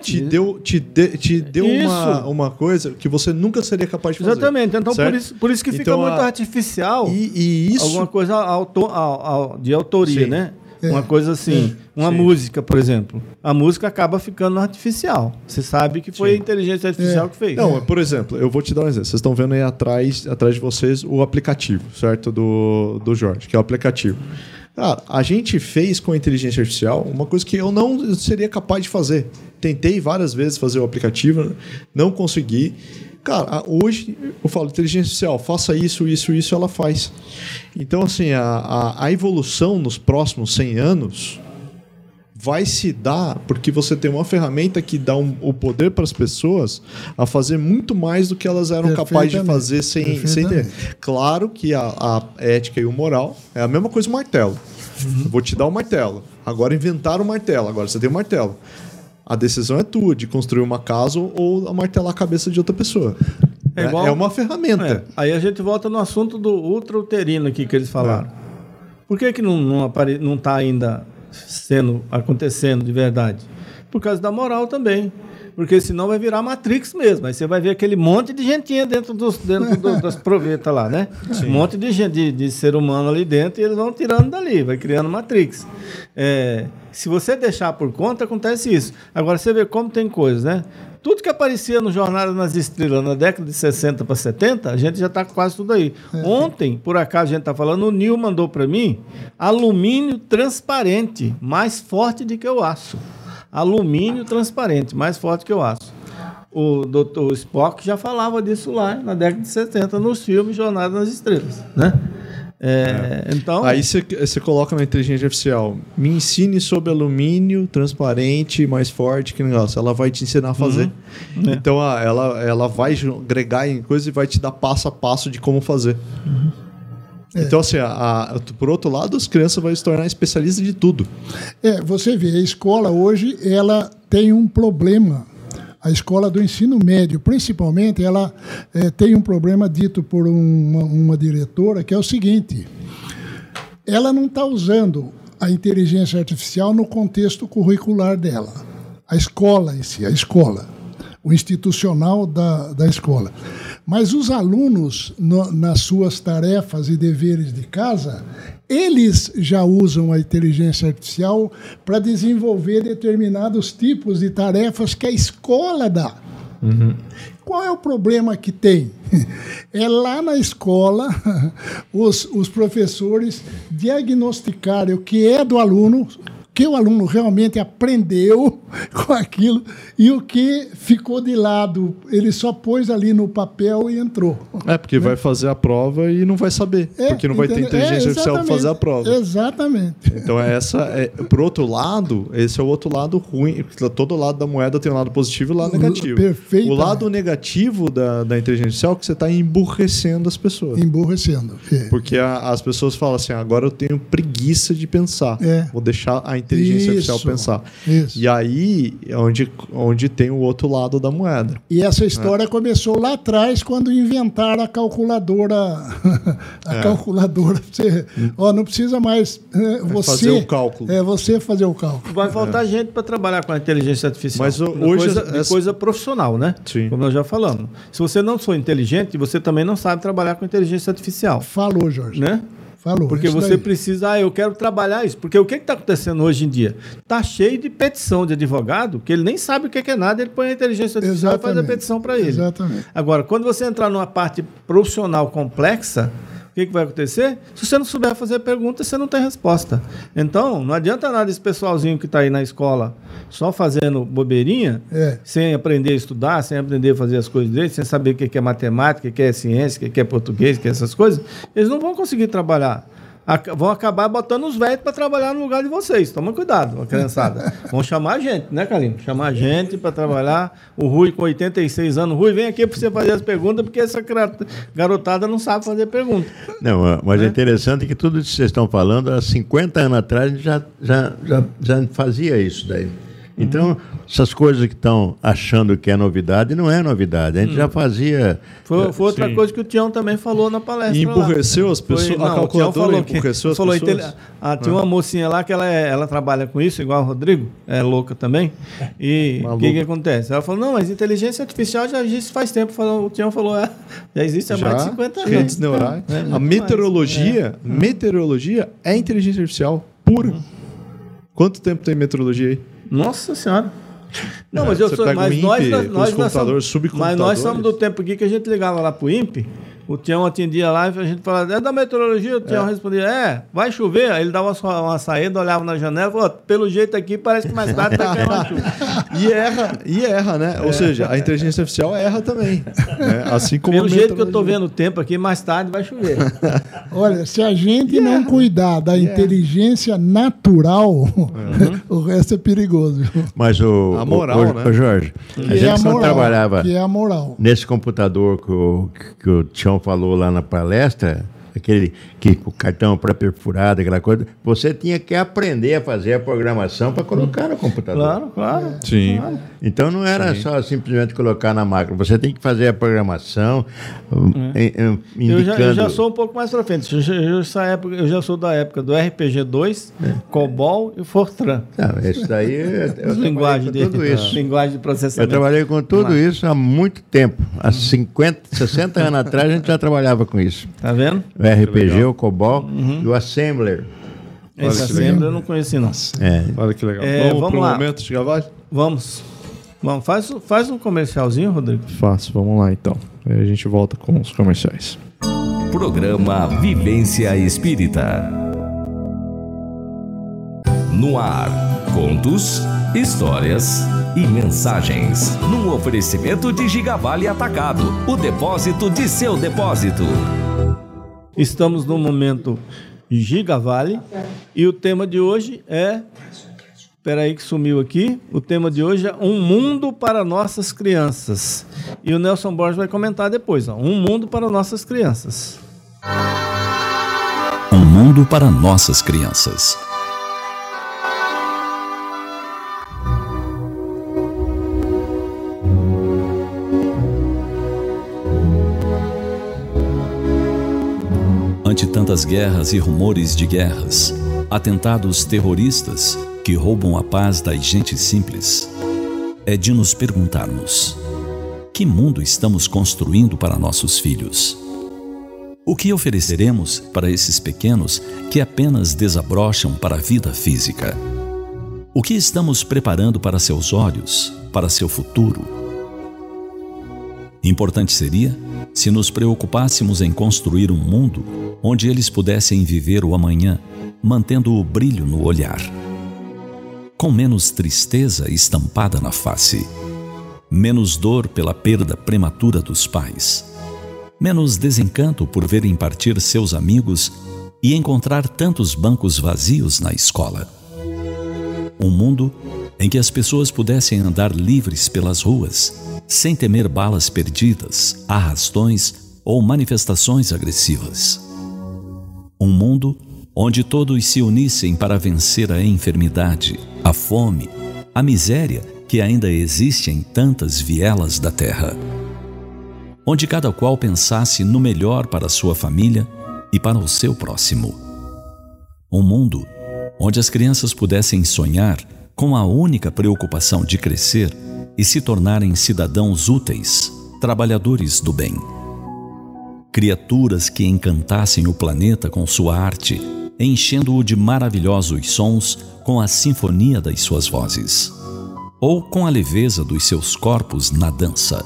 te deu uma coisa que você nunca seria capaz de fazer. Exatamente. Então, por isso que fica muito artificial. E isso... Alguma coisa de autoria, Sim. né? Uma coisa assim, uma música, por exemplo. A música acaba ficando artificial. Você sabe que foi a inteligência artificial que fez. Não, por exemplo, eu vou te dar um exemplo. Vocês estão vendo aí atrás de vocês o aplicativo, certo? Do Jorge, que é o aplicativo. Cara, a gente fez com a inteligência artificial uma coisa que eu não seria capaz de fazer. Tentei várias vezes fazer o aplicativo, não consegui. Cara, hoje eu falo, inteligência artificial, faça isso, ela faz. Então, assim, a evolução nos próximos 100 anos vai se dar porque você tem uma ferramenta que dá o poder para as pessoas a fazer muito mais do que elas eram capazes de fazer sem ter. Claro que a ética e o moral é a mesma coisa do martelo. Eu vou te dar o martelo. Agora inventaram o martelo. Agora você tem o martelo. A decisão é tua de construir uma casa ou martelar a cabeça de outra pessoa. É uma ferramenta. Aí a gente volta no assunto do ultrauterino aqui que eles falaram. Por que não está ainda acontecendo de verdade? Por causa da moral também. Porque senão vai virar Matrix mesmo. Aí você vai ver aquele monte de gentinha dentro das provetas lá, né? Sim. Um monte de gente, de ser humano ali dentro, e eles vão tirando dali, vai criando Matrix. Se você deixar por conta, acontece isso. Agora você vê como tem coisas, né? Tudo que aparecia no Jornada nas Estrelas na década de 60 para 70, a gente já está quase tudo aí. Ontem, por acaso, a gente está falando, o Nil mandou para mim alumínio transparente, mais forte do que o aço. Alumínio transparente, mais forte que o aço. O Dr. Spock já falava disso lá na década de 70 nos filmes Jornada nas Estrelas, né? Então... Aí você coloca na inteligência artificial, me ensine sobre alumínio transparente, mais forte, que negócio. Ela vai te ensinar a fazer. Então ela vai agregar em coisas e vai te dar passo a passo de como fazer. Então, assim, por outro lado, as crianças vão se tornar especialistas de tudo. Você vê, a escola hoje ela tem um problema A escola do ensino médio, principalmente, ela tem um problema dito por uma diretora, que é o seguinte: ela não está usando a inteligência artificial no contexto curricular dela. A escola em si, o institucional da escola. Mas os alunos, nas suas tarefas e deveres de casa, eles já usam a inteligência artificial para desenvolver determinados tipos de tarefas que a escola dá. Uhum. Qual é o problema que tem? É lá na escola os professores diagnosticarem o que é do aluno, que o aluno realmente aprendeu com aquilo e o que ficou de lado, ele só pôs ali no papel e entrou. Porque vai fazer a prova e não vai saber, porque não vai ter inteligência artificial para fazer a prova. Exatamente. Então por outro lado, esse é o outro lado ruim. Todo lado da moeda tem um lado positivo e um lado negativo. Perfeito. O lado negativo da inteligência artificial é que você está emburrecendo as pessoas. Emburrecendo. Porque as pessoas falam assim, agora eu tenho preguiça de pensar. Vou deixar a inteligência artificial pensar. Isso. E aí é onde tem o outro lado da moeda. E essa história começou lá atrás, quando inventaram a calculadora. Calculadora. Você, não precisa mais você fazer o cálculo. Você fazer o cálculo. Vai faltar gente para trabalhar com a inteligência artificial. Mas hoje coisa profissional, né? Sim. Como nós já falamos. Se você não for inteligente, você também não sabe trabalhar com inteligência artificial. Falou, Jorge. Né? Falou. Porque você precisa, eu quero trabalhar isso. Porque o que está acontecendo hoje em dia? Está cheio de petição de advogado, que ele nem sabe o que é nada, ele põe a inteligência artificial e faz a petição para ele. Exatamente. Agora, quando você entrar numa parte profissional complexa, o que vai acontecer? Se você não souber fazer perguntas, você não tem resposta. Então, não adianta nada esse pessoalzinho que está aí na escola só fazendo bobeirinha, sem aprender a estudar, sem aprender a fazer as coisas direito, sem saber o que é matemática, o que é ciência, o que é português, o que é essas coisas, eles não vão conseguir trabalhar. Vão acabar botando os velhos para trabalhar no lugar de vocês. Toma cuidado, a criançada. Vão chamar a gente, né, Carlinhos? Chamar a gente para trabalhar. O Rui, com 86 anos. Rui, vem aqui para você fazer as perguntas, porque essa garotada não sabe fazer pergunta. Não, mas é interessante que tudo isso que vocês estão falando, há 50 anos atrás, a gente já fazia isso daí. Então, essas coisas que estão achando que é novidade, não é novidade. A gente já fazia... Foi outra coisa que o Tião também falou na palestra. E emburreceu as pessoas. A calculadora emburreceu as pessoas. Tinha uma mocinha lá que ela trabalha com isso, igual o Rodrigo, é louca também. E o que acontece? Ela falou, não, mas inteligência artificial já existe faz tempo. O Tião falou, já existe há mais de 50 anos. Redes neurais. A meteorologia é inteligência artificial pura. Quanto tempo tem meteorologia aí? Nossa Senhora. Não, mas nós somos do tempo aqui que a gente ligava lá pro INPE, o Tião atendia lá e a gente falava, é da meteorologia, o Tião respondia, vai chover, aí ele dava uma saída, olhava na janela e falou, pelo jeito aqui parece que mais tarde vai cair uma chuva. E erra, né? Ou seja, a inteligência artificial erra também. Né? Assim como pelo jeito que eu tô vendo o tempo aqui, mais tarde vai chover. Olha, se a gente não cuidar da inteligência natural, o resto é perigoso. Mas a moral, né? Jorge, a gente só trabalhava que é a moral. Nesse computador que o Tião falou lá na palestra, aquele que o cartão pré-perfurado, aquela coisa, você tinha que aprender a fazer a programação para colocar no computador. Claro. Sim. Claro. Então não era só simplesmente colocar na máquina, você tem que fazer a programação indicando... Eu já sou um pouco mais para frente. Eu já sou da época do RPG2, COBOL e Fortran. Isso daí linguagem de processamento. Eu trabalhei com tudo isso há muito tempo. Há 60 anos atrás a gente já trabalhava com isso. Tá vendo? O RPG, o COBOL e o Assembler. Esse Assembler eu não conheci, não. Olha que legal. Vamos pro momento de Gavalho? Vamos, faz um comercialzinho, Rodrigo. Faço, vamos lá então. Aí a gente volta com os comerciais. Programa Vivência Espírita. No ar, contos, histórias e mensagens. Num oferecimento de Gigavale Atacado, o depósito de seu depósito. Estamos no momento Gigavale e o tema de hoje é... Espera aí que sumiu aqui. O tema de hoje é Um Mundo para Nossas Crianças. E o Nelson Borges vai comentar depois. Um Mundo para Nossas Crianças. Um Mundo para Nossas Crianças. tantas guerras e rumores de guerras, atentados terroristas que roubam a paz das gentes simples, é de nos perguntarmos: que mundo estamos construindo para nossos filhos? O que ofereceremos para esses pequenos que apenas desabrocham para a vida física? O que estamos preparando para seus olhos, para seu futuro? Importante seria se nos preocupássemos em construir um mundo onde eles pudessem viver o amanhã, mantendo o brilho no olhar, com menos tristeza estampada na face, menos dor pela perda prematura dos pais, menos desencanto por verem partir seus amigos e encontrar tantos bancos vazios na escola. Um mundo em que as pessoas pudessem andar livres pelas ruas, sem temer balas perdidas, arrastões ou manifestações agressivas. Um mundo onde todos se unissem para vencer a enfermidade, a fome, a miséria que ainda existe em tantas vielas da terra. Onde cada qual pensasse no melhor para a sua família e para o seu próximo. Um mundo onde as crianças pudessem sonhar com a única preocupação de crescer e se tornarem cidadãos úteis, trabalhadores do bem. Criaturas que encantassem o planeta com sua arte, enchendo-o de maravilhosos sons com a sinfonia das suas vozes, ou com a leveza dos seus corpos na dança,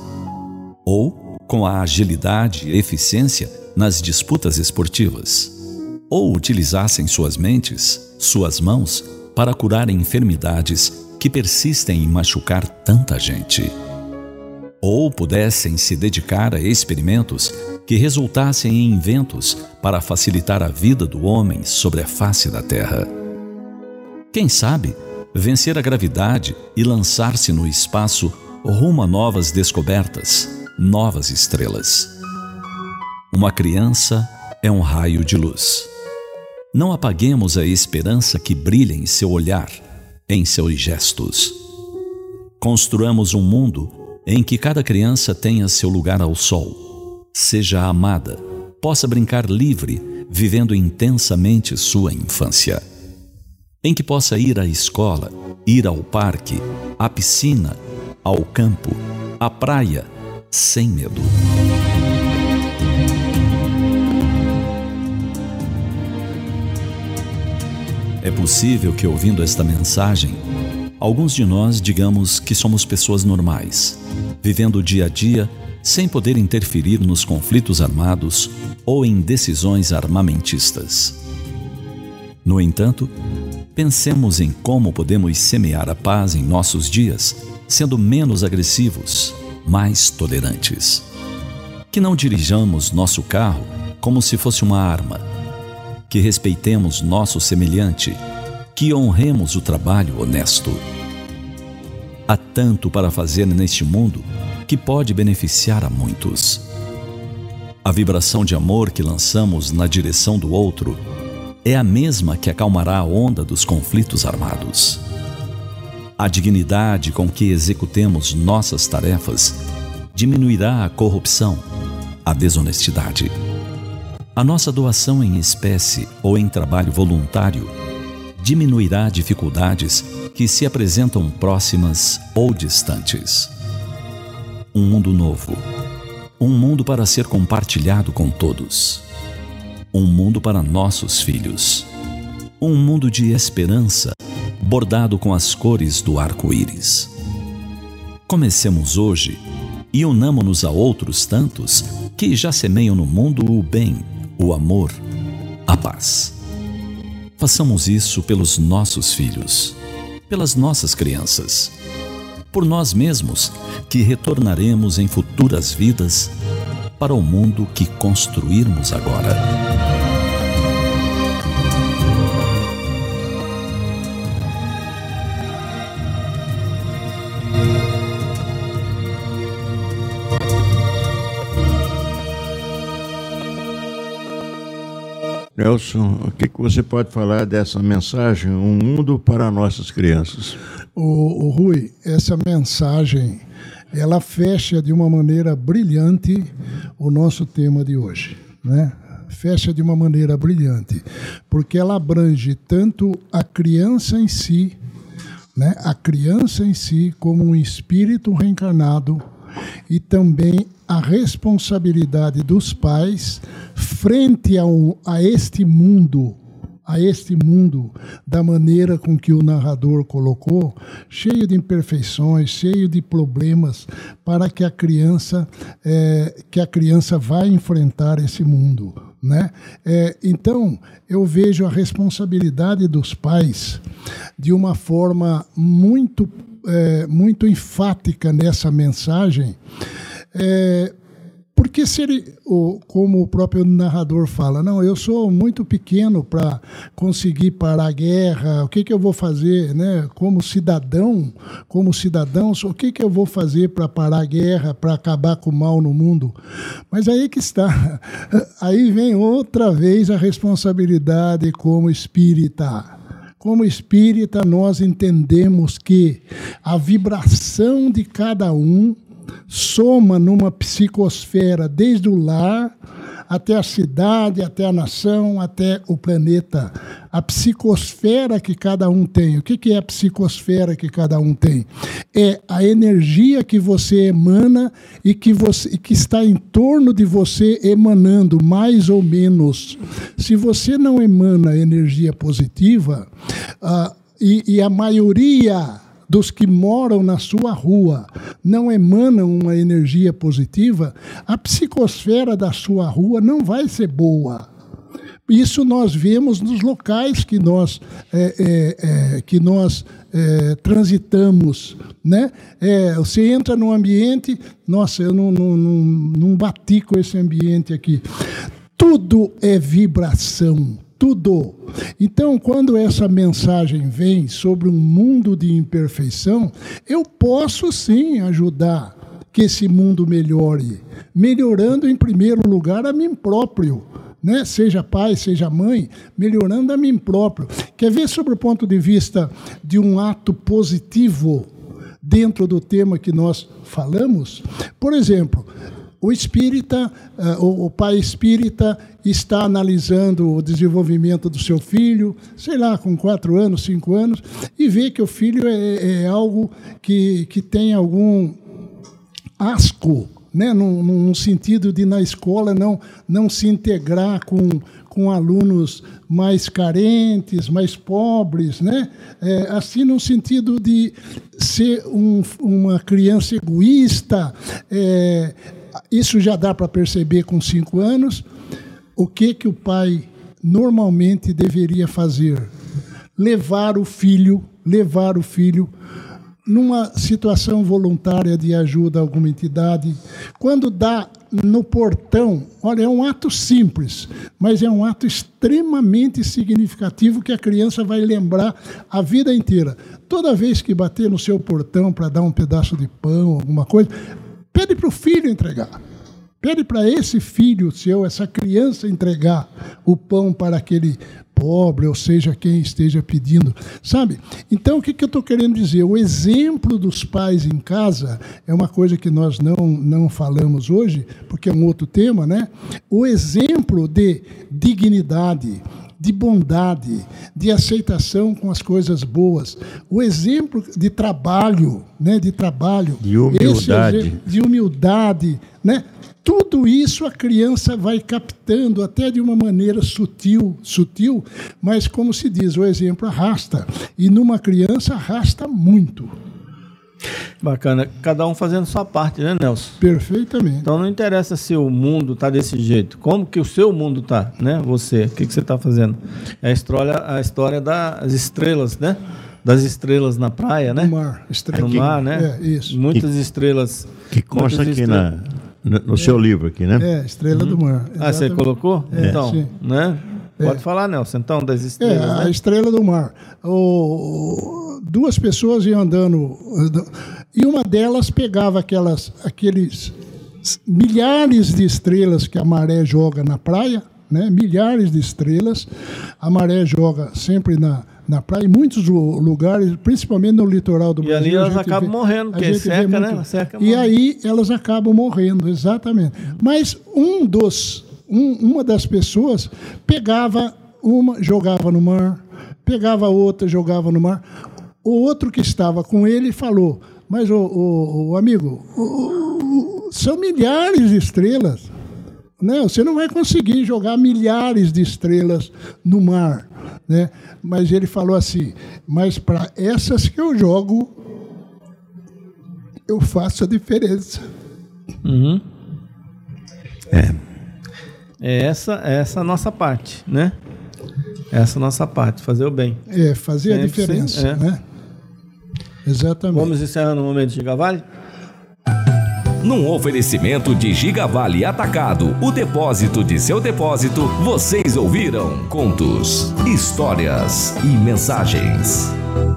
ou com a agilidade e eficiência nas disputas esportivas, ou utilizassem suas mentes, suas mãos, para curar enfermidades que persistem em machucar tanta gente, ou pudessem se dedicar a experimentos que resultassem em inventos para facilitar a vida do homem sobre a face da terra. Quem sabe, vencer a gravidade e lançar-se no espaço rumo a novas descobertas, novas estrelas. Uma criança é um raio de luz. Não apaguemos a esperança que brilha em seu olhar, em seus gestos. Construamos um mundo em que cada criança tenha seu lugar ao sol, seja amada, possa brincar livre, vivendo intensamente sua infância. Em que possa ir à escola, ir ao parque, à piscina, ao campo, à praia, sem medo. É possível que, ouvindo esta mensagem, alguns de nós digamos que somos pessoas normais, vivendo o dia a dia sem poder interferir nos conflitos armados ou em decisões armamentistas. No entanto, pensemos em como podemos semear a paz em nossos dias, sendo menos agressivos, mais tolerantes. Que não dirijamos nosso carro como se fosse uma arma. Que respeitemos nosso semelhante, que honremos o trabalho honesto. Há tanto para fazer neste mundo que pode beneficiar a muitos. A vibração de amor que lançamos na direção do outro é a mesma que acalmará a onda dos conflitos armados. A dignidade com que executemos nossas tarefas diminuirá a corrupção, a desonestidade. A nossa doação em espécie ou em trabalho voluntário diminuirá dificuldades que se apresentam próximas ou distantes. Um mundo novo. Um mundo para ser compartilhado com todos. Um mundo para nossos filhos. Um mundo de esperança, bordado com as cores do arco-íris. Comecemos hoje e unamo-nos a outros tantos que já semeiam no mundo o bem, o amor, a paz. Façamos isso pelos nossos filhos, pelas nossas crianças, por nós mesmos, que retornaremos em futuras vidas para o mundo que construirmos agora. Nelson, o que você pode falar dessa mensagem, Um Mundo para Nossas Crianças? O Rui, essa mensagem, ela fecha de uma maneira brilhante o nosso tema de hoje, né? fecha de uma maneira brilhante, porque ela abrange tanto a criança em si, né, a criança em si como um espírito reencarnado, e também a responsabilidade dos pais frente a este mundo, da maneira com que o narrador colocou, cheio de imperfeições, cheio de problemas, para que a criança vá enfrentar esse mundo, né? Então, eu vejo a responsabilidade dos pais de uma forma muito enfática nessa mensagem, porque se ele, como o próprio narrador fala, não, eu sou muito pequeno para conseguir parar a guerra, o que eu vou fazer, né? Como cidadãos, o que eu vou fazer para parar a guerra, para acabar com o mal no mundo? Mas aí que está, aí vem outra vez a responsabilidade como espírita. Como espírita, nós entendemos que a vibração de cada um soma numa psicosfera, desde o lar até a cidade, até a nação, até o planeta. A psicosfera que cada um tem. O que é a psicosfera que cada um tem? É a energia que você emana e que está em torno de você emanando, mais ou menos. Se você não emana energia positiva, e a maioria dos que moram na sua rua não emanam uma energia positiva, a psicosfera da sua rua não vai ser boa. Isso nós vemos nos locais que nós transitamos, né? Você entra num ambiente, nossa, eu não bati com esse ambiente aqui. Tudo é vibração. Tudo. Então, quando essa mensagem vem sobre um mundo de imperfeição, eu posso sim ajudar que esse mundo melhore, melhorando em primeiro lugar a mim próprio, né? Seja pai, seja mãe, melhorando a mim próprio. Quer ver sobre o ponto de vista de um ato positivo dentro do tema que nós falamos? Por exemplo, o espírita, o pai espírita está analisando o desenvolvimento do seu filho, sei lá, com 4 anos, 5 anos, e vê que o filho é algo que tem algum asco, né? Num sentido de, na escola, não se integrar com alunos mais carentes, mais pobres, né? Assim, no sentido de ser uma criança egoísta. Isso já dá para perceber com 5 anos. O que o pai normalmente deveria fazer? Levar o filho numa situação voluntária de ajuda a alguma entidade. Quando dá no portão, olha, é um ato simples, mas é um ato extremamente significativo que a criança vai lembrar a vida inteira. Toda vez que bater no seu portão para dar um pedaço de pão, alguma coisa, pede para o filho entregar. Pede para esse filho seu, essa criança, entregar o pão para aquele pobre, ou seja, quem esteja pedindo, sabe? Então, o que eu estou querendo dizer? O exemplo dos pais em casa é uma coisa que nós não falamos hoje, porque é um outro tema, né? O exemplo de dignidade, de bondade, de aceitação com as coisas boas, o exemplo de trabalho, né? De humildade. De humildade, né? Tudo isso a criança vai captando até de uma maneira sutil, mas, como se diz, o exemplo arrasta. E numa criança arrasta muito. Bacana. Cada um fazendo sua parte, né, Nelson? Perfeitamente. Então não interessa se o mundo está desse jeito. Como que o seu mundo está, né? Você, o que você está fazendo? É a história das estrelas, né? Das estrelas na praia, né? No mar. No mar, né? Isso. Muitas estrelas. Que consta aqui no seu livro aqui, né? Estrela do Mar. Ah, você colocou? Então, sim. Né? Pode falar, Nelson, então, das estrelas, a né? Estrela do Mar. Duas pessoas iam andando, e uma delas pegava aqueles milhares de estrelas que a maré joga na praia, né? Milhares de estrelas. A maré joga sempre na praia, em muitos lugares, principalmente no litoral do Brasil. E ali elas acabam morrendo, porque seca, né? Seca, e aí elas acabam morrendo, exatamente. Mas um uma das pessoas pegava uma, jogava no mar, pegava outra, jogava no mar. O outro que estava com ele falou, mas o amigo, são milhares de estrelas. Né? Você não vai conseguir jogar milhares de estrelas no mar. Né? Mas ele falou assim, mas para essas que eu jogo, eu faço a diferença. Uhum. Essa a nossa parte, né? Essa a nossa parte, fazer o bem. Fazer sempre a diferença, né? Exatamente. Vamos encerrando o momento de Gigavale? Num oferecimento de Gigavale Atacado, o depósito de seu depósito, vocês ouviram contos, histórias e mensagens.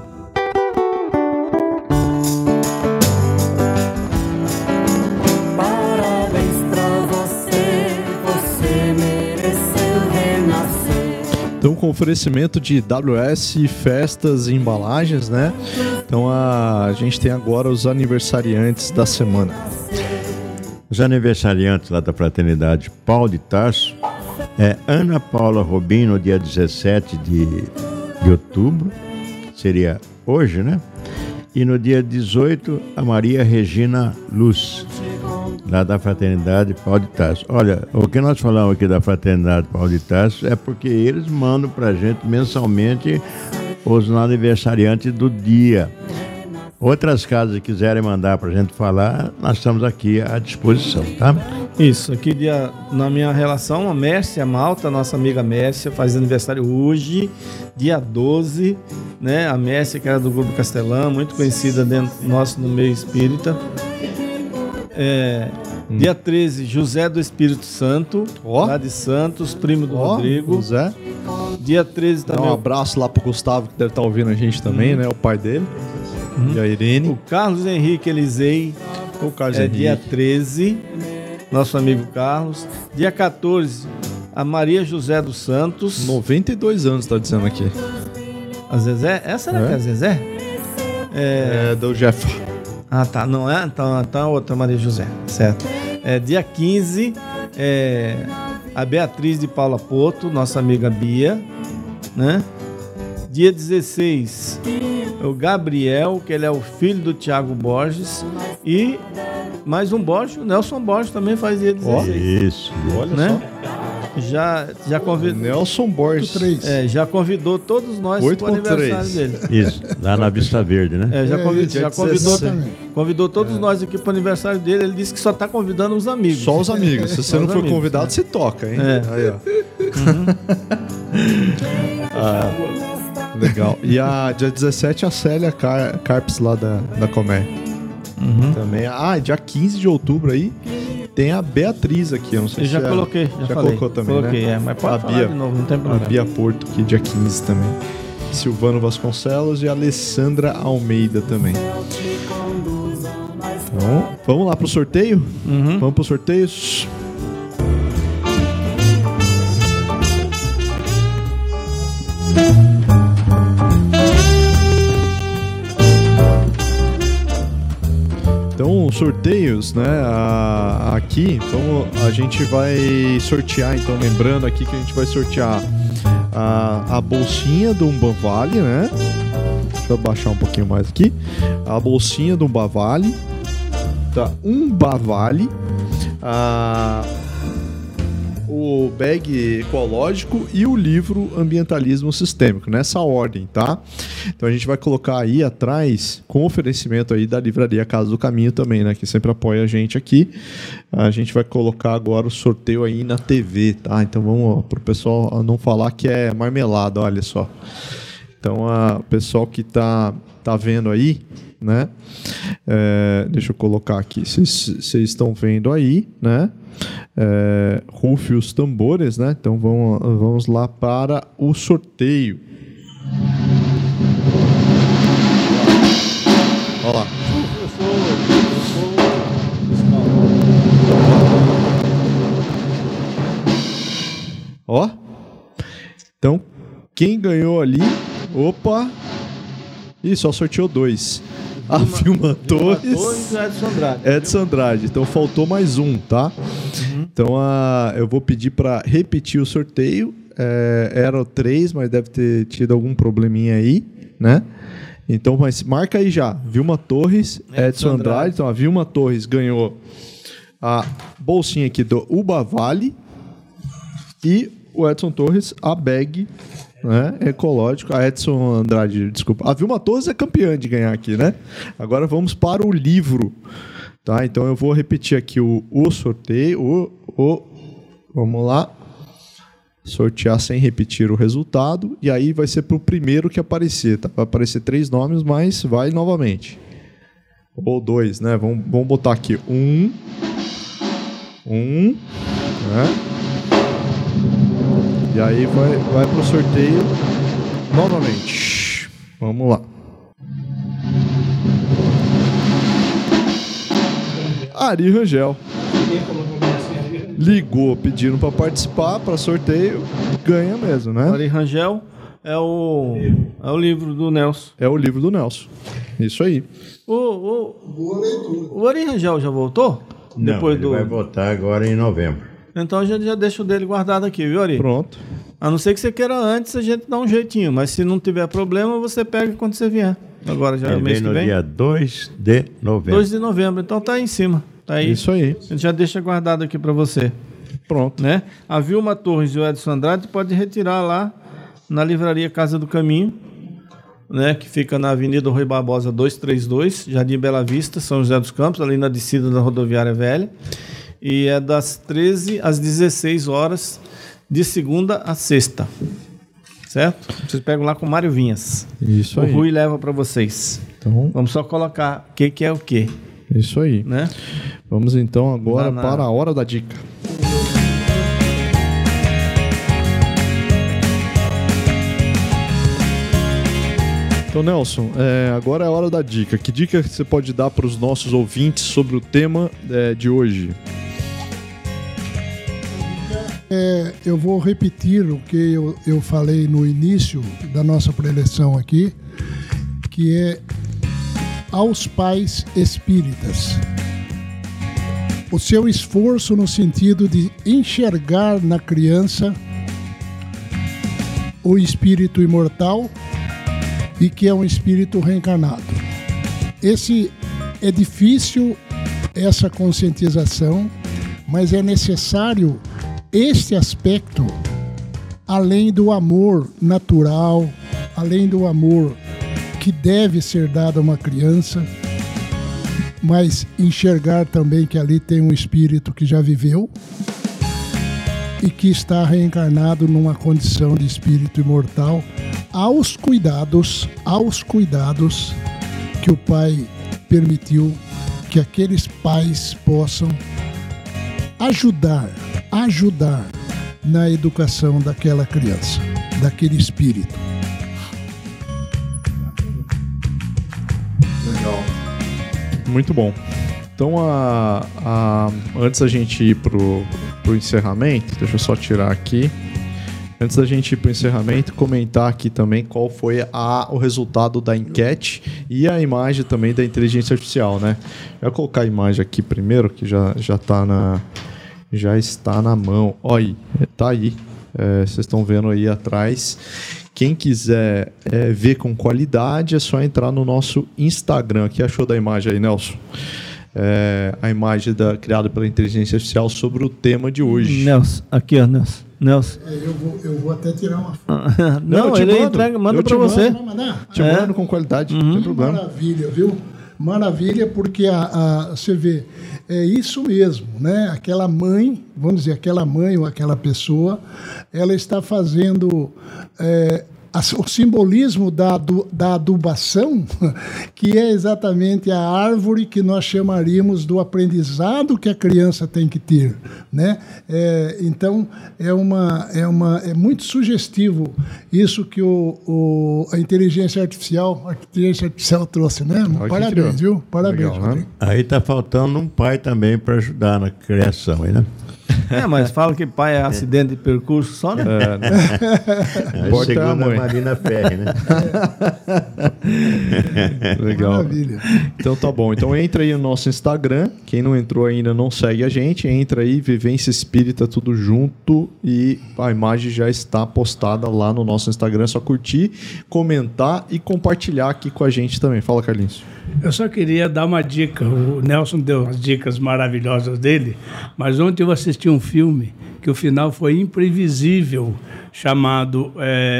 Parabéns pra você mereceu renascer. Então, com oferecimento de WS Festas e Embalagens, né? Então, a gente tem agora os aniversariantes da semana. Os aniversariantes lá da Fraternidade Paulo de Tarso é Ana Paula Robin, no dia 17 de outubro, seria hoje, né? E no dia 18, a Maria Regina Luz, lá da Fraternidade Paulo de Tarso. Olha, o que nós falamos aqui da Fraternidade Paulo de Tarso é porque eles mandam pra gente mensalmente os aniversariantes do dia. Outras casas que quiserem mandar pra gente falar, nós estamos aqui à disposição, tá? Isso, aqui na minha relação, a Mércia Malta, nossa amiga Mércia, faz aniversário hoje, dia 12, né? A Mércia, que era do Grupo Castelão, muito conhecida no meio espírita. Dia 13, José do Espírito Santo, lá de Santos, primo do Rodrigo. José. Dia 13 também. Dá um abraço lá pro Gustavo, que deve estar ouvindo a gente também, né? O pai dele. E a Irene. O Carlos Henrique Elisei. O Carlos Henrique. Dia 13, nosso amigo Carlos. Dia 14, a Maria José dos Santos. 92 anos, tá dizendo aqui. A Zezé? Essa era que é a Zezé? É do Jeff. Ah, tá. Não é? Então a outra Maria José. Certo. Dia 15, a Beatriz de Paula Porto, nossa amiga Bia, né? Dia 16, o Gabriel, que ele é o filho do Tiago Borges. E mais um Borges, o Nelson Borges também faz dia 16. Isso, olha né? só. Já convidou. Nelson Borges. Já convidou todos nós para o aniversário dele. Isso, lá na Vista Verde, né? Convidou todos nós aqui para o aniversário dele. Ele disse que só está convidando os amigos. Só os amigos. Se você não for convidado, você toca, hein? Aí, ó. Legal. E dia 17, a Célia Carpes lá da Comer. Também. Dia 15 de outubro aí tem a Beatriz aqui. Eu não sei eu já coloquei. Já colocou também, coloquei, né? Mas pode falar de novo, não tem problema. A Bia Porto aqui, dia 15 também. Silvano Vasconcelos e a Alessandra Almeida também. Então, vamos lá pro sorteio? Vamos pro sorteios? Então, sorteios, né? Aqui, a gente vai sortear, então, lembrando aqui que a gente vai sortear a bolsinha do Umbavale, né? Deixa eu baixar um pouquinho mais aqui. A bolsinha do Umbavale, tá? Umbavale, o bag ecológico e o livro Ambientalismo Sistêmico, nessa ordem, tá? Então a gente vai colocar aí atrás, com oferecimento aí da Livraria Casa do Caminho também, né? Que sempre apoia a gente aqui. A gente vai colocar agora o sorteio aí na TV, tá? Então vamos pro pessoal não falar que é marmelada, olha só. Então o pessoal que tá vendo aí, né? Deixa eu colocar aqui, vocês estão vendo aí, né? Rufe os tambores, né? Então vamos lá para o sorteio. Olha lá. Ó. Então, quem ganhou ali? Opa! Ih, só sorteou 2. a Vilma Torres e Edson Andrade. Edson Andrade. Então faltou mais um, tá? Então eu vou pedir para repetir o sorteio. Eram 3, mas deve ter tido algum probleminha aí, né? Então, mas marca aí já. Vilma Torres, Edson Andrade. Então a Vilma Torres ganhou a bolsinha aqui do Uba Vale e o Edson Torres a bag, né, ecológico. A Edson Andrade, desculpa. A Vilma Torres é campeã de ganhar aqui, né? Agora vamos para o livro, tá? Então eu vou repetir aqui o sorteio. Vamos lá. Sortear sem repetir o resultado. E aí vai ser para o primeiro que aparecer, tá? Vai aparecer 3 nomes, mas vai novamente. Ou 2, né? Vamos botar aqui 1, né? E aí vai pro sorteio novamente. Vamos lá. Ari Rangel. Ligou pedindo para participar, para sorteio, ganha mesmo, né? Ari Rangel é o livro do Nelson. É o livro do Nelson. Isso aí. O Ari Rangel já voltou? Não, ele vai voltar agora em novembro. Então a gente já deixa o dele guardado aqui, viu, Ari? Pronto. A não ser que você queira antes, a gente dá um jeitinho. Mas se não tiver problema, você pega quando você vier. Agora já é o mês que vem. No dia 2 de novembro. 2 de novembro, então tá aí em cima. Tá aí. Isso aí. A gente já deixa guardado aqui para você. Pronto. Né? A Vilma Torres e o Edson Andrade pode retirar lá na livraria Casa do Caminho, né? Que fica na Avenida Rui Barbosa 232, Jardim Bela Vista, São José dos Campos, ali na descida da Rodoviária Velha. E é das 13 às 16 horas, de segunda a sexta. Certo? Vocês pegam lá com o Mário Vinhas. Isso aí. O Rui leva para vocês. Então, vamos só colocar o que é o quê. Isso aí. Né? Vamos então agora para a hora da dica. Então, Nelson, agora é a hora da dica. Que dica você pode dar para os nossos ouvintes sobre o tema de hoje? Eu vou repetir o que eu falei no início da nossa preleção aqui, que é aos pais espíritas. O seu esforço no sentido de enxergar na criança o espírito imortal e que é um espírito reencarnado. É difícil essa conscientização, mas é necessário este aspecto, além do amor natural, além do amor que deve ser dado a uma criança, mas enxergar também que ali tem um espírito que já viveu e que está reencarnado numa condição de espírito imortal, aos cuidados que o Pai permitiu que aqueles pais possam ajudar na educação daquela criança, daquele espírito. Legal. Muito bom. Então, antes da gente ir pro encerramento, deixa eu só tirar aqui. Antes da gente ir para o encerramento, comentar aqui também qual foi o resultado da enquete e a imagem também da inteligência artificial, né? Eu vou colocar a imagem aqui primeiro, que já está na mão. Olha aí, tá aí. Vocês estão vendo aí atrás. Quem quiser ver com qualidade, é só entrar no nosso Instagram. O que achou da imagem aí, Nelson? A imagem criada pela inteligência artificial sobre o tema de hoje. Nelson, aqui ó, Nelson. Eu vou até tirar uma foto. Não, ele manda para você. Te mando com qualidade, não tem problema. Maravilha, viu? Maravilha, porque você vê, é isso mesmo, né? Aquela mãe, vamos dizer, aquela mãe ou aquela pessoa, ela está fazendo o simbolismo da adubação, que é exatamente a árvore que nós chamaríamos do aprendizado que a criança tem que ter, né? Então, é muito sugestivo isso que a inteligência artificial trouxe, né? Parabéns, viu? Parabéns, legal, né? Aí está faltando um pai também para ajudar na criação, aí, né? Mas fala que pai é acidente de percurso só, né? Segundo a Marina Ferre, né? Legal. Maravilha. Então tá bom. Então entra aí no nosso Instagram. Quem não entrou ainda, não segue a gente. Entra aí, Vivência Espírita, tudo junto. E a imagem já está postada lá no nosso Instagram. É só curtir, comentar e compartilhar aqui com a gente também. Fala, Carlinhos. Eu só queria dar uma dica. O Nelson deu as dicas maravilhosas dele, mas ontem eu assisti um filme que o final foi imprevisível, chamado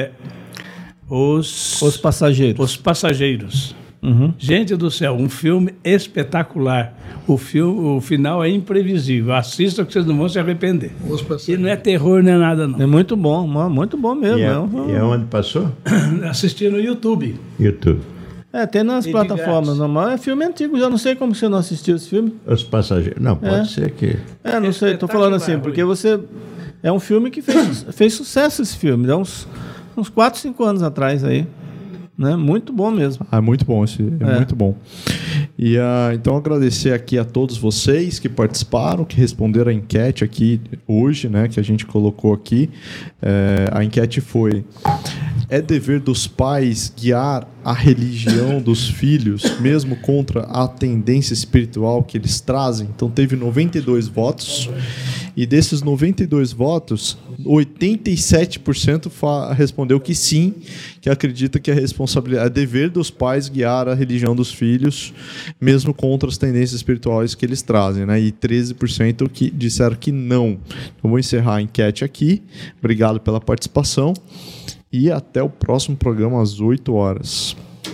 Os Passageiros. Os Passageiros. Gente do céu, um filme espetacular. O final é imprevisível. Assista que vocês não vão se arrepender. E não é terror, não é nada, não. É muito bom mesmo. E é onde passou? Assisti no YouTube. YouTube. Tem nas E de plataformas grátis. normais. É filme antigo, já não sei como você não assistiu esse filme. Os Passageiros. Não, pode ser que... Não sei, tô falando assim, porque você... É um filme que fez sucesso esse filme. Dá uns 4, 5 anos atrás aí. Né? Muito bom mesmo. É muito bom muito bom. E então agradecer aqui a todos vocês que participaram, que responderam a enquete aqui hoje, né, que a gente colocou aqui. A enquete foi: é dever dos pais guiar a religião dos filhos, mesmo contra a tendência espiritual que eles trazem? Então teve 92 votos. E desses 92 votos, 87% respondeu que sim, que acredita que a responsabilidade é dever dos pais guiar a religião dos filhos, mesmo contra as tendências espirituais que eles trazem, né? E 13% que disseram que não. Então vou encerrar a enquete aqui. Obrigado pela participação e até o próximo programa às 8 horas.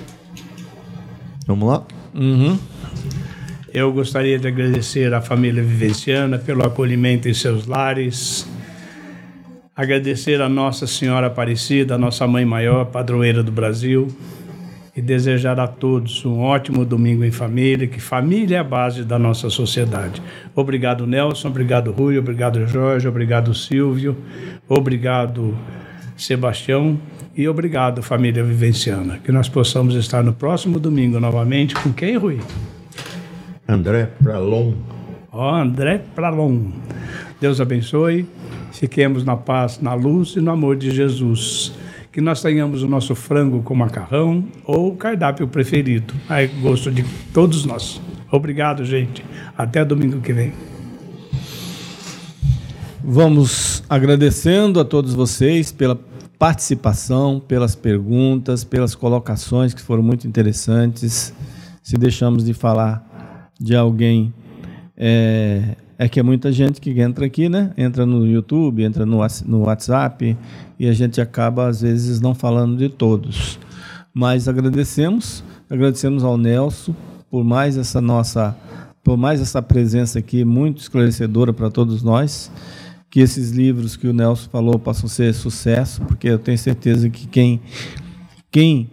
Vamos lá? Eu gostaria de agradecer à família vivenciana pelo acolhimento em seus lares. Agradecer a Nossa Senhora Aparecida, a nossa Mãe Maior, padroeira do Brasil. E desejar a todos um ótimo domingo em família, que família é a base da nossa sociedade. Obrigado, Nelson. Obrigado, Rui. Obrigado, Jorge. Obrigado, Silvio. Obrigado, Sebastião. E obrigado, família vivenciana. Que nós possamos estar no próximo domingo novamente. Com quem, Rui? André Pralon. André Pralon. Deus abençoe. Fiquemos na paz, na luz e no amor de Jesus. Que nós tenhamos o nosso frango com macarrão ou o cardápio preferido, a gosto de todos nós. Obrigado, gente. Até domingo que vem. Vamos agradecendo a todos vocês pela participação, pelas perguntas, pelas colocações que foram muito interessantes. Se deixamos de falar de alguém, que é muita gente que entra aqui, né? Entra no YouTube, entra no WhatsApp, e a gente acaba, às vezes, não falando de todos. Mas agradecemos ao Nelson por mais essa presença aqui, muito esclarecedora para todos nós. Que esses livros que o Nelson falou possam ser sucesso, porque eu tenho certeza que quem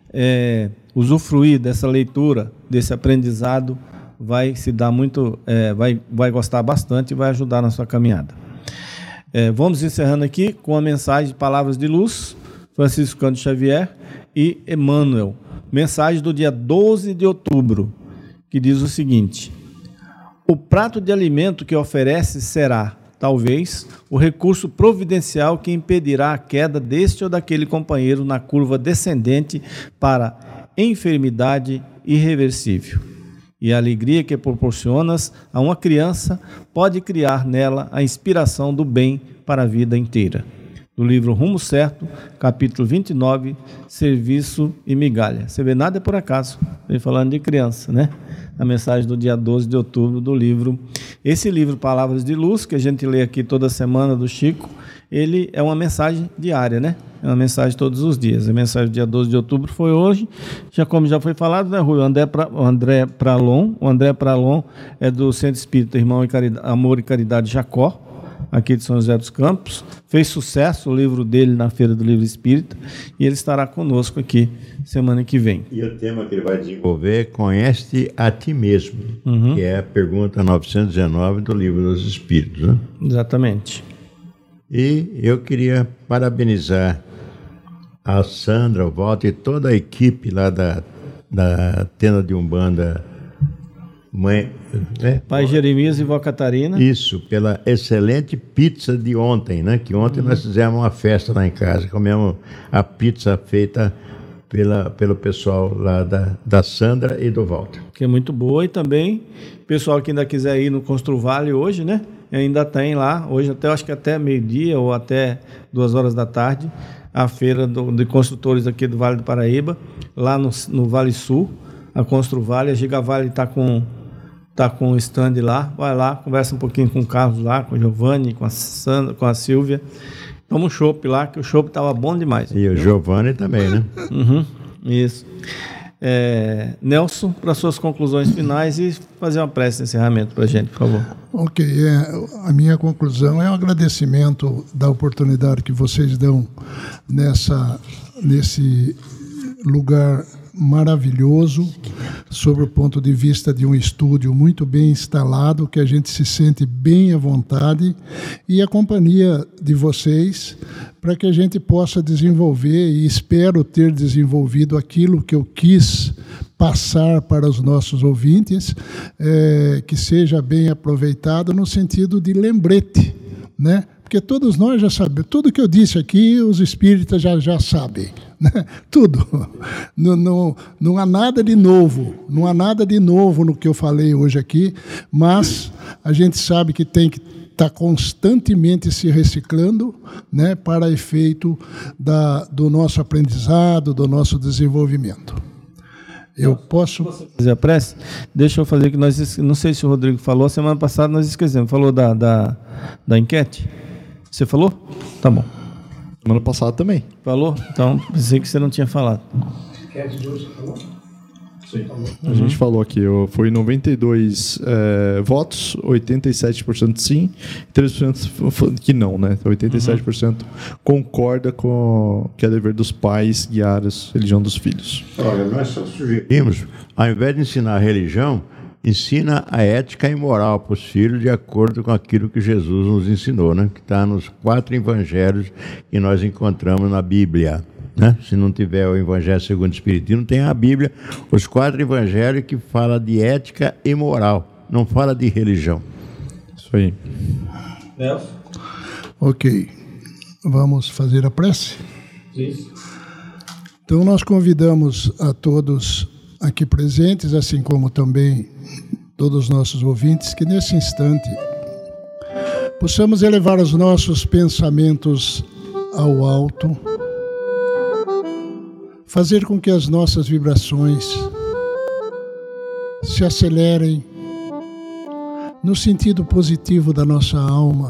usufruir dessa leitura, desse aprendizado, vai se dar muito, vai gostar bastante e vai ajudar na sua caminhada. Vamos encerrando aqui com a mensagem de Palavras de Luz, Francisco Cândido Xavier e Emmanuel. Mensagem do dia 12 de outubro, que diz o seguinte: o prato de alimento que oferece será, talvez, o recurso providencial que impedirá a queda deste ou daquele companheiro na curva descendente para enfermidade irreversível. E a alegria que proporcionas a uma criança pode criar nela a inspiração do bem para a vida inteira. Do livro Rumo Certo, capítulo 29, Serviço e Migalha. Você vê, nada é por acaso. Vem falando de criança, né? A mensagem do dia 12 de outubro do livro. Esse livro, Palavras de Luz, que a gente lê aqui toda semana do Chico, ele é uma mensagem diária, né? É uma mensagem todos os dias. A mensagem do dia 12 de outubro foi hoje, como já foi falado, né, Rui? O André Pralon é do Centro Espírita Irmão e Amor e Caridade Jacó, aqui de São José dos Campos. Fez sucesso o livro dele na Feira do Livro Espírita e ele estará conosco aqui semana que vem. E o tema que ele vai desenvolver é Conhece a Ti Mesmo, que é a pergunta 919 do Livro dos Espíritos, né? Exatamente. E eu queria parabenizar a Sandra, o Walter e toda a equipe lá da tenda de Umbanda Mãe, né? Pai Jeremias e vó Catarina. Isso, pela excelente pizza de ontem, né? Que ontem nós fizemos uma festa lá em casa, comemos a pizza feita pelo pessoal lá da Sandra e do Walter. Que é muito boa. E também, pessoal que ainda quiser ir no Constru Vale hoje, né? Ainda tem lá, hoje até, acho que até meio-dia ou até 2 horas da tarde, a feira de construtores aqui do Vale do Paraíba, lá no Vale Sul, a Constru Vale. A Gigavale está com o stand lá, vai lá, conversa um pouquinho com o Carlos lá, com o Giovanni, com a Sandra, com a Silvia. Toma um chopp lá, que o chopp estava bom demais. E o Giovanni também, né? Isso. Nelson, para suas conclusões finais e fazer uma prece de encerramento para a gente, por favor. Ok, a minha conclusão é um agradecimento da oportunidade que vocês dão nesse lugar maravilhoso, sob o ponto de vista de um estúdio muito bem instalado, que a gente se sente bem à vontade, e a companhia de vocês, para que a gente possa desenvolver, e espero ter desenvolvido aquilo que eu quis passar para os nossos ouvintes, que seja bem aproveitado no sentido de lembrete, né? Porque todos nós já sabemos, tudo que eu disse aqui, os espíritas já sabem, né? Tudo. Não há nada de novo, não há nada de novo no que eu falei hoje aqui, mas a gente sabe que tem que estar constantemente se reciclando, né, para efeito do nosso aprendizado, do nosso desenvolvimento. Eu posso fazer a prece? Deixa eu fazer que nós, não sei se o Rodrigo falou, semana passada nós esquecemos, falou da enquete? Você falou? Tá bom. Semana passada também. Falou? Então, pensei que você não tinha falado. Enquete de hoje falou? Sim. A gente falou aqui, foi 92 votos, 87% sim, 3% que não, né? 87% concorda com que é dever dos pais guiar a religião dos filhos. Olha, nós só sugerimos, ao invés de ensinar a religião, ensina a ética e moral para os filhos de acordo com aquilo que Jesus nos ensinou, né? Que está nos 4 evangelhos que nós encontramos na Bíblia. Né? Se não tiver o Evangelho segundo o Espiritismo, tem a Bíblia, os 4 evangelhos que falam de ética e moral, não fala de religião. Isso aí. Nelson? Ok. Vamos fazer a prece? Isso. Então nós convidamos a todos aqui presentes, assim como também todos os nossos ouvintes, que nesse instante possamos elevar os nossos pensamentos ao alto, fazer com que as nossas vibrações se acelerem no sentido positivo da nossa alma,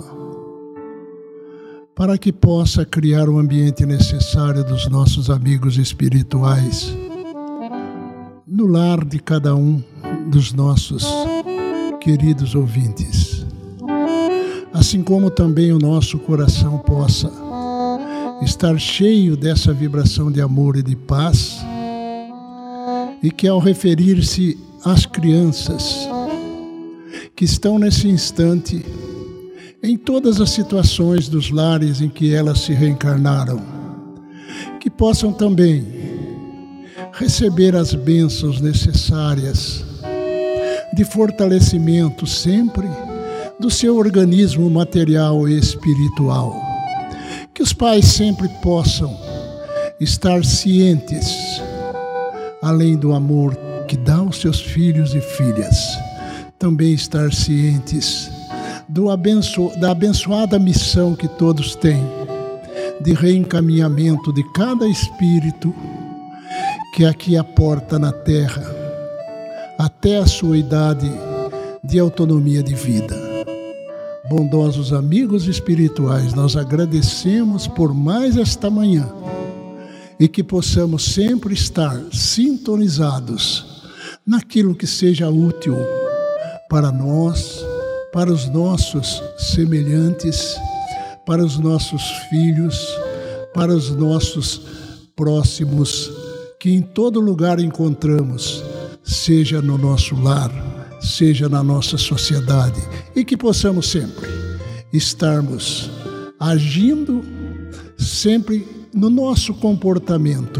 para que possa criar o ambiente necessário dos nossos amigos espirituais, no lar de cada um dos nossos queridos ouvintes, assim como também o nosso coração possa estar cheio dessa vibração de amor e de paz, e que ao referir-se às crianças que estão nesse instante em todas as situações dos lares em que elas se reencarnaram, que possam também receber as bênçãos necessárias de fortalecimento sempre do seu organismo material e espiritual. Que os pais sempre possam estar cientes, além do amor que dá aos seus filhos e filhas, também estar cientes da abençoada missão que todos têm, de reencaminhamento de cada espírito que aqui aporta na Terra, até a sua idade de autonomia de vida. Bondosos amigos espirituais, nós agradecemos por mais esta manhã e que possamos sempre estar sintonizados naquilo que seja útil para nós, para os nossos semelhantes, para os nossos filhos, para os nossos próximos, que em todo lugar encontramos, seja no nosso lar, seja na nossa sociedade, e que possamos sempre estarmos agindo sempre no nosso comportamento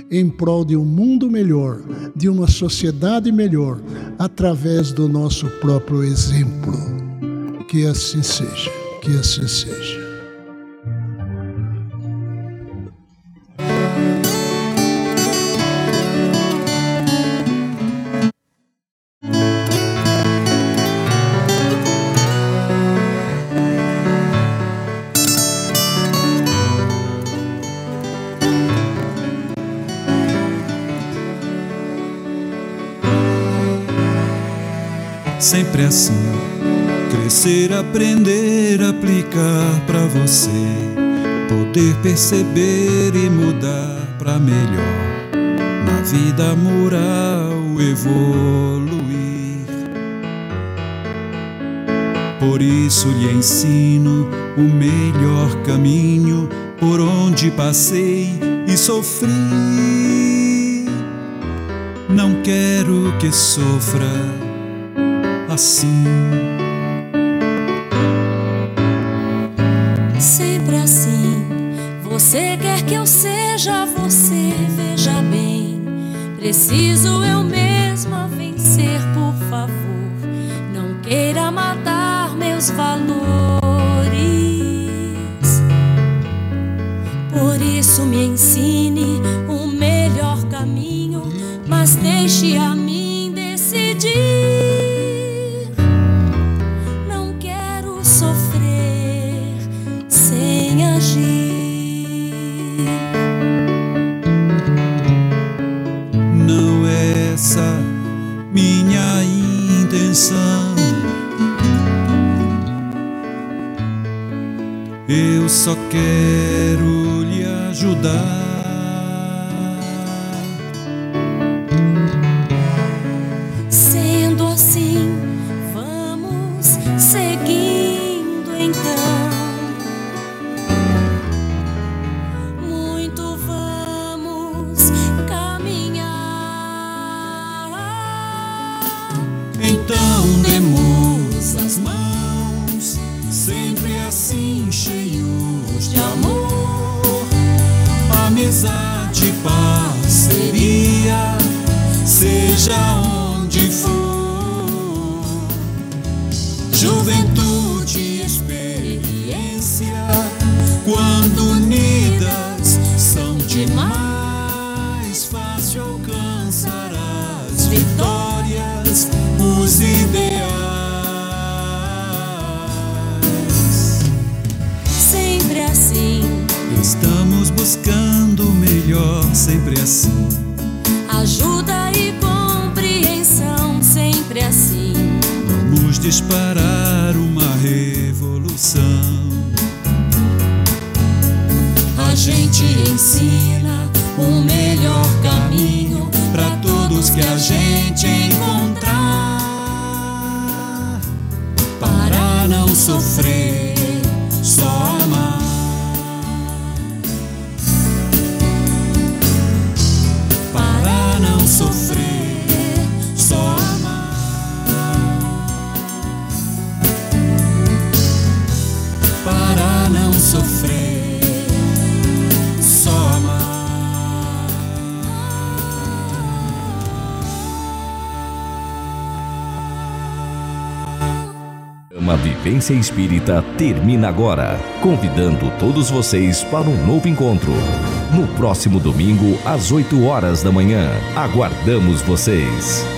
em prol de um mundo melhor, de uma sociedade melhor, através do nosso próprio exemplo. Que assim seja, que assim seja. Sempre assim, crescer, aprender, aplicar pra você, poder perceber e mudar pra melhor, na vida moral evoluir. Por isso lhe ensino o melhor caminho por onde passei e sofri. Não quero que sofra assim. Sempre assim, você quer que eu seja você, veja bem. Preciso eu mesma vencer, por favor. Não queira matar meus valores. Por isso me ensine o melhor caminho, mas deixe a mim decidir. Não é essa minha intenção. Eu só quero lhe ajudar. Sendo assim, vamos seguindo então. Então demos as mãos, sempre assim cheios de amor, amizade, parceria, seja onde for. Juventude e experiência, quando unidas, são demais. Fácil alcançar as vitórias, os ideais. Sempre assim, estamos buscando o melhor, sempre assim. Ajuda e compreensão, sempre assim. Vamos disparar uma revolução. A gente ensina o melhor caminho pra todos que a gente encontrar, para não sofrer, só amar. Para não sofrer, só amar. Para não sofrer, só amar. A Vivência Espírita termina agora, convidando todos vocês para um novo encontro. No próximo domingo, às 8 horas da manhã. Aguardamos vocês!